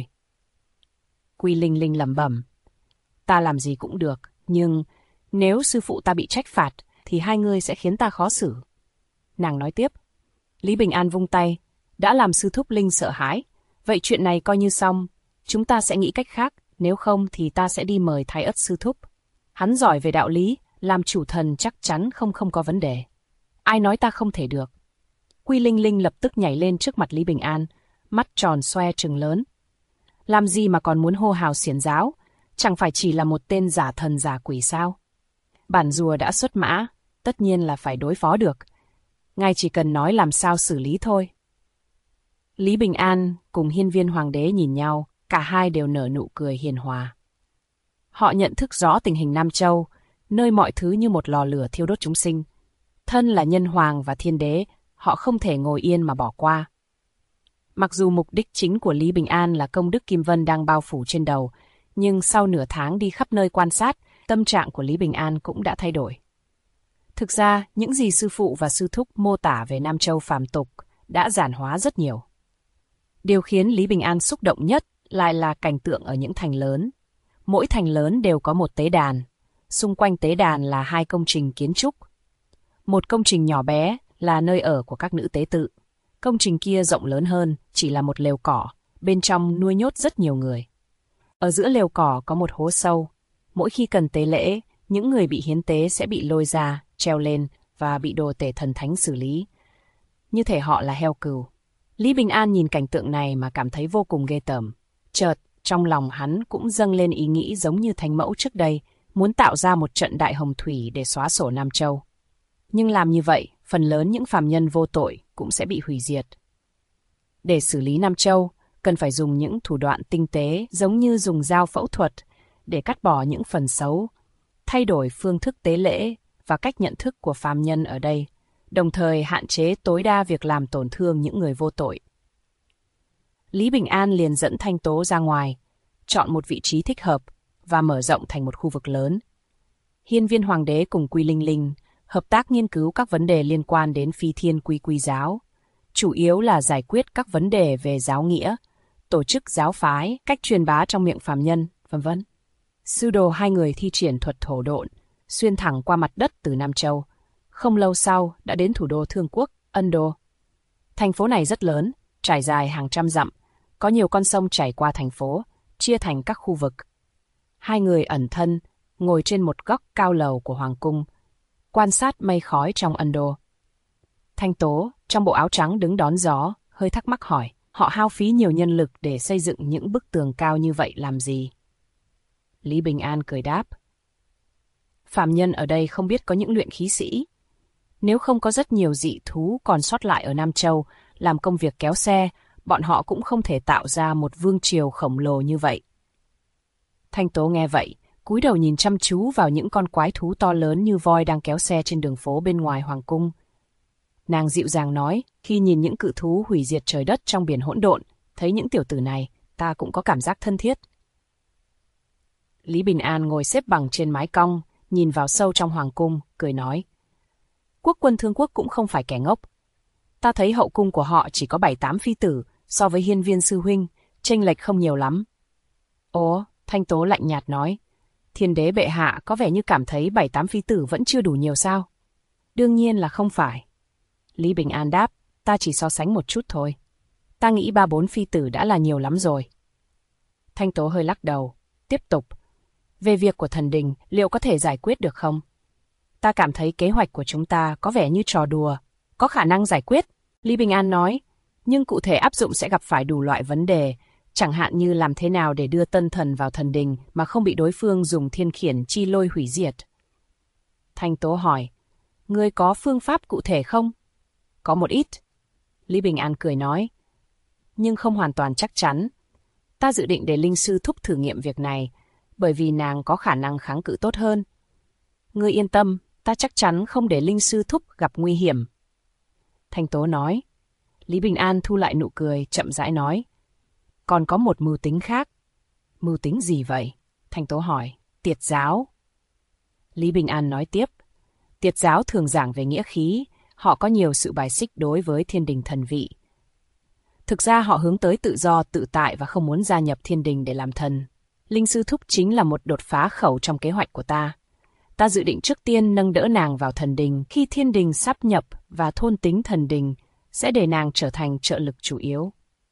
Quy Linh Linh lẩm bẩm, ta làm gì cũng được, nhưng nếu sư phụ ta bị trách phạt, thì hai ngươi sẽ khiến ta khó xử. Nàng nói tiếp. Lý Bình An vung tay, đã làm sư thúc Linh sợ hãi, vậy chuyện này coi như xong, chúng ta sẽ nghĩ cách khác, nếu không thì ta sẽ đi mời Thái Ất sư thúc. Hắn giỏi về đạo lý, làm chủ thần chắc chắn không có vấn đề. Ai nói ta không thể được? Quy Linh Linh lập tức nhảy lên trước mặt Lý Bình An, mắt tròn xoe trừng lớn. Làm gì mà còn muốn hô hào xiển giáo, chẳng phải chỉ là một tên giả thần giả quỷ sao? Bản rùa đã xuất mã, tất nhiên là phải đối phó được. Ngài chỉ cần nói làm sao xử lý thôi. Lý Bình An cùng Hiên Viên Hoàng đế nhìn nhau, cả hai đều nở nụ cười hiền hòa. Họ nhận thức rõ tình hình Nam Châu, nơi mọi thứ như một lò lửa thiêu đốt chúng sinh. Thân là nhân hoàng và thiên đế, họ không thể ngồi yên mà bỏ qua. Mặc dù mục đích chính của Lý Bình An là công đức Kim Vân đang bao phủ trên đầu, nhưng sau nửa tháng đi khắp nơi quan sát, tâm trạng của Lý Bình An cũng đã thay đổi. Thực ra, những gì sư phụ và sư thúc mô tả về Nam Châu phàm tục đã giản hóa rất nhiều. Điều khiến Lý Bình An xúc động nhất lại là cảnh tượng ở những thành lớn. Mỗi thành lớn đều có một tế đàn. Xung quanh tế đàn là hai công trình kiến trúc. Một công trình nhỏ bé là nơi ở của các nữ tế tự. Công trình kia rộng lớn hơn, chỉ là một lều cỏ, bên trong nuôi nhốt rất nhiều người. Ở giữa lều cỏ có một hố sâu. Mỗi khi cần tế lễ, những người bị hiến tế sẽ bị lôi ra, treo lên và bị đồ tể thần thánh xử lý. Như thể họ là heo cừu. Lý Bình An nhìn cảnh tượng này mà cảm thấy vô cùng ghê tởm. Chợt, trong lòng hắn cũng dâng lên ý nghĩ giống như Thánh Mẫu trước đây, muốn tạo ra một trận đại hồng thủy để xóa sổ Nam Châu. Nhưng làm như vậy, phần lớn những phàm nhân vô tội cũng sẽ bị hủy diệt. Để xử lý Nam Châu, cần phải dùng những thủ đoạn tinh tế giống như dùng dao phẫu thuật để cắt bỏ những phần xấu, thay đổi phương thức tế lễ và cách nhận thức của phàm nhân ở đây, đồng thời hạn chế tối đa việc làm tổn thương những người vô tội. Lý Bình An liền dẫn Thanh Tố ra ngoài, chọn một vị trí thích hợp và mở rộng thành một khu vực lớn. Hiên viên hoàng đế cùng Quy Linh Linh hợp tác nghiên cứu các vấn đề liên quan đến Phi Thiên Quy Quy giáo, chủ yếu là giải quyết các vấn đề về giáo nghĩa, tổ chức giáo phái, cách truyền bá trong miệng phàm nhân, v.v. Sư đồ hai người thi triển thuật thổ độn, xuyên thẳng qua mặt đất từ Nam Châu. Không lâu sau đã đến thủ đô Thương Quốc, Ấn Độ. Thành phố này rất lớn, trải dài hàng trăm dặm, có nhiều con sông chảy qua thành phố, chia thành các khu vực. Hai người ẩn thân, ngồi trên một góc cao lầu của hoàng cung, quan sát mây khói trong Ấn Độ. Thanh Tố, trong bộ áo trắng đứng đón gió, hơi thắc mắc hỏi, họ hao phí nhiều nhân lực để xây dựng những bức tường cao như vậy làm gì? Lý Bình An cười đáp, phàm nhân ở đây không biết có những luyện khí sĩ. Nếu không có rất nhiều dị thú còn sót lại ở Nam Châu làm công việc kéo xe, bọn họ cũng không thể tạo ra một vương triều khổng lồ như vậy. Thanh Tố nghe vậy, cúi đầu nhìn chăm chú vào những con quái thú to lớn như voi đang kéo xe trên đường phố bên ngoài hoàng cung. Nàng dịu dàng nói, khi nhìn những cự thú hủy diệt trời đất trong biển hỗn độn, thấy những tiểu tử này, ta cũng có cảm giác thân thiết. Lý Bình An ngồi xếp bằng trên mái cong, nhìn vào sâu trong hoàng cung, cười nói, quốc quân Thương Quốc cũng không phải kẻ ngốc. Ta thấy hậu cung của họ chỉ có 7-8 phi tử, so với Hiên viên sư huynh, chênh lệch không nhiều lắm. Ồ, Thanh Tố lạnh nhạt nói, Thiên đế bệ hạ có vẻ như cảm thấy 7-8 phi tử vẫn chưa đủ nhiều sao? Đương nhiên là không phải. Lý Bình An đáp, ta chỉ so sánh một chút thôi. Ta nghĩ 3-4 phi tử đã là nhiều lắm rồi. Thanh Tố hơi lắc đầu, tiếp tục. Về việc của thần đình, liệu có thể giải quyết được không? Ta cảm thấy kế hoạch của chúng ta có vẻ như trò đùa, có khả năng giải quyết, Lý Bình An nói, nhưng cụ thể áp dụng sẽ gặp phải đủ loại vấn đề, chẳng hạn như làm thế nào để đưa tân thần vào thần đình mà không bị đối phương dùng thiên khiển chi lôi hủy diệt. Thanh Tố hỏi, ngươi có phương pháp cụ thể không? Có một ít. Lý Bình An cười nói, nhưng không hoàn toàn chắc chắn. Ta dự định để linh sư thúc thử nghiệm việc này, bởi vì nàng có khả năng kháng cự tốt hơn. Ngươi yên tâm, ta chắc chắn không để linh sư thúc gặp nguy hiểm. Thanh Tố nói. Lý Bình An thu lại nụ cười, chậm rãi nói, còn có một mưu tính khác. Mưu tính gì vậy? Thanh Tố hỏi. Tiệt giáo. Lý Bình An nói tiếp, Tiệt giáo thường giảng về nghĩa khí, họ có nhiều sự bài xích đối với thiên đình thần vị. Thực ra họ hướng tới tự do, tự tại và không muốn gia nhập thiên đình để làm thần. Linh sư thúc chính là một đột phá khẩu trong kế hoạch của ta. Ta dự định trước tiên nâng đỡ nàng vào thần đình, khi thiên đình sáp nhập và thôn tính thần đình, sẽ để nàng trở thành trợ lực chủ yếu.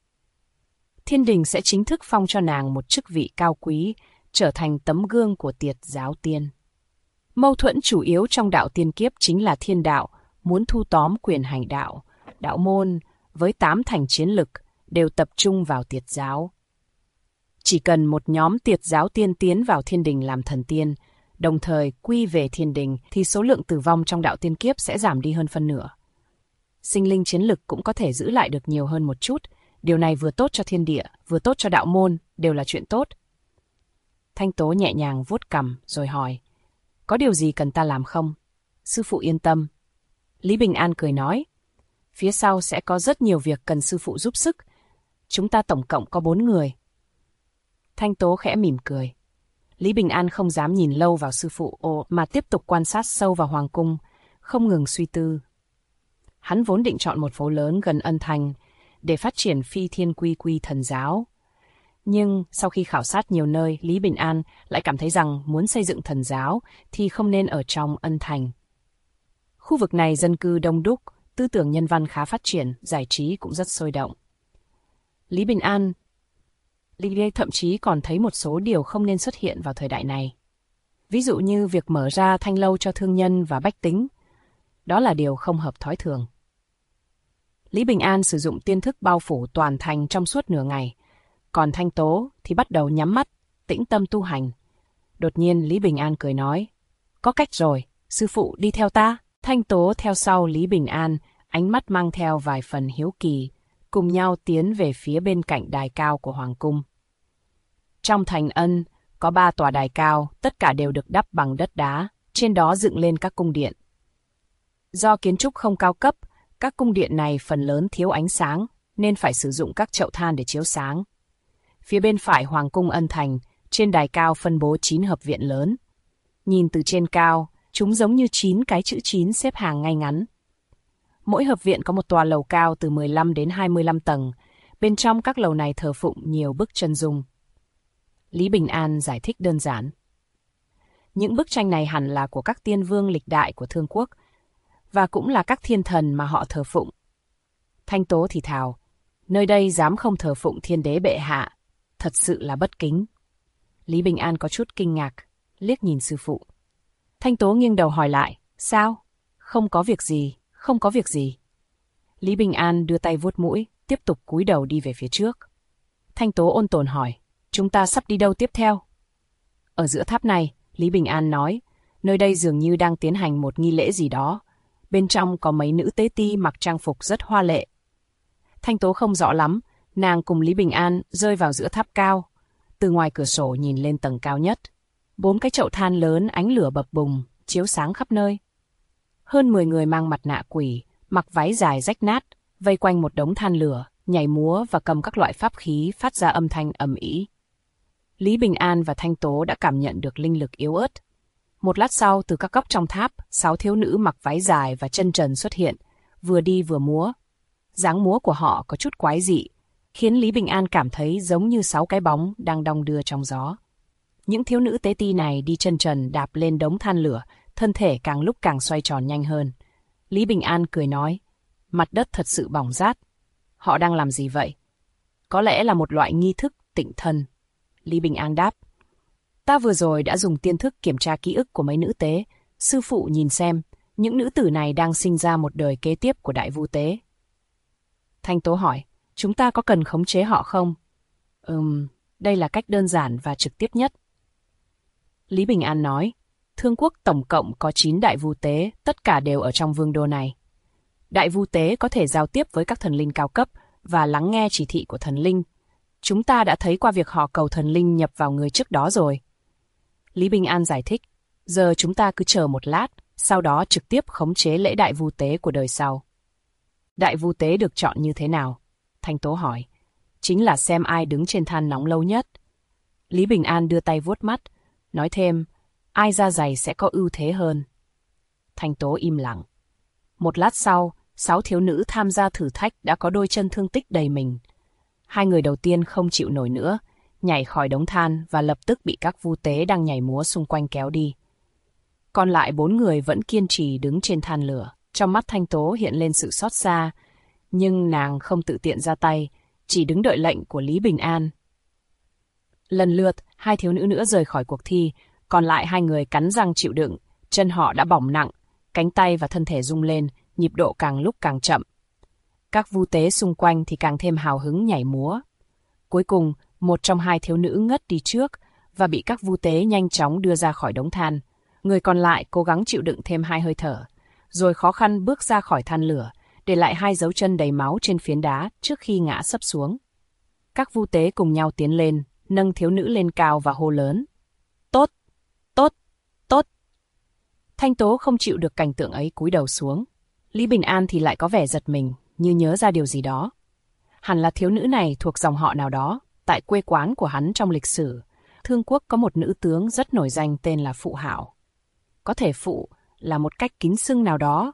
Thiên đình sẽ chính thức phong cho nàng một chức vị cao quý, trở thành tấm gương của Tiệt giáo tiên. Mâu thuẫn chủ yếu trong đạo tiên kiếp chính là thiên đạo, muốn thu tóm quyền hành đạo. Đạo môn, với 8 thành chiến lực, đều tập trung vào Tiệt giáo. Chỉ cần một nhóm Tiệt giáo tiên tiến vào thiên đình làm thần tiên, đồng thời quy về thiên đình, thì số lượng tử vong trong đạo tiên kiếp sẽ giảm đi hơn phân nửa. Sinh linh chiến lực cũng có thể giữ lại được nhiều hơn một chút. Điều này vừa tốt cho thiên địa, vừa tốt cho đạo môn, đều là chuyện tốt. Thanh Tố nhẹ nhàng vuốt cằm rồi hỏi, có điều gì cần ta làm không? Sư phụ yên tâm. Lý Bình An cười nói, phía sau sẽ có rất nhiều việc cần sư phụ giúp sức. Chúng ta tổng cộng có 4 người. Thanh Tố khẽ mỉm cười. Lý Bình An không dám nhìn lâu vào sư phụ mà tiếp tục quan sát sâu vào hoàng cung, không ngừng suy tư. Hắn vốn định chọn một phố lớn gần Ân Thành để phát triển Phi Thiên Quy Quy thần giáo. Nhưng sau khi khảo sát nhiều nơi, Lý Bình An lại cảm thấy rằng muốn xây dựng thần giáo thì không nên ở trong Ân Thành. Khu vực này dân cư đông đúc, tư tưởng nhân văn khá phát triển, giải trí cũng rất sôi động. Lý Bình An thậm chí còn thấy một số điều không nên xuất hiện vào thời đại này. Ví dụ như việc mở ra thanh lâu cho thương nhân và bách tính. Đó là điều không hợp thói thường. Lý Bình An sử dụng tiên thức bao phủ toàn thành trong suốt nửa ngày. Còn Thanh Tố thì bắt đầu nhắm mắt, tĩnh tâm tu hành. Đột nhiên Lý Bình An cười nói, có cách rồi, sư phụ đi theo ta. Thanh Tố theo sau Lý Bình An, ánh mắt mang theo vài phần hiếu kỳ, cùng nhau tiến về phía bên cạnh đài cao của Hoàng cung. Trong thành Ân, có 3 tòa đài cao, tất cả đều được đắp bằng đất đá, trên đó dựng lên các cung điện. Do kiến trúc không cao cấp, các cung điện này phần lớn thiếu ánh sáng, nên phải sử dụng các chậu than để chiếu sáng. Phía bên phải Hoàng cung Ân Thành, trên đài cao phân bố 9 hợp viện lớn. Nhìn từ trên cao, chúng giống như 9 cái chữ 9 xếp hàng ngay ngắn. Mỗi hợp viện có một tòa lầu cao từ 15 đến 25 tầng. Bên trong các lầu này thờ phụng nhiều bức chân dung. Lý Bình An giải thích đơn giản. Những bức tranh này hẳn là của các tiên vương lịch đại của Thương Quốc, và cũng là các thiên thần mà họ thờ phụng. Thanh Tố thì thào, nơi đây dám không thờ phụng thiên đế bệ hạ, thật sự là bất kính. Lý Bình An có chút kinh ngạc, liếc nhìn sư phụ. Thanh Tố nghiêng đầu hỏi lại, sao? Không có việc gì, không có việc gì. Lý Bình An đưa tay vuốt mũi, tiếp tục cúi đầu đi về phía trước. Thanh Tố ôn tồn hỏi, chúng ta sắp đi đâu tiếp theo? Ở giữa tháp này, Lý Bình An nói, nơi đây dường như đang tiến hành một nghi lễ gì đó. Bên trong có mấy nữ tế ti mặc trang phục rất hoa lệ. Thanh Tố không rõ lắm, nàng cùng Lý Bình An rơi vào giữa tháp cao. Từ ngoài cửa sổ nhìn lên tầng cao nhất. 4 cái chậu than lớn ánh lửa bập bùng, chiếu sáng khắp nơi. Hơn 10 người mang mặt nạ quỷ, mặc váy dài rách nát, vây quanh một đống than lửa, nhảy múa và cầm các loại pháp khí phát ra âm thanh ầm ĩ. Lý Bình An và Thanh Tố đã cảm nhận được linh lực yếu ớt. Một lát sau, từ các góc trong tháp, 6 thiếu nữ mặc váy dài và chân trần xuất hiện, vừa đi vừa múa. Dáng múa của họ có chút quái dị, khiến Lý Bình An cảm thấy giống như 6 cái bóng đang đong đưa trong gió. Những thiếu nữ tế ti này đi chân trần đạp lên đống than lửa, thân thể càng lúc càng xoay tròn nhanh hơn. Lý Bình An cười nói, mặt đất thật sự bỏng rát. Họ đang làm gì vậy? Có lẽ là một loại nghi thức tịnh thân. Lý Bình An đáp, ta vừa rồi đã dùng tiên thức kiểm tra ký ức của mấy nữ tế. Sư phụ nhìn xem, những nữ tử này đang sinh ra một đời kế tiếp của Đại Vu Tế. Thanh Tố hỏi, chúng ta có cần khống chế họ không? Đây là cách đơn giản và trực tiếp nhất. Lý Bình An nói, Thương Quốc tổng cộng có 9 Đại Vu Tế, tất cả đều ở trong vương đô này. Đại Vu Tế có thể giao tiếp với các thần linh cao cấp và lắng nghe chỉ thị của thần linh. Chúng ta đã thấy qua việc họ cầu thần linh nhập vào người trước đó rồi. Lý Bình An giải thích, giờ chúng ta cứ chờ một lát, sau đó trực tiếp khống chế lễ Đại Vu Tế của đời sau. Đại Vu Tế được chọn như thế nào? Thanh Tố hỏi. Chính là xem ai đứng trên than nóng lâu nhất. Lý Bình An đưa tay vuốt mắt, nói thêm, ai da dày sẽ có ưu thế hơn. Thanh Tố im lặng. Một lát sau, 6 thiếu nữ tham gia thử thách đã có đôi chân thương tích đầy mình. 2 người đầu tiên không chịu nổi nữa, nhảy khỏi đống than và lập tức bị các vu tế đang nhảy múa xung quanh kéo đi. Còn lại 4 người vẫn kiên trì đứng trên than lửa. Trong mắt Thanh Tố hiện lên sự xót xa, nhưng nàng không tự tiện ra tay, chỉ đứng đợi lệnh của Lý Bình An. Lần lượt, 2 thiếu nữ nữa rời khỏi cuộc thi, còn lại 2 người cắn răng chịu đựng, chân họ đã bỏng nặng, cánh tay và thân thể rung lên, nhịp độ càng lúc càng chậm. Các vu tế xung quanh thì càng thêm hào hứng nhảy múa. Cuối cùng, một trong 2 thiếu nữ ngất đi trước và bị các vu tế nhanh chóng đưa ra khỏi đống than. Người còn lại cố gắng chịu đựng thêm 2 hơi thở, rồi khó khăn bước ra khỏi than lửa, để lại 2 dấu chân đầy máu trên phiến đá trước khi ngã sấp xuống. Các vu tế cùng nhau tiến lên, nâng thiếu nữ lên cao và hô lớn. Tốt, tốt, tốt. Thanh Tố không chịu được cảnh tượng ấy cúi đầu xuống. Lý Bình An thì lại có vẻ giật mình, như nhớ ra điều gì đó. Hẳn là thiếu nữ này thuộc dòng họ nào đó, tại quê quán của hắn trong lịch sử. Thương Quốc có một nữ tướng rất nổi danh tên là Phụ Hạo. Có thể phụ là một cách kính xưng nào đó.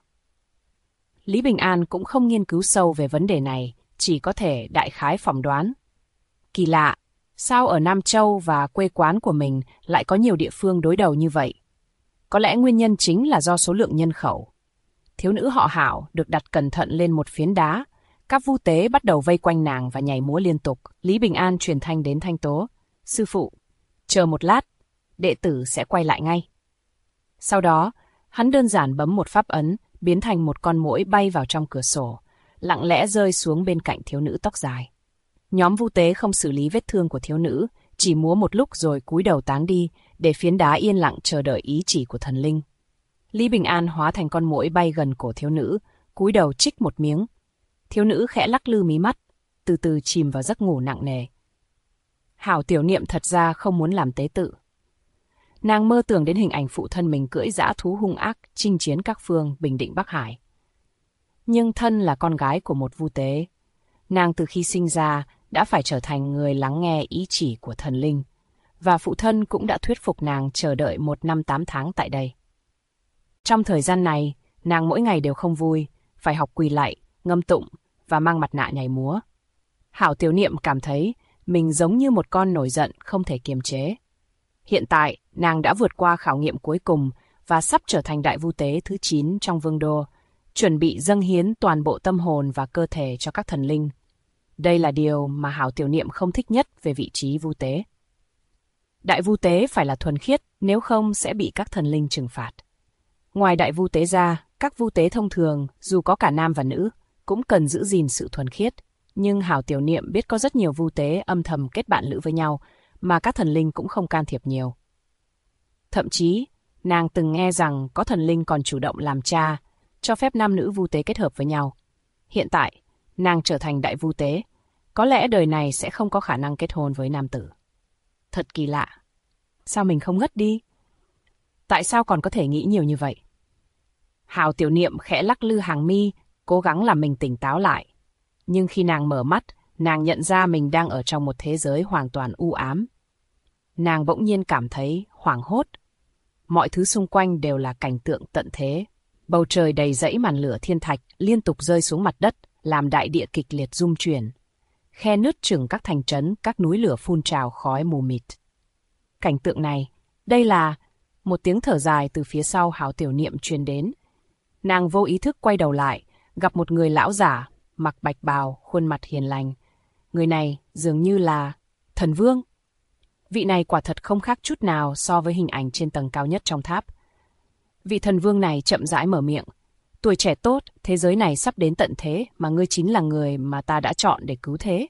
Lý Bình An cũng không nghiên cứu sâu về vấn đề này, chỉ có thể đại khái phỏng đoán. Kỳ lạ, sao ở Nam Châu và quê quán của mình lại có nhiều địa phương đối đầu như vậy? Có lẽ nguyên nhân chính là do số lượng nhân khẩu. Thiếu nữ họ Hạo được đặt cẩn thận lên một phiến đá. Các vu tế bắt đầu vây quanh nàng và nhảy múa liên tục. Lý Bình An truyền thanh đến Thanh Tố. Sư phụ, chờ một lát, đệ tử sẽ quay lại ngay. Sau đó, hắn đơn giản bấm một pháp ấn, biến thành một con muỗi bay vào trong cửa sổ, lặng lẽ rơi xuống bên cạnh thiếu nữ tóc dài. Nhóm vu tế không xử lý vết thương của thiếu nữ, chỉ múa một lúc rồi cúi đầu tán đi, để phiến đá yên lặng chờ đợi ý chỉ của thần linh. Lý Bình An hóa thành con muỗi bay gần cổ thiếu nữ, cúi đầu chích một miếng. Thiếu nữ khẽ lắc lư mí mắt, từ từ chìm vào giấc ngủ nặng nề. Hảo Tiểu Niệm thật ra không muốn làm tế tự. Nàng mơ tưởng đến hình ảnh phụ thân mình cưỡi dã thú hung ác, chinh chiến các phương, bình định Bắc Hải. Nhưng thân là con gái của một vu tế. Nàng từ khi sinh ra đã phải trở thành người lắng nghe ý chỉ của thần linh, và phụ thân cũng đã thuyết phục nàng chờ đợi 1 năm 8 tháng tại đây. Trong thời gian này, nàng mỗi ngày đều không vui, phải học quỳ lạy, ngâm tụng và mang mặt nạ nhảy múa. Hảo Tiểu Niệm cảm thấy mình giống như một con nổi giận không thể kiềm chế. Hiện tại, nàng đã vượt qua khảo nghiệm cuối cùng và sắp trở thành đại vu tế thứ 9 trong vương đô, chuẩn bị dâng hiến toàn bộ tâm hồn và cơ thể cho các thần linh. Đây là điều mà Hảo Tiểu Niệm không thích nhất về vị trí vu tế. Đại vu tế phải là thuần khiết, nếu không sẽ bị các thần linh trừng phạt. Ngoài đại vu tế ra, các vu tế thông thường, dù có cả nam và nữ, cũng cần giữ gìn sự thuần khiết. Nhưng Hảo Tiểu Niệm biết có rất nhiều vu tế âm thầm kết bạn lữ với nhau, mà các thần linh cũng không can thiệp nhiều. Thậm chí, nàng từng nghe rằng có thần linh còn chủ động làm cha, cho phép nam nữ vu tế kết hợp với nhau. Hiện tại, nàng trở thành đại vu tế, có lẽ đời này sẽ không có khả năng kết hôn với nam tử. Thật kỳ lạ. Sao mình không ngất đi? Tại sao còn có thể nghĩ nhiều như vậy? Hảo Tiểu Niệm khẽ lắc lư hàng mi, cố gắng làm mình tỉnh táo lại. Nhưng khi nàng mở mắt, nàng nhận ra mình đang ở trong một thế giới hoàn toàn u ám. Nàng bỗng nhiên cảm thấy hoảng hốt. Mọi thứ xung quanh đều là cảnh tượng tận thế. Bầu trời đầy dãy màn lửa thiên thạch liên tục rơi xuống mặt đất, làm đại địa kịch liệt rung chuyển. Khe nứt chừng các thành trấn, các núi lửa phun trào khói mù mịt. Cảnh tượng này, đây là... Một tiếng thở dài từ phía sau Hảo Tiểu Niệm truyền đến. Nàng vô ý thức quay đầu lại, gặp một người lão giả, mặc bạch bào, khuôn mặt hiền lành. Người này dường như là thần vương. Vị này quả thật không khác chút nào so với hình ảnh trên tầng cao nhất trong tháp. Vị thần vương này chậm rãi mở miệng. Tuổi trẻ tốt, thế giới này sắp đến tận thế mà ngươi chính là người mà ta đã chọn để cứu thế.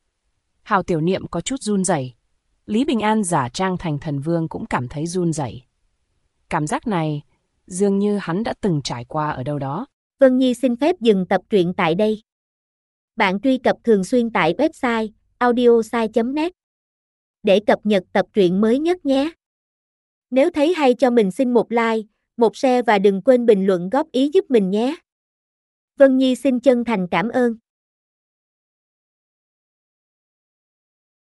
Hảo Tiểu Niệm có chút run rẩy. Lý Bình An giả trang thành thần vương cũng cảm thấy run rẩy. Cảm giác này dường như hắn đã từng trải qua ở đâu đó. Vân Nhi xin phép dừng tập truyện tại đây. Bạn truy cập thường xuyên tại website audiosai.net để cập nhật tập truyện mới nhất nhé. Nếu thấy hay cho mình xin một like, một share và đừng quên bình luận góp ý giúp mình nhé. Vân Nhi xin chân thành cảm ơn.